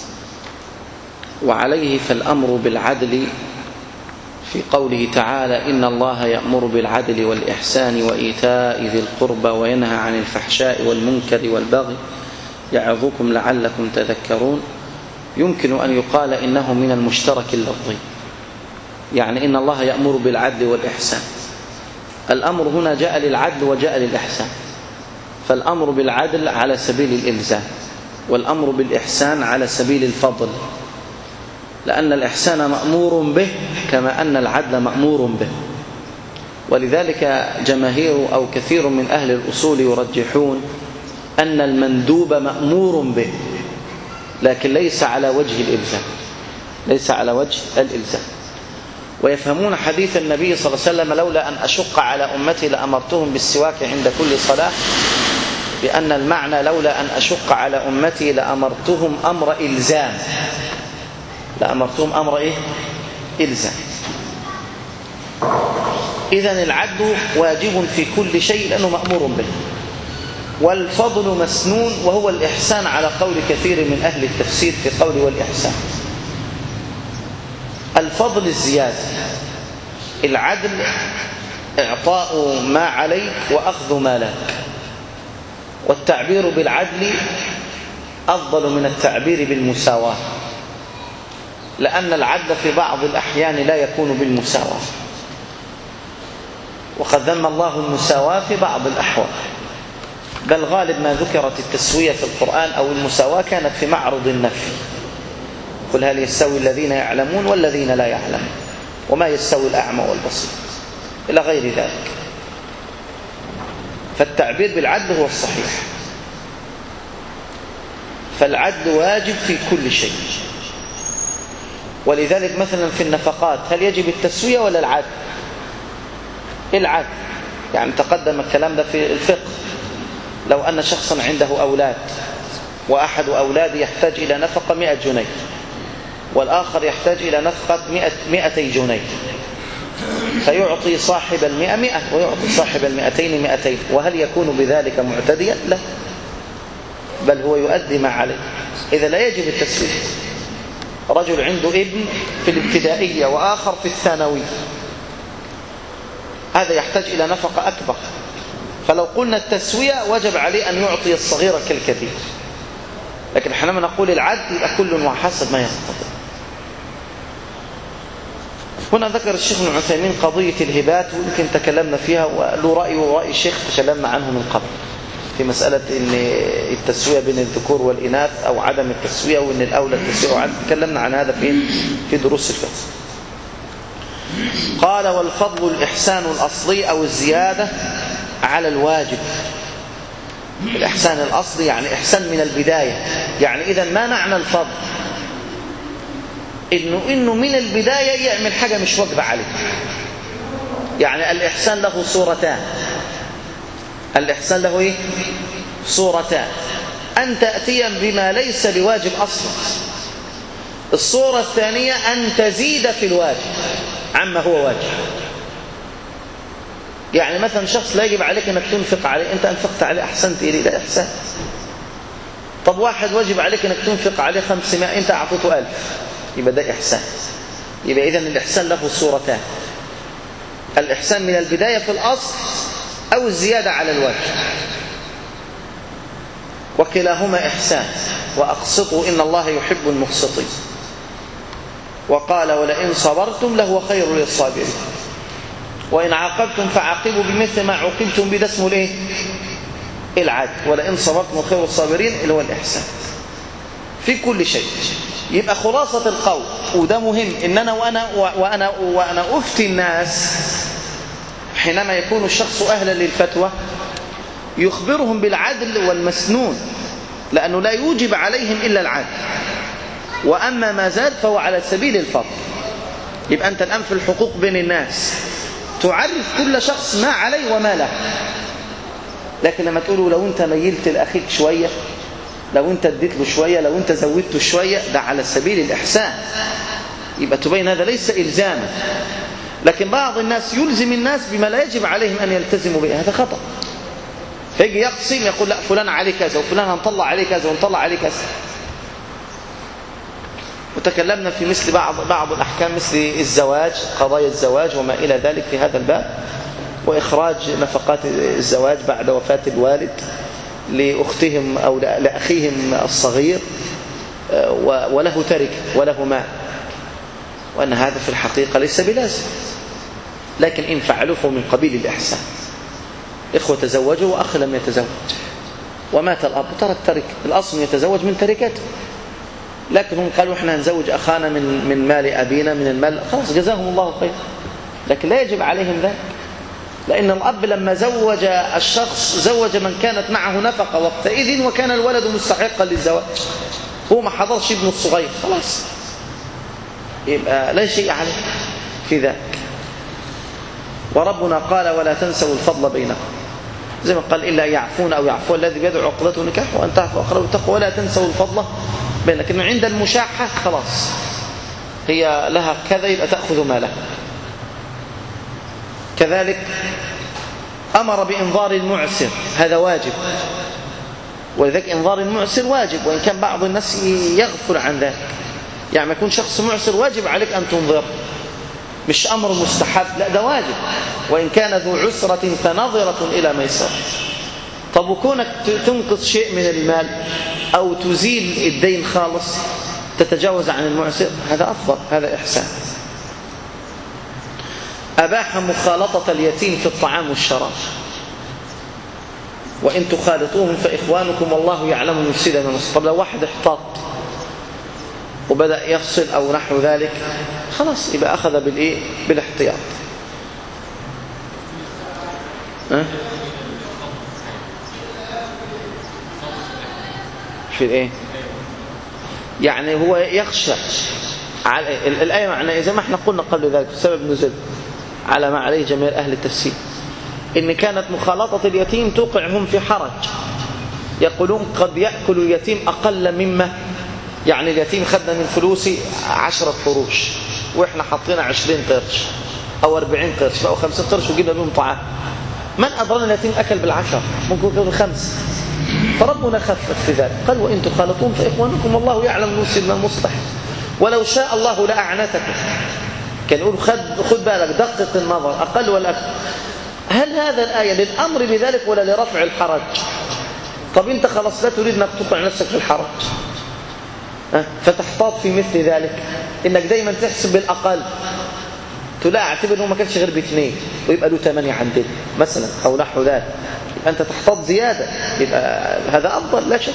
وعليه فالأمر بالعدل في قوله تعالى إن الله يأمر بالعدل والإحسان وإيتاء ذي القربى وينهى عن الفحشاء والمنكر والبغي يعظكم لعلكم تذكرون. يمكن أن يقال إنه من المشترك اللفظي، يعني إن الله يأمر بالعدل والإحسان. الأمر هنا جاء للعدل وجاء للإحسان، فالأمر بالعدل على سبيل الإلزام، والأمر بالإحسان على سبيل الفضل، لأن الإحسان مأمور به كما أن العدل مأمور به. ولذلك جماهير أو كثير من أهل الأصول يرجحون أن المندوب مأمور به لكن ليس على وجه الإلزام، ليس على وجه الإلزام. ويفهمون حديث النبي صلى الله عليه وسلم لولا أن أشق على أمتي لأمرتهم بالسواك عند كل صلاة، بأن المعنى لولا أن أشق على أمتي لأمرتهم أمر إلزام، لأمرتهم أمر إيه؟ إلزام. إذن العدل واجب في كل شيء لأنه مأمور به، والفضل مسنون وهو الإحسان على قول كثير من أهل التفسير في قول والإحسان. الفضل الزيادة، العدل إعطاء ما عليك وأخذ ما لك، والتعبير بالعدل أفضل من التعبير بالمساواة، لأن العدل في بعض الأحيان لا يكون بالمساواة، وقد ذم الله المساواة في بعض الأحوال، بل غالب ما ذكرت التسوية في القرآن أو المساواة كانت في معرض النفي. قل هل يستوي الذين يعلمون والذين لا يعلمون وما يستوي الأعمى والبصير إلى غير ذلك. فالتعبير بالعدل هو الصحيح، فالعدل واجب في كل شيء. ولذلك مثلا في النفقات هل يجب التسوية ولا العدل؟ العدل. يعني تقدم الكلام ده في الفقه. لو أن شخصا عنده أولاد وأحد أولاده يحتاج إلى نفقة 100 جنيه والآخر يحتاج إلى نفقة 200 جنيه، فيعطي صاحب 100 100 ويعطي صاحب 200 200. وهل يكون بذلك معتديا؟ لا، بل هو يؤدي ما عليه. إذا لا يجب التسوية. رجل عنده ابن في الابتدائية وآخر في الثانوي، هذا يحتاج إلى نفقة أكبر، فلو قلنا التسوية وجب عليه أن يعطي الصغير كالكبير. لكن حينما نقول العدل يبقى كل وحسب ما يستطيع. هنا ذكر الشيخ ابن عثيمين قضية الهبات، ويمكن تكلمنا فيها وله رأي ورأي الشيخ تكلمنا عنه من قبل في مسألة إن التسوية بين الذكور والإناث أو عدم التسوية، وإن الأولى التسوية وعدم. تكلمنا عن هذا في دروس الفقه. قال والفضل الإحسان الأصلي أو الزيادة على الواجب. الإحسان الأصلي يعني إحسان من البداية. يعني إذا ما معنى الفضل؟ إنه من البداية يعمل حاجة مش واجبة عليه. يعني الإحسان له صورتان. الإحسان له إيه؟ صورتان. أن تأتي بما ليس بواجب أصلا. الصورة الثانية أن تزيد في الواجب عما هو واجب. يعني مثلا شخص لا يجب عليك أنك تنفق عليه، أنت أنفقت عليه أحسنت إليه، لا إحسان. طب واحد واجب عليك أنك تنفق عليه 500، أنت أعطيته 1000، يبقى ده إحسان. يبقى إذن الإحسان له صورتان: الإحسان من البداية في الأصل أو الزيادة على الوجه، وكلاهما إحسان. وأقسطوا إن الله يحب المقسطين. وقال ولئن صبرتم لهو خير للصابرين وإن عاقبتم فعاقبوا بمثل ما عوقبتم به. ده اسمه الايه؟ العدل. ولئن صبرتم خير الصابرين اللي هو الإحسان في كل شيء. يبقى خلاصة القول، وده مهم، إن أنا وأنا أفتي الناس حينما يكون الشخص أهلا للفتوى يخبرهم بالعدل والمسنون، لأنه لا يوجب عليهم إلا العدل، وأما ما زاد فهو على سبيل الفضل. يبقى أنت الآن في الحقوق بين الناس تعرف كل شخص ما عليه وما له، لكن لما تقولوا لو أنت ميلت لأخيك شوية، لو أنت اديت له شوية، لو أنت زودته شوية، ده على سبيل الإحسان، يبقى تبين هذا ليس إلزاما. لكن بعض الناس يلزم الناس بما لا يجب عليهم أن يلتزموا به، هذا خطأ. فيجي يقسم يقول لا فلان عليه كذا وفلان هنطلع عليه كذا ونطلع عليه كذا. وتكلمنا في مثل بعض الأحكام مثل الزواج، قضايا الزواج وما إلى ذلك في هذا الباب، وإخراج نفقات الزواج بعد وفاة الوالد لأختهم أو لأخيهم الصغير وله ترك وله مال، وأن هذا في الحقيقة ليس بلازم، لكن إن فعلوه من قبيل الإحسان. إخوة تزوجوا وأخ لم يتزوج ومات الأب ترك ترك، الأصل يتزوج من تركته، لكن هم قالوا إحنا نزوج أخانا من مال أبينا من المال، خلاص جزاهم الله خير، لكن لا يجب عليهم ذلك، لأن الأب لما زوج الشخص زوج من كانت معه نفقة وقتئذ وكان الولد مستحقا للزواج، هو ما حضرش ابنه الصغير، خلاص يبقى لا شيء عليه في ذلك. وربنا قال ولا تنسوا الفضل بينكم، زي ما قال إلا يعفون أو يعفو الذي بيدعو عقدته نكاح وأن تعفوا أقرب التقوى ولا تنسوا الفضل بينكم. لكن عند المشاحة خلاص هي لها كذا يبقى تأخذ مالها. كذلك أمر بإنظار المعسر، هذا واجب، ولذلك إنظار المعسر واجب، وإن كان بعض الناس يغفل عن ذلك، يعني ما يكون شخص معسر واجب عليك أن تنظر، مش أمر مستحب، لا ده واجب، وإن كان ذو عسرة فنظرة إلى ميسر. طب وكونك تنقص شيء من المال أو تزيل الدين خالص تتجاوز عن المعسر، هذا أفضل، هذا إحسان. أباح مخالطة اليتيم في الطعام والشراب، وإن تخالطوهم فإخوانكم والله يعلم مفسدا من المفسدين. طب لو واحد احتاط وبدأ يفصل أو نحو ذلك، خلاص يبقى أخذ بالإيه؟ بالاحتياط. في الإيه؟ يعني هو يخشى على الآية معناه زي ما احنا قلنا قبل ذلك في سبب نزول على ما عليه جميع أهل التفسير، إن كانت مخالطة اليتيم توقعهم في حرج، يقولون قد يأكل اليتيم أقل مما، يعني اليتيم خدنا من فلوسي 10 قروش وإحنا حطينا 20 قرش أو 40 قرش أو 50 قرش وجبنا بهم طعام، من أدرى اليتيم أكل بالعشر، ممكن يكون 5. فربنا خفف في ذلك، قال وإن تخالطون فإخوانكم والله يعلم المفسد من المصلح ولو شاء الله لأعنتكم. كان يقول خد بالك، دقق النظر، أقل ولا أكثر. هل هذا الآية للأمر بذلك ولا لرفع الحرج؟ طب أنت خلاص لا تريد أنك تطلع نفسك في الحرج، فتحتاط في مثل ذلك، إنك دايما تحسب بالأقل، تلا اعتبر أنه ما كانش غير ب2 ويبقى له 8 عندنا مثلا أو نحو ذلك، يبقى أنت تحتاط زيادة، يبقى هذا أفضل لا شك.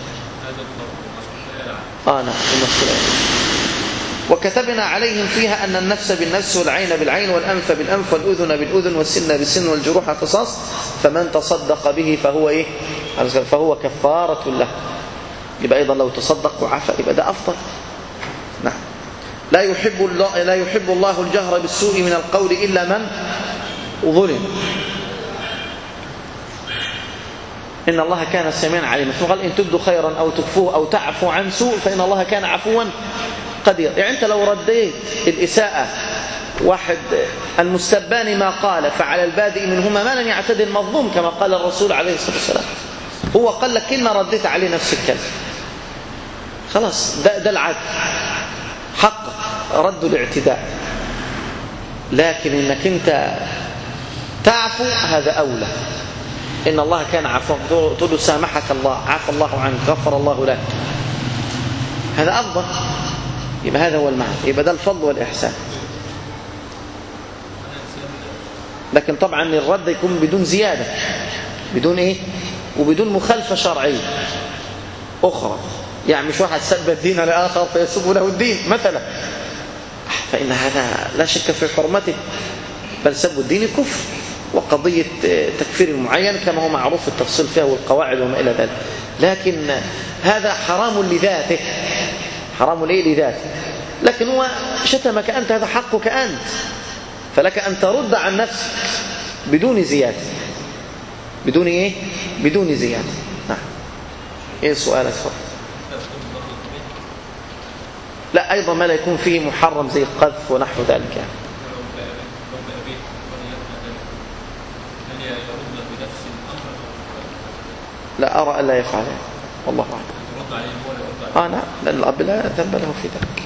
نعم المسألة. وكتبنا عليهم فيها أن النفس بالنفس والعين بالعين والأنف بالأنف والأذن بالأذن والسن بالسن والجروح قصاص، فمن تصدق به فهو إيه؟ فهو كفارة له. يبقى أيضا لو تصدق وعفى يبقى ده أفضل. نعم. لا يحب الله الجهر بالسوء من القول إلا من ظلم. إن الله كان سميعا عليما. فقال إن تبدوا خيرا أو تخفوه أو تعفو عن سوء فإن الله كان عفوا قدير. يعني أنت لو رديت الإساءة واحد المستبان ما قال فعلى البادئ منهما ما لم يعتدي المظلوم كما قال الرسول عليه الصلاة والسلام. هو قال لك كلمة رديت عليه نفس الكلمة، خلاص ده العدل، حق رد الاعتداء. لكن إنك أنت تعفو هذا أولى. إن الله كان عفوا، تقول له سامحك الله، عفى الله عنك، غفر الله لك، هذا أفضل. يبقى هذا هو المعنى، يبقى ده الفضل والإحسان. لكن طبعا الرد يكون بدون زيادة، بدون إيه؟ وبدون مخالفة شرعية أخرى. يعني مش واحد سب الدين لآخر فيسب له الدين مثلا، فإن هذا لا شك في حرمته، بل سب الدين كفر، وقضية تكفير معين كما هو معروف التفصيل فيها والقواعد وما إلى ذلك. لكن هذا حرام لذاته، حرام ليه لذاته. لكن هو شتمك أنت، هذا حقك أنت، فلك أن ترد عن نفسك بدون زيادة. بدون إيه؟ بدون زيادة. نعم. إيه سؤالك؟ لا، أيضا ما لا يكون فيه محرم زي القذف ونحو ذلك يعني. لا أرى ألا يفعل، والله أعلم. نعم، لأن الأب لا ذنب له في ذلك.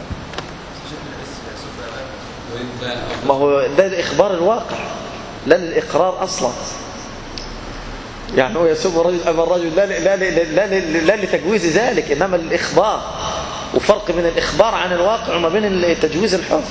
ما هو ده إخبار الواقع لا الإقرار أصلا. يعني هو يسب الرجل أما الرجل لا لتجويز ذلك، إنما الإخبار، وفرق بين الإخبار عن الواقع وما بين تجويز الحكم.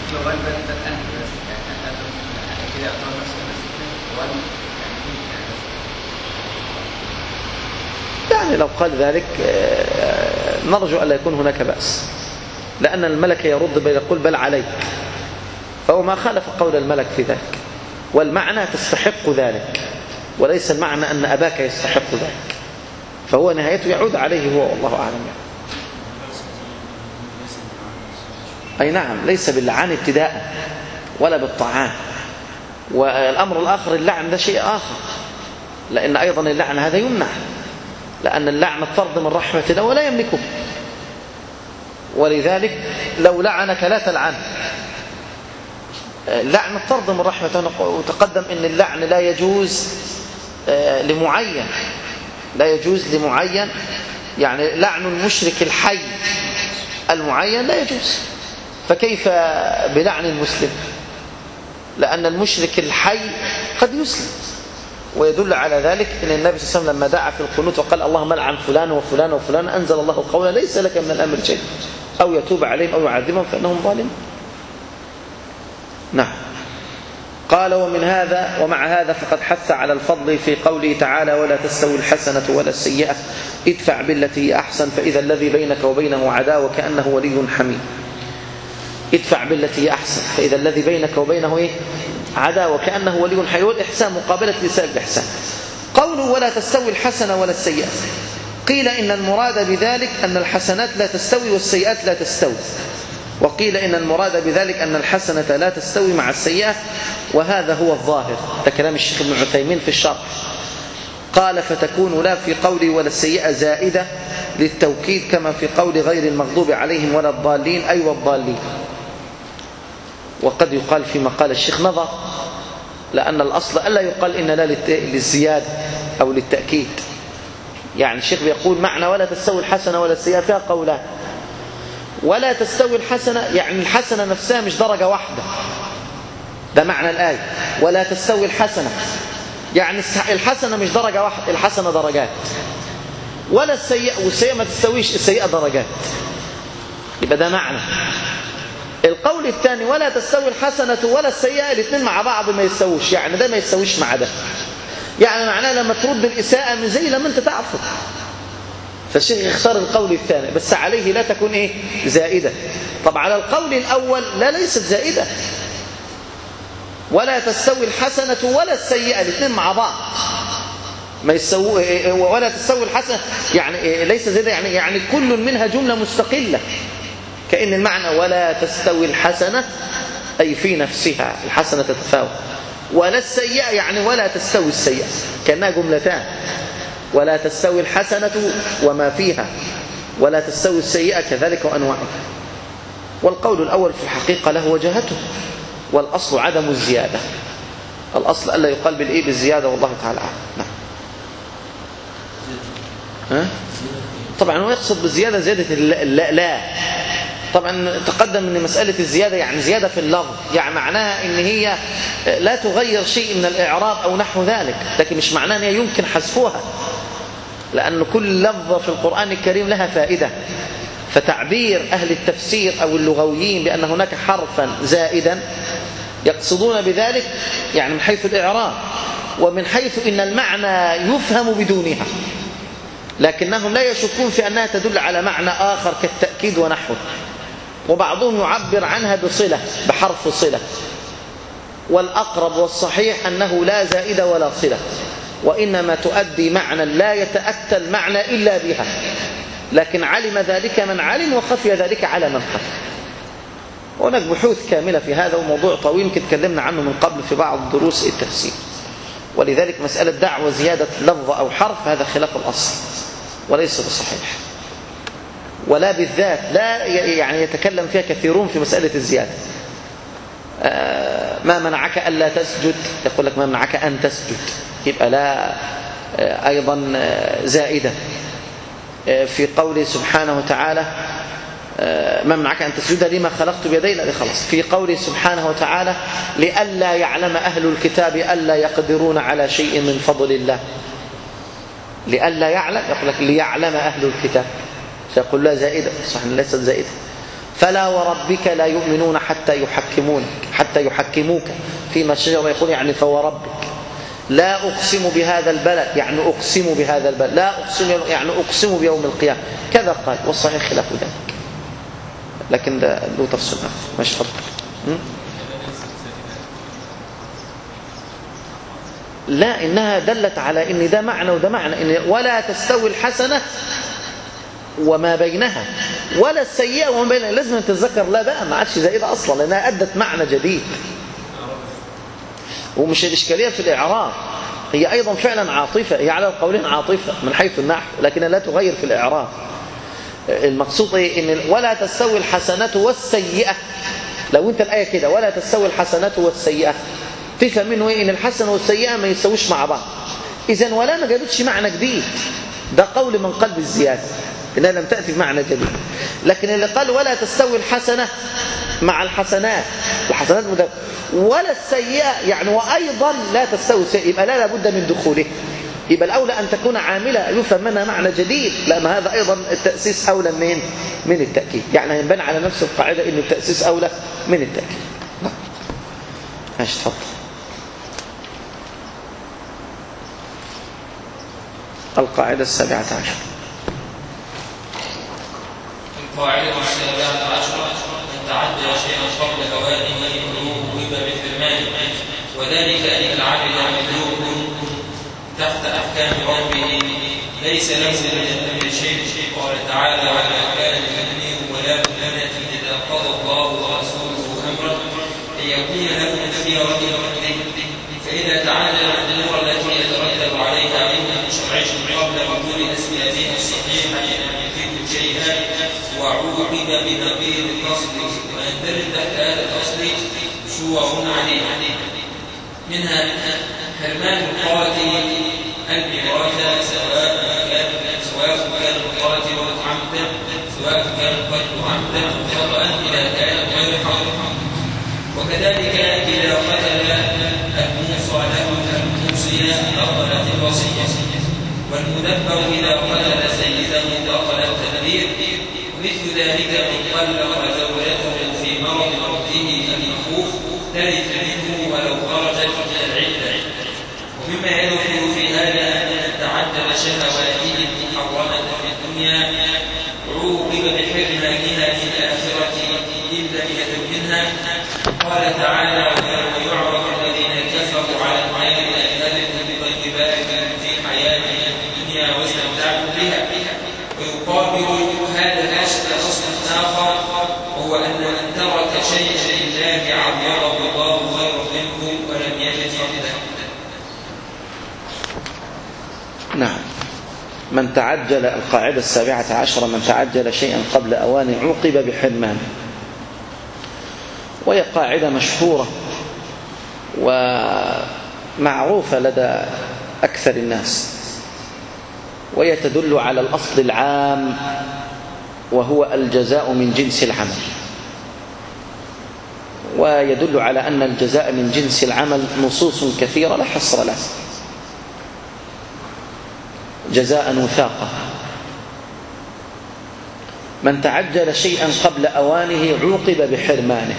يعني لو قال ذلك نرجو ألا يكون هناك بأس، لأن الملك يرد يقول بل عليك، فهو ما خالف قول الملك في ذلك، والمعنى تستحق ذلك، وليس المعنى أن أباك يستحق ذلك، فهو نهايته يعود عليه هو، والله أعلم يعني. أي نعم، ليس باللعان ابتداء ولا بالطعان. والأمر الآخر اللعن ده شيء آخر، لأن أيضا اللعن هذا يمنع، لأن اللعن الطرد من رحمة الله ولا يملكه، ولذلك لو لعنك لا تلعن. لعن الطرد من رحمة الله، وتقدم أن اللعن لا يجوز لمعين، لا يجوز لمعين، يعني لعن المشرك الحي المعين لا يجوز، فكيف بلعن المسلم؟ لأن المشرك الحي قد يسلم. ويدل على ذلك أن النبي صلى الله عليه وسلم لما دعا في القنوت وقال اللهم لعن فلان وفلان وفلان، أنزل الله قولا ليس لك من الأمر شيء، أو يتوب عليهم أو يعذبهم فإنهم ظالمون. نعم. قال ومن هذا ومع هذا فقد حث على الفضل في قوله تعالى ولا تستوي الحسنة ولا السيئة ادفع بالتي هي أحسن فإذا الذي بينك وبينه عداوة كأنه ولي حميم. ادفع بالتي هي أحسن فإذا الذي بينك وبينه إيه؟ عداوة كأنه ولي حميم. والإحسان مقابلة لسائر الإحسان. قوله ولا تستوي الحسنة ولا السيئة، قيل إن المراد بذلك أن الحسنات لا تستوي والسيئات لا تستوي، وقيل إن المراد بذلك أن الحسنة لا تستوي مع السيئة، وهذا هو الظاهر. ده كلام الشيخ ابن عثيمين في الشرح. قال فتكون لا في قوله ولا السيئة زائدة للتوكيد كما في قول غير المغضوب عليهم ولا الضالين أي والضالين. وقد يقال فيما قال الشيخ نظر، لأن الأصل ألا يقال إن لا للزيادة أو للتأكيد. يعني الشيخ بيقول معنى ولا تستوي الحسنة ولا السيئة فيها قولان. ولا تستوي الحسنة يعني الحسنة نفسها مش درجة واحدة، ده معنى الآية. ولا تستوي الحسنة يعني الحسنة مش درجة واحدة، الحسنة درجات. ولا السيئة، والسيئة ما تستويش، السيئة درجات. يبقى ده معنى. القول الثاني ولا تستوي الحسنة ولا السيئة، الاثنين مع بعض ما يستووش، يعني ده ما يستويش مع ده. يعني معناه لما ترد الإساءة من زي لما أنت تعفو. فالشيخ يختار القول الثاني، بس عليه لا تكون إيه؟ زائدة. طب على القول الأول لا، ليست زائدة. ولا تستوي الحسنة ولا السيئة، الاثنين مع بعض ما يستووا. ولا تستوي الحسنة يعني ليس زائدة، يعني كل منها جملة مستقلة، كأن المعنى ولا تستوي الحسنة أي في نفسها الحسنة تتفاوت. ولا السيئة يعني ولا تستوي السيئة، كأنها جملتان. ولا تستوي الحسنة وما فيها، ولا تستوي السيئة كذلك وأنواعها. والقول الأول في الحقيقة له وجهته، والأصل عدم الزيادة. الأصل ألا يقال بالإيه بالزيادة، والله تعالى أعلم. نعم. طبعا هو يقصد بالزيادة زيادة لا. طبعا تقدم ان مسألة الزيادة يعني زيادة في اللفظ، يعني معناها ان هي لا تغير شيء من الإعراب أو نحو ذلك، لكن مش معناها ان هي يمكن حذفها، لأن كل لفظة في القرآن الكريم لها فائدة. فتعبير أهل التفسير أو اللغويين بأن هناك حرفا زائدا يقصدون بذلك يعني من حيث الإعراب، ومن حيث إن المعنى يفهم بدونها، لكنهم لا يشكون في أنها تدل على معنى آخر كالتأكيد ونحوه. وبعضهم يعبر عنها بصلة، بحرف صلة. والأقرب والصحيح أنه لا زائد ولا صلة، وإنما تؤدي معنى لا يتأتى المعنى إلا بها، لكن علم ذلك من علم وخفي ذلك على من خفي. هناك بحوث كاملة في هذا، وموضوع طويل يمكن تكلمنا عنه من قبل في بعض دروس التفسير. ولذلك مسألة دعوة زيادة لفظ أو حرف هذا خلاف الأصل وليس بصحيح، ولا بالذات لا يعني يتكلم فيها كثيرون في مسألة الزيادة. ما منعك ألا تسجد، يقول لك ما منعك أن تسجد، يبقى لا أيضا زائدة. في قوله سبحانه وتعالى ما منعك أن تسجد لما خلقت بيدي، لا خلاص. في قوله سبحانه وتعالى لئلا يعلم أهل الكتاب ألا يقدرون على شيء من فضل الله، لئلا يعلم، يقول لك ليعلم أهل الكتاب، سيقول لا زائدة، صح ليست زائدة. فلا وربك لا يؤمنون حتى يحكموك فيما شجر، يقول يعني فوربك لا أقسم بهذا البلد، يعني أقسم بهذا البلد، لا أقسم يعني أقسم بيوم القيامة، كذا قال، والصحيح خلاف ذلك، لكن ده له تفصيل آخر. ماشي اتفضل. لا، إنها دلت على إن ده معنى وده معنى، إن ولا تستوي الحسنة وما بينها ولا السيئة وما بينها، لازم تتذكر لا بقى ما عادش زائدة أصلا، لأنها أدت معنى جديد. ومش الإشكالية في الإعراب، هي أيضا فعلا عاطفة، هي على القولين عاطفة من حيث النحو، لكنها لا تغير في الإعراب. المقصود إيه؟ إن ولا تستوي الحسنة والسيئة، لو أنت الآية كده ولا تستوي الحسنة والسيئة، تفهم منه إيه؟ إن الحسنة والسيئة ما يستويش مع بعض. إذن ولا ما جابتش معنى جديد، ده قول من قلب الزيادة، إنها لم تأتي بمعنى جديد. لكن اللي قال ولا تستوي الحسنة مع الحسنات، الحسنات ولا السيئة يعني وأيضا لا تستوي السيئة، يبقى لا بد من دخوله، يبقى الأولى أن تكون عاملة يفهم منها معنى جديد، لأن هذا أيضا التأسيس أولى من التأكيد، يعني ينبني على نفس القاعدة إن التأسيس أولى من التأكيد. ماشي تفضل. القاعدة 17. القاعدة 17 من تعدى شيئا قبل أوانه وهب بالحرمان، وذلك أن العبد مملوك تحت أحكام ربه ليس له من الأمر شيء. قال تعالى وما كان لمؤمن ولا مؤمنة إذا قضى الله ورسوله أمرا أن يكون لهم الخيرة من أمره، فإذا تعالى الأمور التي يترتب عليها حكم شرعي قبل وجود أسبابها الصحيحة لم يفيد شيئا وعوقب بنظير الفصل، ويندرج تحت هذا الفصل صور عديدة، منها حرمان القاتل الميراث سواء كان القاتل عمدا خطأ إذا كان غير حق، وكذلك إذا قتل الموصى له الموصي بطلت الوصية، والمدبر إذا قتل سيده بطل التدبير، ومثل ذلك من طلق زوجته في مرض موته المخوف ترث منه ولو خرجت من العدة. ومما يدخل في هذا أن تعدد شهواته المحرمة في الدنيا عوقب بحرمانها في الآخرة إن لم يتب منها. قال تعالى ويوم يعرض الذين كفروا على النار أذهبتم بطيبات في حياة الدنيا واستمتعتم بها، ويقابل هذا أصل آخر وهو أن من ترك شيئا لله عوضه الله خيرا منه ولم يجد فضله. نعم. من تعجل، القاعدة 17، من تعجل شيئا قبل أوانه عوقب بحرمانه، وهي قاعدة مشهورة ومعروفة لدى أكثر الناس، وهي تدل على الأصل العام وهو الجزاء من جنس العمل، ويدل على أن الجزاء من جنس العمل نصوص كثيرة لا حصر لها، جزاء وثاقة. من تعجل شيئا قبل أوانه عوقب بحرمانه،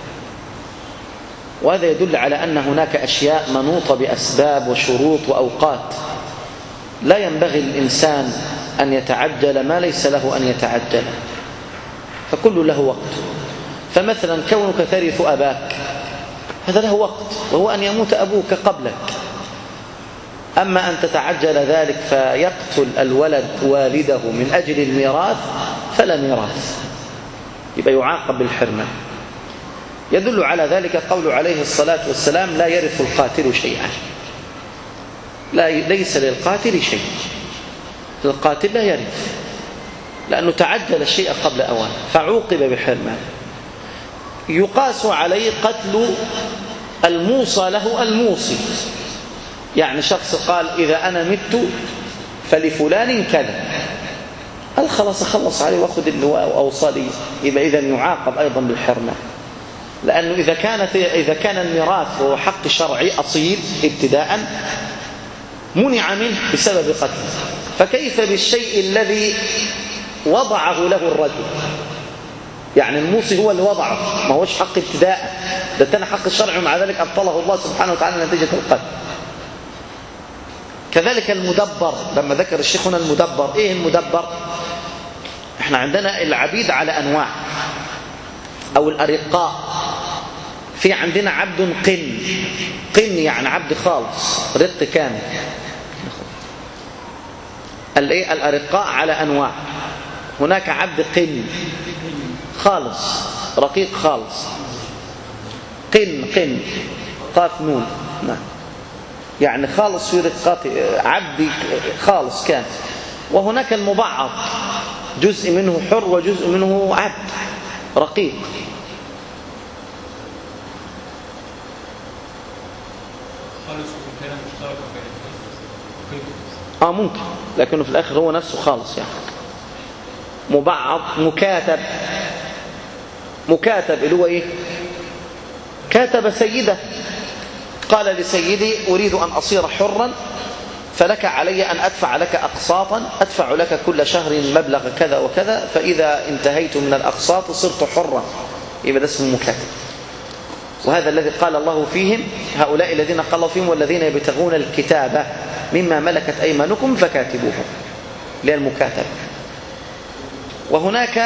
وهذا يدل على أن هناك أشياء منوطة بأسباب وشروط وأوقات، لا ينبغي الإنسان أن يتعجل ما ليس له أن يتعجل، فكل له وقت. فمثلا كونك ترث أباك هذا له وقت، وهو أن يموت أبوك قبلك. أما أن تتعجل ذلك فيقتل الولد والده من أجل الميراث فلا ميراث، يبقى يعاقب بالحرمان. يدل على ذلك قول عليه الصلاة والسلام لا يرث القاتل شيئا، ليس للقاتل شيء، القاتل لا يرث لأنه تعجل الشيء قبل أوانه فعوقب بحرمان. يقاس عليه قتل الموصى له الموصي، يعني شخص قال إذا أنا مت فلفلان كذا، قال خلاص أخلص عليه وأخذ اللواء وأوصى لي، يبقى إذا يعاقب أيضا بالحرمان، لأنه إذا كان الميراث هو حق شرعي أصيل ابتداء منع منه بسبب قتله، فكيف بالشيء الذي وضعه له الرجل؟ يعني الموصي هو اللي وضعه، ما هوش حق ابتداء، ده كان حق الشرع ومع ذلك أبطله الله سبحانه وتعالى نتيجة القتل. كذلك المدبر، لما ذكر الشيخ هنا المدبر، إيه المدبر؟ احنا عندنا العبيد على أنواع أو الأرقاء، في عندنا عبد قن يعني عبد خالص رق كامل. الأرقاء على أنواع، هناك عبد قن خالص رقيق خالص، قن قاف نون، نعم، يعني خالص في رقاته، عبد خالص كان. وهناك المبعض، جزء منه حر وجزء منه عبد رقيق. ممكن، لكنه في الآخر هو نفسه خالص يعني. مبعض، مكاتب اللي هو ايه؟ كاتب سيده، قال لسيدي أريد أن أصير حرا فلك علي أن أدفع لك أقساطا، أدفع لك كل شهر مبلغ كذا وكذا، فإذا انتهيت من الأقساط صرت حرا، يبقى ده اسمه مكاتب. وهذا الذي قال الله فيهم هؤلاء الذين قال الله فيهم والذين يبتغون الكتابة مما ملكت أيمانكم فكاتبوهم، للمكاتب. وهناك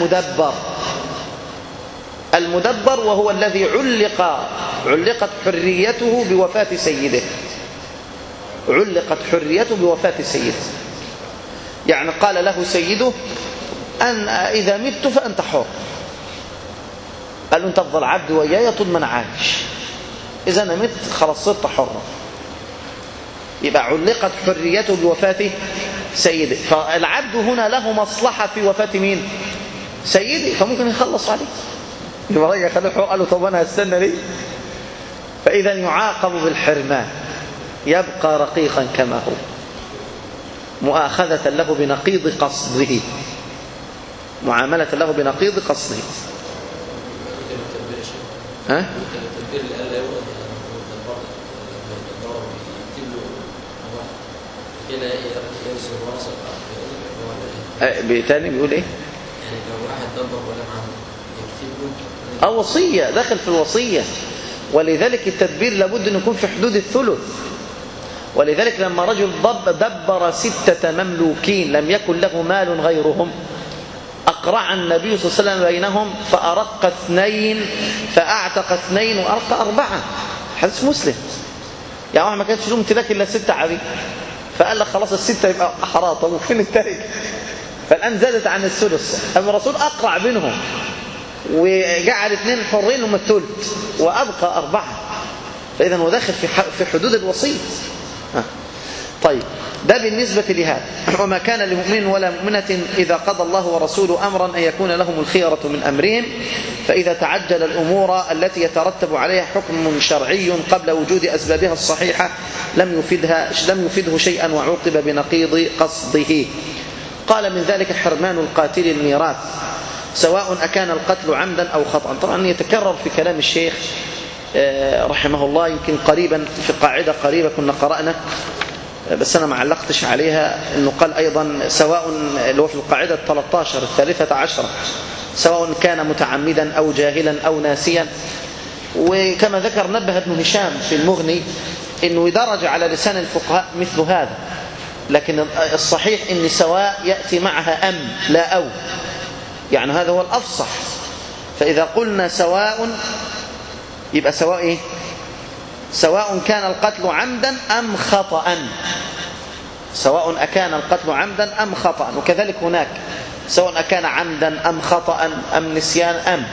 المدبر وهو الذي علقت حريته بوفاة سيده، علقت حريته بوفاة سيده، يعني قال له سيده أن إذا مت فأنت حر، قال له أنت تفضل عبد وياي طول ما أنا عايش، إذا أنا مت خلاص صرت حرا، يبقى علقت حريته بوفاة سيده. فالعبد هنا له مصلحة في وفاة مين؟ سيده، فممكن يخلص عليه، يبقى رجع خليه حر، قال له طب أنا هستنى ليه؟ فإذا يعاقب بالحرمان، يبقى رقيقا كما هو، مؤاخذة له بنقيض قصده، معاملة له بنقيض قصده. ها؟ بالتالي بيقول ايه؟ يعني لو واحد دبر ولا معه يكتب له وصية، داخل في الوصية، ولذلك التدبير لابد أن يكون في حدود الثلث. ولذلك لما رجل دبر 6 مملوكين لم يكن له مال غيرهم، أقرع النبي صلى الله عليه وسلم بينهم فأرق 2 فأعتق 2 وأرق 4، حديث مسلم. يعني واحد ما كانش له امتلاك إلا 6 عبيد، فقال لك خلاص ال6 يبقى أحرار، طب وفين التارك؟ فالآن زادت عن الثلث، أما الرسول أقرع بينهم وجعل 2 حرين هم الثلث وأبقى 4، فإذا هو داخل في حدود الوصية. طيب، ده بالنسبة لهذا. وما كان لمؤمن ولا مؤمنة إذا قضى الله ورسوله أمرا أن يكون لهم الخيرة من أمرهم، فإذا تعجل الأمور التي يترتب عليها حكم شرعي قبل وجود أسبابها الصحيحة لم يفده شيئا وعوقب بنقيض قصده. قال من ذلك حرمان القاتل الميراث سواء أكان القتل عمدا أو خطأ. طبعا يتكرر في كلام الشيخ رحمه الله، يمكن قريبا في قاعدة قريبة كنا قرأنا بس أنا ما علقتش عليها، أنه قال أيضا سواء، اللي هو في القاعدة 13 13، سواء كان متعمدا أو جاهلا أو ناسيا. وكما ذكر نبه ابن هشام في المغني أنه يدرج على لسان الفقهاء مثل هذا، لكن الصحيح أن سواء يأتي معها أم لا أو، يعني هذا هو الأفصح. فإذا قلنا سواء يبقى سواء إيه؟ سواء كان القتل عمدا أم خطأ، سواء أكان القتل عمدا أم خطأ. وكذلك هناك سواء أكان عمدا أم خطأ أم نسيان أم.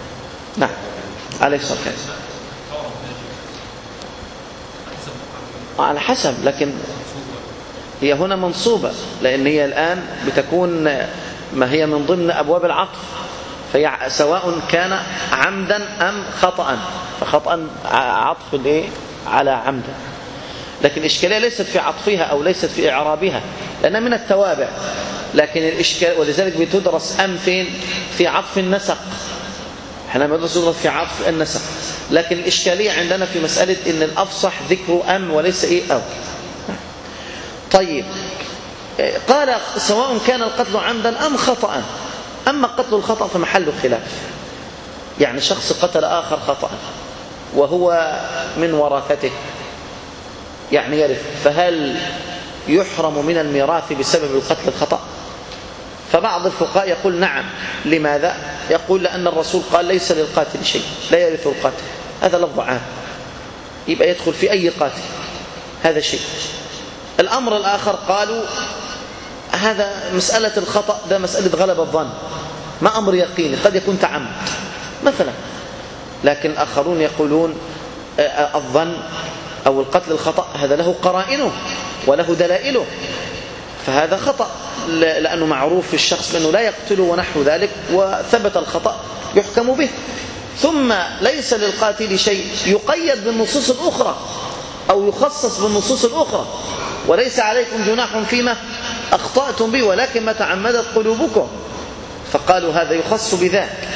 نعم عليه الصلاة والسلام. على حسب، لكن هي هنا منصوبة لأن هي الآن بتكون ما هي من ضمن أبواب العطف، فهي سواء كان عمدا أم خطأ، فخطأ عطف على عمدا. لكن الإشكالية ليست في عطفها أو ليست في إعرابها لأنها من التوابع، لكن الإشكال ولذلك بتدرس أم فين؟ في عطف النسق. احنا بندرس في عطف النسق، لكن الإشكالية عندنا في مسألة إن الأفصح ذكر أم وليس أو. طيب، قال سواء كان القتل عمدا أم خطأ. أما قتل الخطأ فمحل خلاف، يعني شخص قتل آخر خطأ وهو من ورثته يعني يرث، فهل يحرم من الميراث بسبب القتل الخطأ؟ فبعض الفقهاء يقول نعم. لماذا؟ يقول لأن الرسول قال ليس للقاتل شيء، لا يرث القاتل، هذا لفظ عام يبقى يدخل في أي قاتل، هذا شيء. الأمر الآخر قالوا هذا مسألة الخطأ ده مسألة غلب الظن، ما أمر يقيني، قد يكون تعمد مثلا، لكن الآخرون يقولون الظن أو القتل الخطأ هذا له قرائنه وله دلائله، فهذا خطأ لأنه معروف في الشخص بأنه لا يقتله ونحو ذلك، وثبت الخطأ يحكم به. ثم ليس للقاتل شيء يقيد بالنصوص الأخرى أو يخصص بالنصوص الأخرى، وليس عليكم جناح فيما أخطأتم به ولكن ما تعمدت قلوبكم، فقالوا هذا يخص بذاك.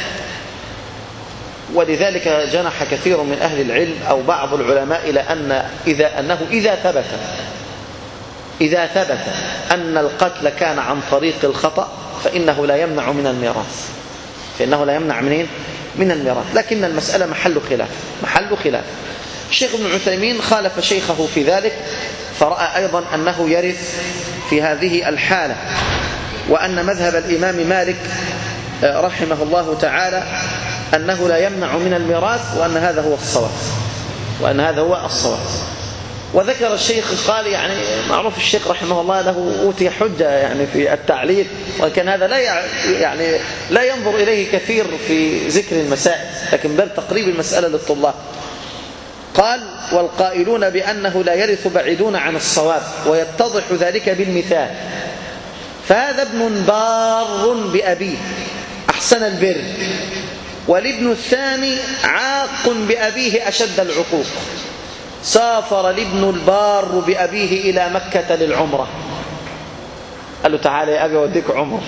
ولذلك جنح كثير من أهل العلم أو بعض العلماء إلى أنه إذا ثبت أن القتل كان عن طريق الخطأ فإنه لا يمنع من الميراث، من الميراث. لكن المسألة محل خلاف. الشيخ ابن عثيمين خالف شيخه في ذلك، فرأى أيضا أنه يرث في هذه الحالة، وأن مذهب الإمام مالك رحمه الله تعالى أنه لا يمنع من الميراث، وأن هذا هو الصواب. وذكر الشيخ قال يعني معروف الشيخ رحمه الله له أوتي حجة يعني في التعليل، وكان هذا لا ينظر إليه كثير في ذكر المسائل، لكن بل تقريب المسألة للطلاب. قال والقائلون بأنه لا يرث بعيدون عن الصواب، ويتضح ذلك بالمثال. فهذا ابن بار بأبيه أحسن البر، والابن الثاني عاق بأبيه أشد العقوق. سافر الابن البار بأبيه إلى مكة للعمرة، قال له تعالى يا أبي أوديك عمرة،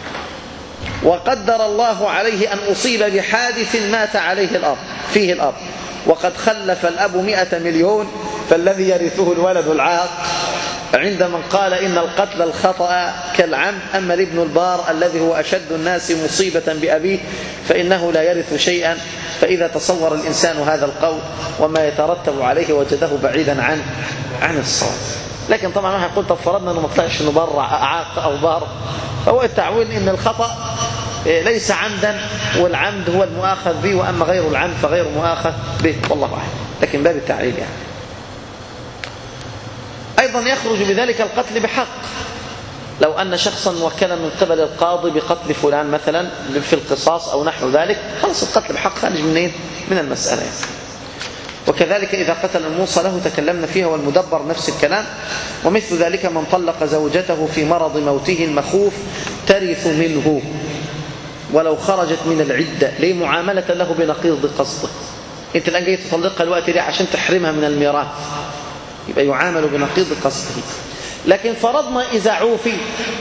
وقدر الله عليه أن أصيب بحادث مات فيه الأب، وقد خلف الأب 100 مليون، فالذي يرثه الولد العاق، عندما قال إن القتل الخطأ كالعمد، أما الابن البار الذي هو أشد الناس مصيبة بأبيه فإنه لا يرث شيئا. فإذا تصور الإنسان هذا القول وما يترتب عليه وجده بعيدا عن الصواب. لكن طبعا ما هيقول طب فرضنا أنه ما طلعش إنه بار عاق أو بار، فهو التعويل إن الخطأ ليس عمدا، والعمد هو المؤاخذ به، وأما غير العمد فغير مؤاخذ به، والله أعلم. لكن باب التعليل يعني. أيضا يخرج بذلك القتل بحق، لو أن شخصا وكل من قبل القاضي بقتل فلان مثلا في القصاص أو نحو ذلك، خلص القتل بحق خارج من المسألة يعني. وكذلك إذا قتل الموصى له تكلمنا فيها، والمدبر نفس الكلام. ومثل ذلك من طلق زوجته في مرض موته المخوف ترث منه ولو خرجت من العدة، ليه؟ معاملة له بنقيض قصده. أنت الآن جاي تطلقها الوقت ليه؟ عشان تحرمها من الميراث، يبقى يعامل بنقيض قصده. لكن فرضنا إذا عوفي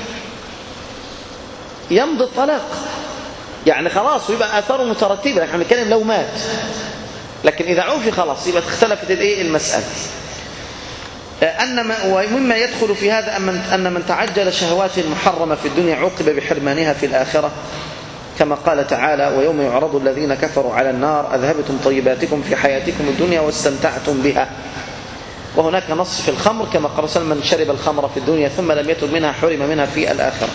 يمضي الطلاق، يعني خلاص ويبقى آثاره مترتبة، احنا بنتكلم لو مات. لكن إذا عوفي خلاص يبقى اختلفت المسألة. ومما يدخل في هذا أن من تعجل شهواته المحرمة في الدنيا عوقب بحرمانها في الآخرة، كما قال تعالى ويوم يعرض الذين كفروا على النار أذهبتم طيباتكم في حياتكم الدنيا واستمتعتم بها. وهناك نص في الخمر كما قال صلى الله عليه وسلم من شرب الخمر في الدنيا ثم لم يتب منها حرم منها في الآخرة.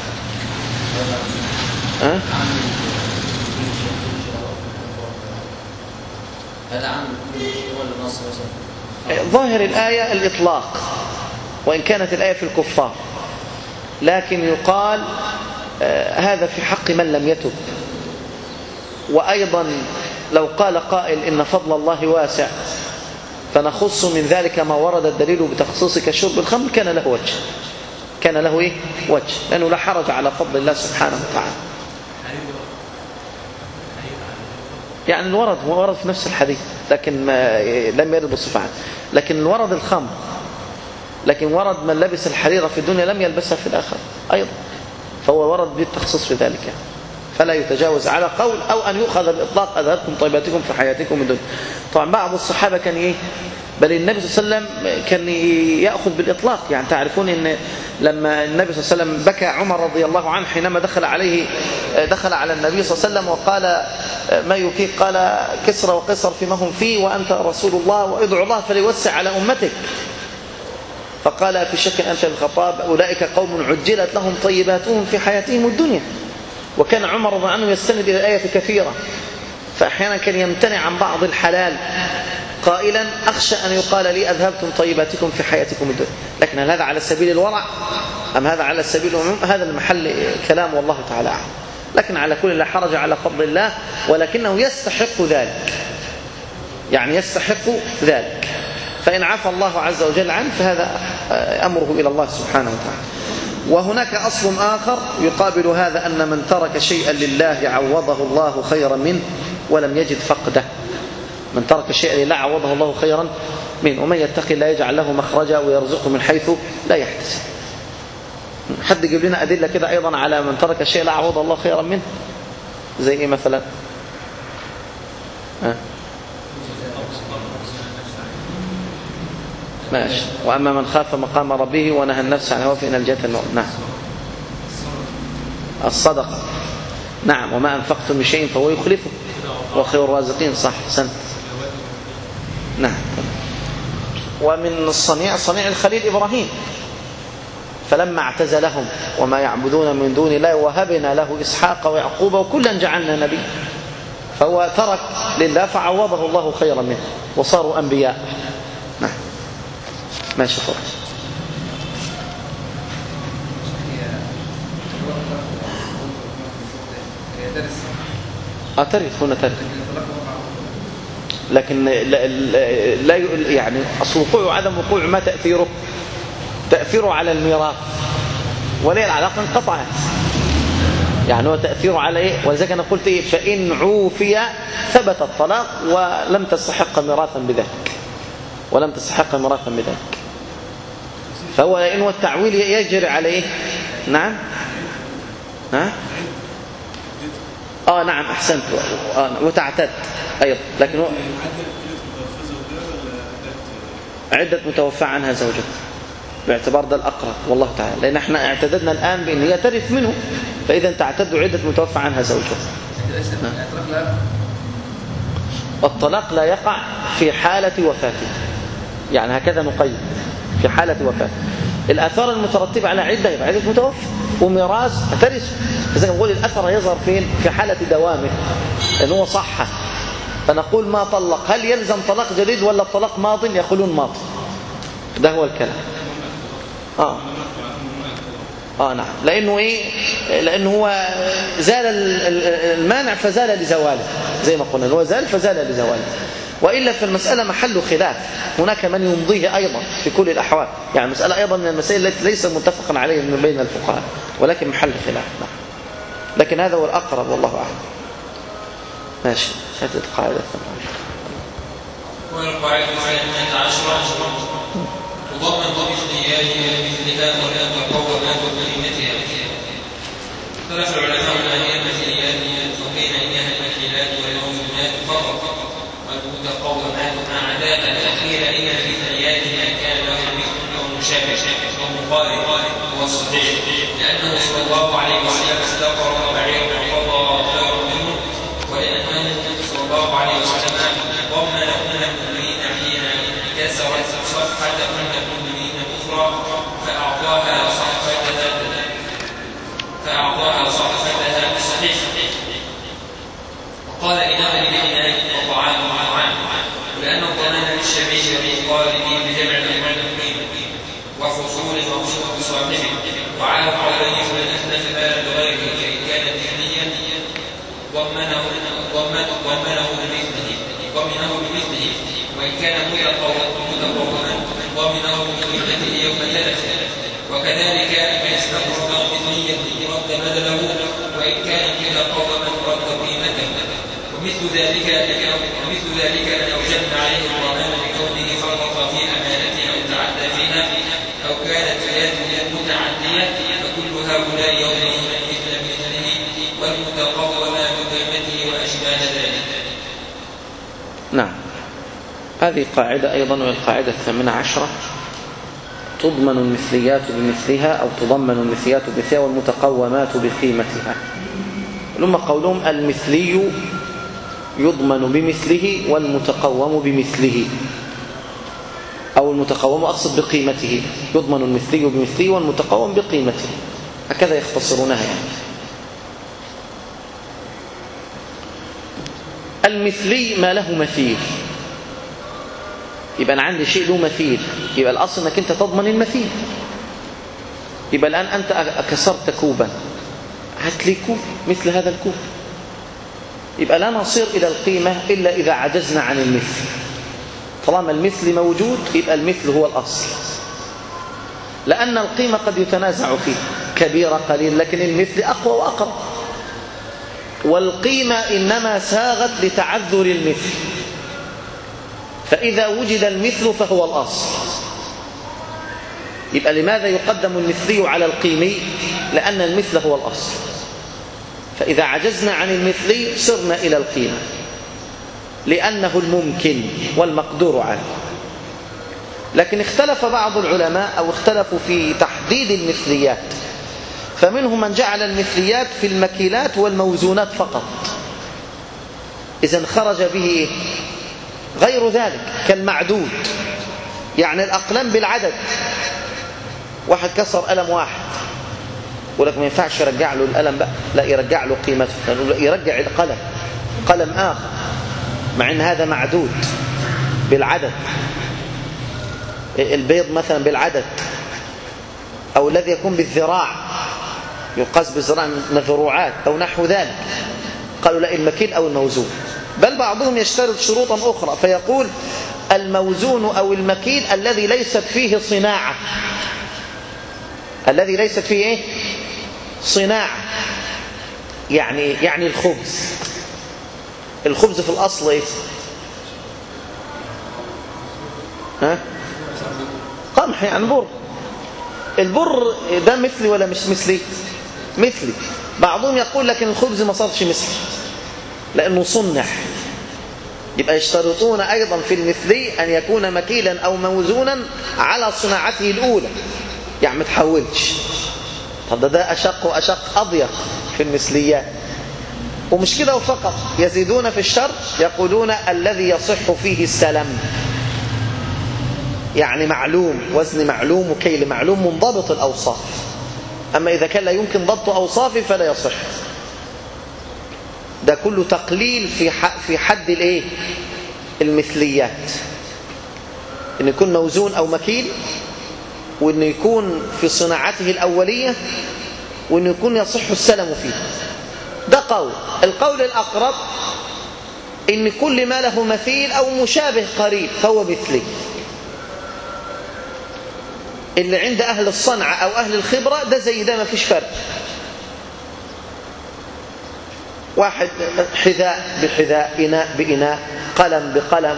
هذا عام كل شيء ولا نص مثلا؟ ظاهر الآية الإطلاق، وإن كانت الآية في الكفار، لكن يقال هذا في حق من لم يتب. وأيضا لو قال قائل إن فضل الله واسع فنخص من ذلك ما ورد الدليل بتخصيص كشرب الخمر كان له وجه، كان له إيه؟ وجه، لأنه لا حرج على فضل الله سبحانه وتعالى. يعني الورد ورد في نفس الحديث لكن لم يرد بصفة عامة، لكن ورد الخمر، لكن ورد من لبس الحريرة في الدنيا لم يلبسها في الآخرة أيضا، فهو ورد بالتخصيص في ذلك يعني. فلا يتجاوز على قول أو أن يؤخذ بإطلاق أذهبتم طيباتكم في حياتكم من دنيا. طبعا بعض الصحابة كان إيه؟ بل النبي صلى الله عليه وسلم كان يأخذ بالإطلاق. يعني تعرفون أن لما النبي صلى الله عليه وسلم بكى عمر رضي الله عنه حينما دخل على النبي صلى الله عليه وسلم وقال ما يبكيك؟ قال كسرى وقيصر فيما هم فيه وأنت رسول الله وادعو الله فليوسع على أمتك. فقال في شك أنت الخطاب أولئك قوم عجلت لهم طيباتهم في حياتهم الدنيا. وكان عمر رضي الله عنه يستند إلى الآية كثيرة، فأحيانا كان يمتنع عن بعض الحلال قائلا أخشى أن يقال لي أذهبتم طيباتكم في حياتكم الدنيا. لكن هل هذا على سبيل الورع أم هذا على سبيل العموم؟ هذا المحل كلام والله تعالى أعلم. لكن على كل لا حرج على فضل الله، ولكنه يستحق ذلك، يعني يستحق ذلك. فإن عفى الله عز وجل عنه فهذا أمره إلى الله سبحانه وتعالى. وهناك أصل آخر يقابل هذا، أن من ترك شيئا لله عوضه الله خيرا منه ولم يجد فقده. من ترك شيئا لله عوضه الله خيرا منه، ومن يتقي الله يجعل له مخرجا ويرزقه من حيث لا يحتسب. حد يجيب لنا أدلة كده أيضا على من ترك شيئا لا عوضه الله خيرا منه؟ زي إيه مثلا؟ ماشي. وأما من خاف مقام ربه ونهى النفس عن الهوى فإن الجنة المأوى. نعم. الصدقة. نعم. وما أنفقتم من شيء فهو يخلفه وخير الرازقين. صح سنت. نعم. ومن الصنيع صنيع الخليل إبراهيم، فلما اعتزلهم وما يعبدون من دون الله وهبنا له إسحاق ويعقوب وكلا جعلنا نبيا. فهو ترك لله فعوضه الله خيرا منه وصاروا أنبياء. نعم. ماشي خلاص. ترث هنا ترث، لكن لا يعني أصل وقوع عدم وقوع ما تأثيره على الميراث، ولا العلاقة انقطعت. يعني هو تأثيره على إيه؟ ولذلك أنا قلت إيه؟ فإن عوفي ثبت الطلاق ولم تستحق ميراثا بذلك، فهو إنه التعويل يجري على إيه؟ نعم. نعم أحسنت. وتعتد أيضا، لكن هو عدة متوفى عنها زوجته باعتبار ده الأقرب والله تعالى، لأن احنا اعتددنا الآن بأن هي ترث منه، فإذا تعتد عدة متوفى عنها زوجته. الطلاق لا يقع في حالة وفاته، يعني هكذا نقيم في حالة وفاته. الآثار المترتبة على عدة يبقى عدة متوفى وميراث ترث. إذا نقول الأثر يظهر فين؟ في حالة دوامه، لأنه هو صحة. فنقول ما طلق، هل يلزم طلاق جديد ولا الطلاق ماض؟ يقولون ماض. ده هو الكلام. نعم. لأنه إيه؟ لأنه هو زال المانع فزال لزواله، زي ما قلنا هو زال فزال لزواله. وإلا في المسألة محل خلاف، هناك من يمضيه أيضا في كل الأحوال. يعني المسألة أيضا من المسائل التي ليس متفقا عليها من بين الفقهاء، ولكن محل خلاف. لكن هذا هو الأقرب والله أعلم. ماشي. هذه القاعدة الثانية. والقاعدة 12 تضمن ضبط النيات مثلها ولا مقومات كلمتها. اختلف العلماء ما هي المثليات، وقيل إنها المثلات والموزونات فقط، والمتقومات مع ذلك الأخير إن المثليات ما كان له مثل أو مشابه أو مخالف هو الصحيح، لأنه صلى الله عليه وسلم استقر بعير وقضى خير منه، ولأنه صلى الله عليه وسلم ضمن أم المؤمنين حين كسرت صفحة أم المؤمنين أخرى فأعطاها صحفتها الصحيح. وقال إنما للإناء وطعام وطعام، ولأن الضمان للشبيه والطالب بجمع المعلومين وحصول مقصود صاحبه، وعلى رد بدله وإن كان كذا قوما رد قيمته. ومثل ذلك أن أوجبنا عليه الضمان لكونه فرط في أمانته أو تعدى فيها أو كانت يده متعدية، فكل هؤلاء يضمن مثل مثله والمتقوم بقيمته وأشباه ذلك. نعم، هذه قاعدة أيضا، والقاعدة 18 تضمن المثليات بمثلها أو تضمن المثليات بمثلها والمتقومات بقيمتها. لما قولهم المثلي يضمن بمثله والمتقوم بمثله، أو المتقوم أقصد بقيمته، يضمن المثلي بمثله والمتقوم بقيمته، هكذا يختصرونها يعني. المثلي ما له مثيل، يبقى أنا عندي شيء له مثيل، يبقى الأصل أنك أنت تضمن المثيل. يبقى الآن أنت كسرت كوبا، هات لي كوب مثل هذا الكوب. يبقى لا نصير إلى القيمة إلا إذا عجزنا عن المثل. طالما المثل موجود يبقى المثل هو الأصل، لأن القيمة قد يتنازع فيه كبيرة قليل، لكن المثل أقوى وأقرب، والقيمة إنما ساغت لتعذر المثل، فإذا وجد المثل فهو الأصل. يبقى لماذا يقدم المثلي على القيمي؟ لأن المثل هو الأصل، فإذا عجزنا عن المثلي صرنا إلى القيمة، لأنه الممكن والمقدور عليه. لكن اختلف بعض العلماء أو اختلفوا في تحديد المثليات، فمنهم من جعل المثليات في المكيلات والموزونات فقط، إذن خرج به غير ذلك كالمعدود، يعني الأقلام بالعدد. واحد كسر قلم واحد، ولك ما ينفعش يرجع له القلم بقى، لا يرجع له قيمته، يرجع القلم قلم آخر، مع أن هذا معدود بالعدد. البيض مثلا بالعدد، أو الذي يكون بالذراع، يقاس بالذراع مذروعات أو نحو ذلك، قالوا لا المكيل أو الموزون. بل بعضهم يشترط شروطا أخرى فيقول الموزون أو المكيل الذي ليست فيه صناعة، الذي ليست فيه إيه؟ صناعة. يعني الخبز في الأصل إيه؟ ها؟ قمح، يعني بر. البر ده مثلي ولا مش مثلي؟ مثلي. بعضهم يقول لكن الخبز ما صارش مثلي لأنه صنع. يبقى يشترطون أيضا في المثلي أن يكون مكيلا أو موزونا على صناعته الأولى، يعني ما تحولش. طب ده أشق وأشق أضيق في المثليات. ومش كده وفقط، يزيدون في الشر يقولون الذي يصح فيه السلم، يعني معلوم، وزن معلوم وكيل معلوم منضبط الأوصاف. أما إذا كان لا يمكن ضبط أوصافه فلا يصح. ده كله تقليل في حد الايه؟ المثليات، إن يكون موزون أو مكيل، وإنه يكون في صناعته الأولية، وإنه يكون يصح السلم فيه. ده قول. القول الأقرب إن كل ما له مثيل أو مشابه قريب فهو مثلي. اللي عند أهل الصنعة أو أهل الخبرة ده زي ده، ما فيش فرق. واحد حذاء بحذاء، إناء بإناء، قلم بقلم،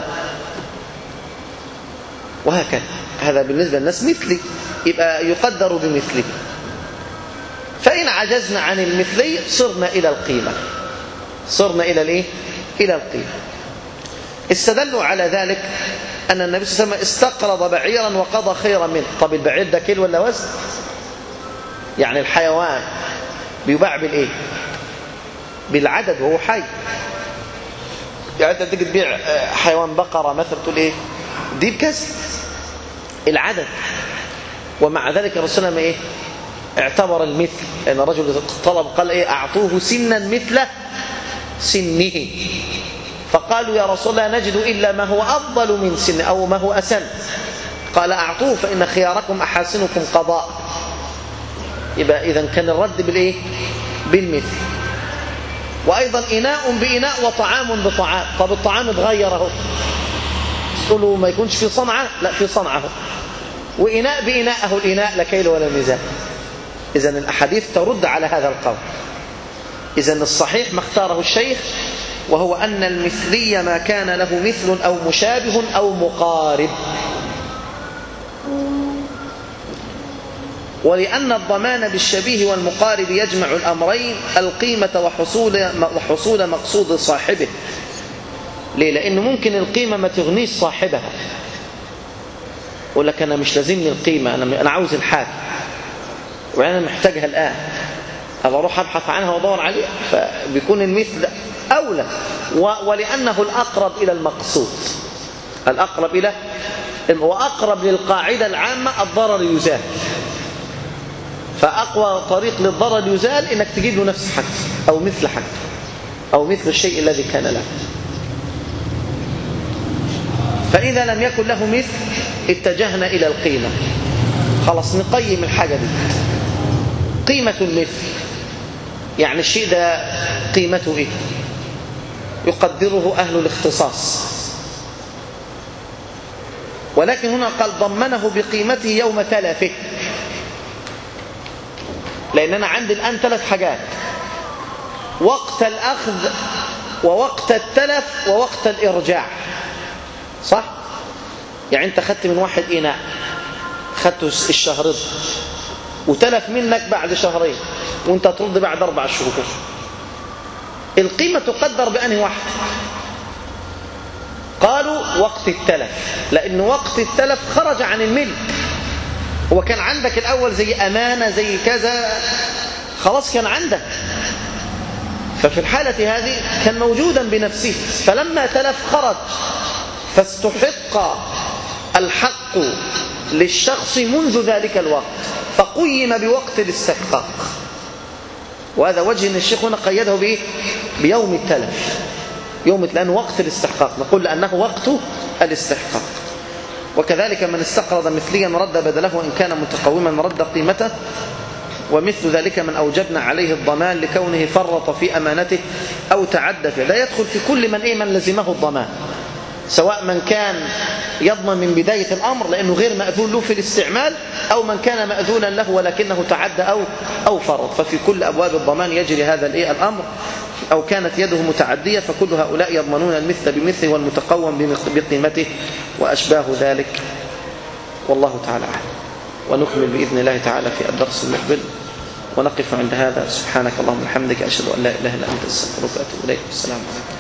وهكذا. هذا بالنسبة للناس مثلي، يبقى يقدر بمثله. فإن عجزنا عن المثلي صرنا إلى القيمة، صرنا إلى الإيه؟ إلى القيمة. استدلوا على ذلك أن النبي صلى الله عليه وسلم استقرض بعيرا وقضى خيرا منه. طب البعير ده كيل ولا وزن؟ يعني الحيوان بيباع بالإيه؟ بالعدد وهو حي. يعني أنت تيجي تبيع حيوان بقرة مثلا تقول إيه؟ دي بكذا العدد. ومع ذلك الرسول صلى الله عليه وسلم إيه؟ اعتبر المثل، لأن الرجل طلب قال إيه؟ أعطوه سنا مثل سنه. فقالوا يا رسول الله نجد إلا ما هو أفضل من سن أو ما هو أسن. قال أعطوه فإن خياركم أحاسنكم قضاء. يبقى إذن كان الرد بالإيه؟ بالمثل. وأيضا إناء بإناء وطعام بطعام. طب الطعام اتغيره، تقولوا ما يكونش في صنعة؟ لا، في صنعه. وإناء بإناء، أهو الإناء لا كيل ولا ميزان. إذن الأحاديث ترد على هذا القول. إذن الصحيح ما اختاره الشيخ، وهو أن المثلي ما كان له مثل أو مشابه أو مقارب. ولأن الضمان بالشبيه والمقارب يجمع الأمرين، القيمة وحصول مقصود صاحبه. ليه؟ لأنه ممكن القيمة ما تغنيش صاحبها، يقول لك أنا مش لازمني القيمة، أنا عاوز الحاجة وأنا محتاجها الآن، أبقى أروح أبحث عنها وأدور عليها، فبيكون المثل أولى. ولأنه الأقرب إلى المقصود، الأقرب إلى وأقرب للقاعدة العامة الضرر يزال. فأقوى طريق للضرر يزال إنك تجيب له نفس حق أو مثل حق أو مثل الشيء الذي كان له. فإذا لم يكن له مثل اتجهنا إلى القيمة. خلاص نقيم الحاجة دي. قيمة المثل يعني الشيء ده قيمته إيه؟ يقدره أهل الاختصاص. ولكن هنا قال ضمنه بقيمته يوم تلفه، لأن أنا عندي الآن 3 حاجات: وقت الأخذ ووقت التلف ووقت الإرجاع. صح؟ يعني أنت خدت من واحد إناء، خدته الشهر ده وتلف منك بعد 2 شهر وأنت ترد بعد 4 شهور. القيمة تقدر بأنهي واحد؟ قالوا وقت التلف، لأن وقت التلف خرج عن الملك. هو كان عندك الأول زي أمانة زي كذا، خلاص كان عندك، ففي الحالة هذه كان موجودا بنفسه، فلما تلف خرج، فاستحق الحق للشخص منذ ذلك الوقت، فقيم بوقت الاستحقاق. وهذا وجه ان الشيخ هنا قيده بإيه؟ بيوم التلف، لأنه وقت الاستحقاق، نقول لأنه وقت الاستحقاق. وكذلك من استقرض مثليا رد بدله وإن كان متقوما رد قيمته، ومثل ذلك من أوجبنا عليه الضمان لكونه فرط في أمانته أو تعدى فيه. لا يدخل في كل من لزمه الضمان، سواء من كان يضمن من بداية الأمر لأنه غير مأذون له في الاستعمال، أو من كان مأذونا له ولكنه تعدى أو فرط. ففي كل أبواب الضمان يجري هذا الأمر، أو كانت يده متعدية، فكل هؤلاء يضمنون المثل بمثله والمتقوم بقيمته وأشباه ذلك. والله تعالى أعلم. ونكمل بإذن الله تعالى في الدرس المقبل، ونقف عند هذا. سبحانك اللهم وبحمدك، أشهد أن لا إله إلا أنت، أستغفرك وأتوب إليك. السلام عليكم.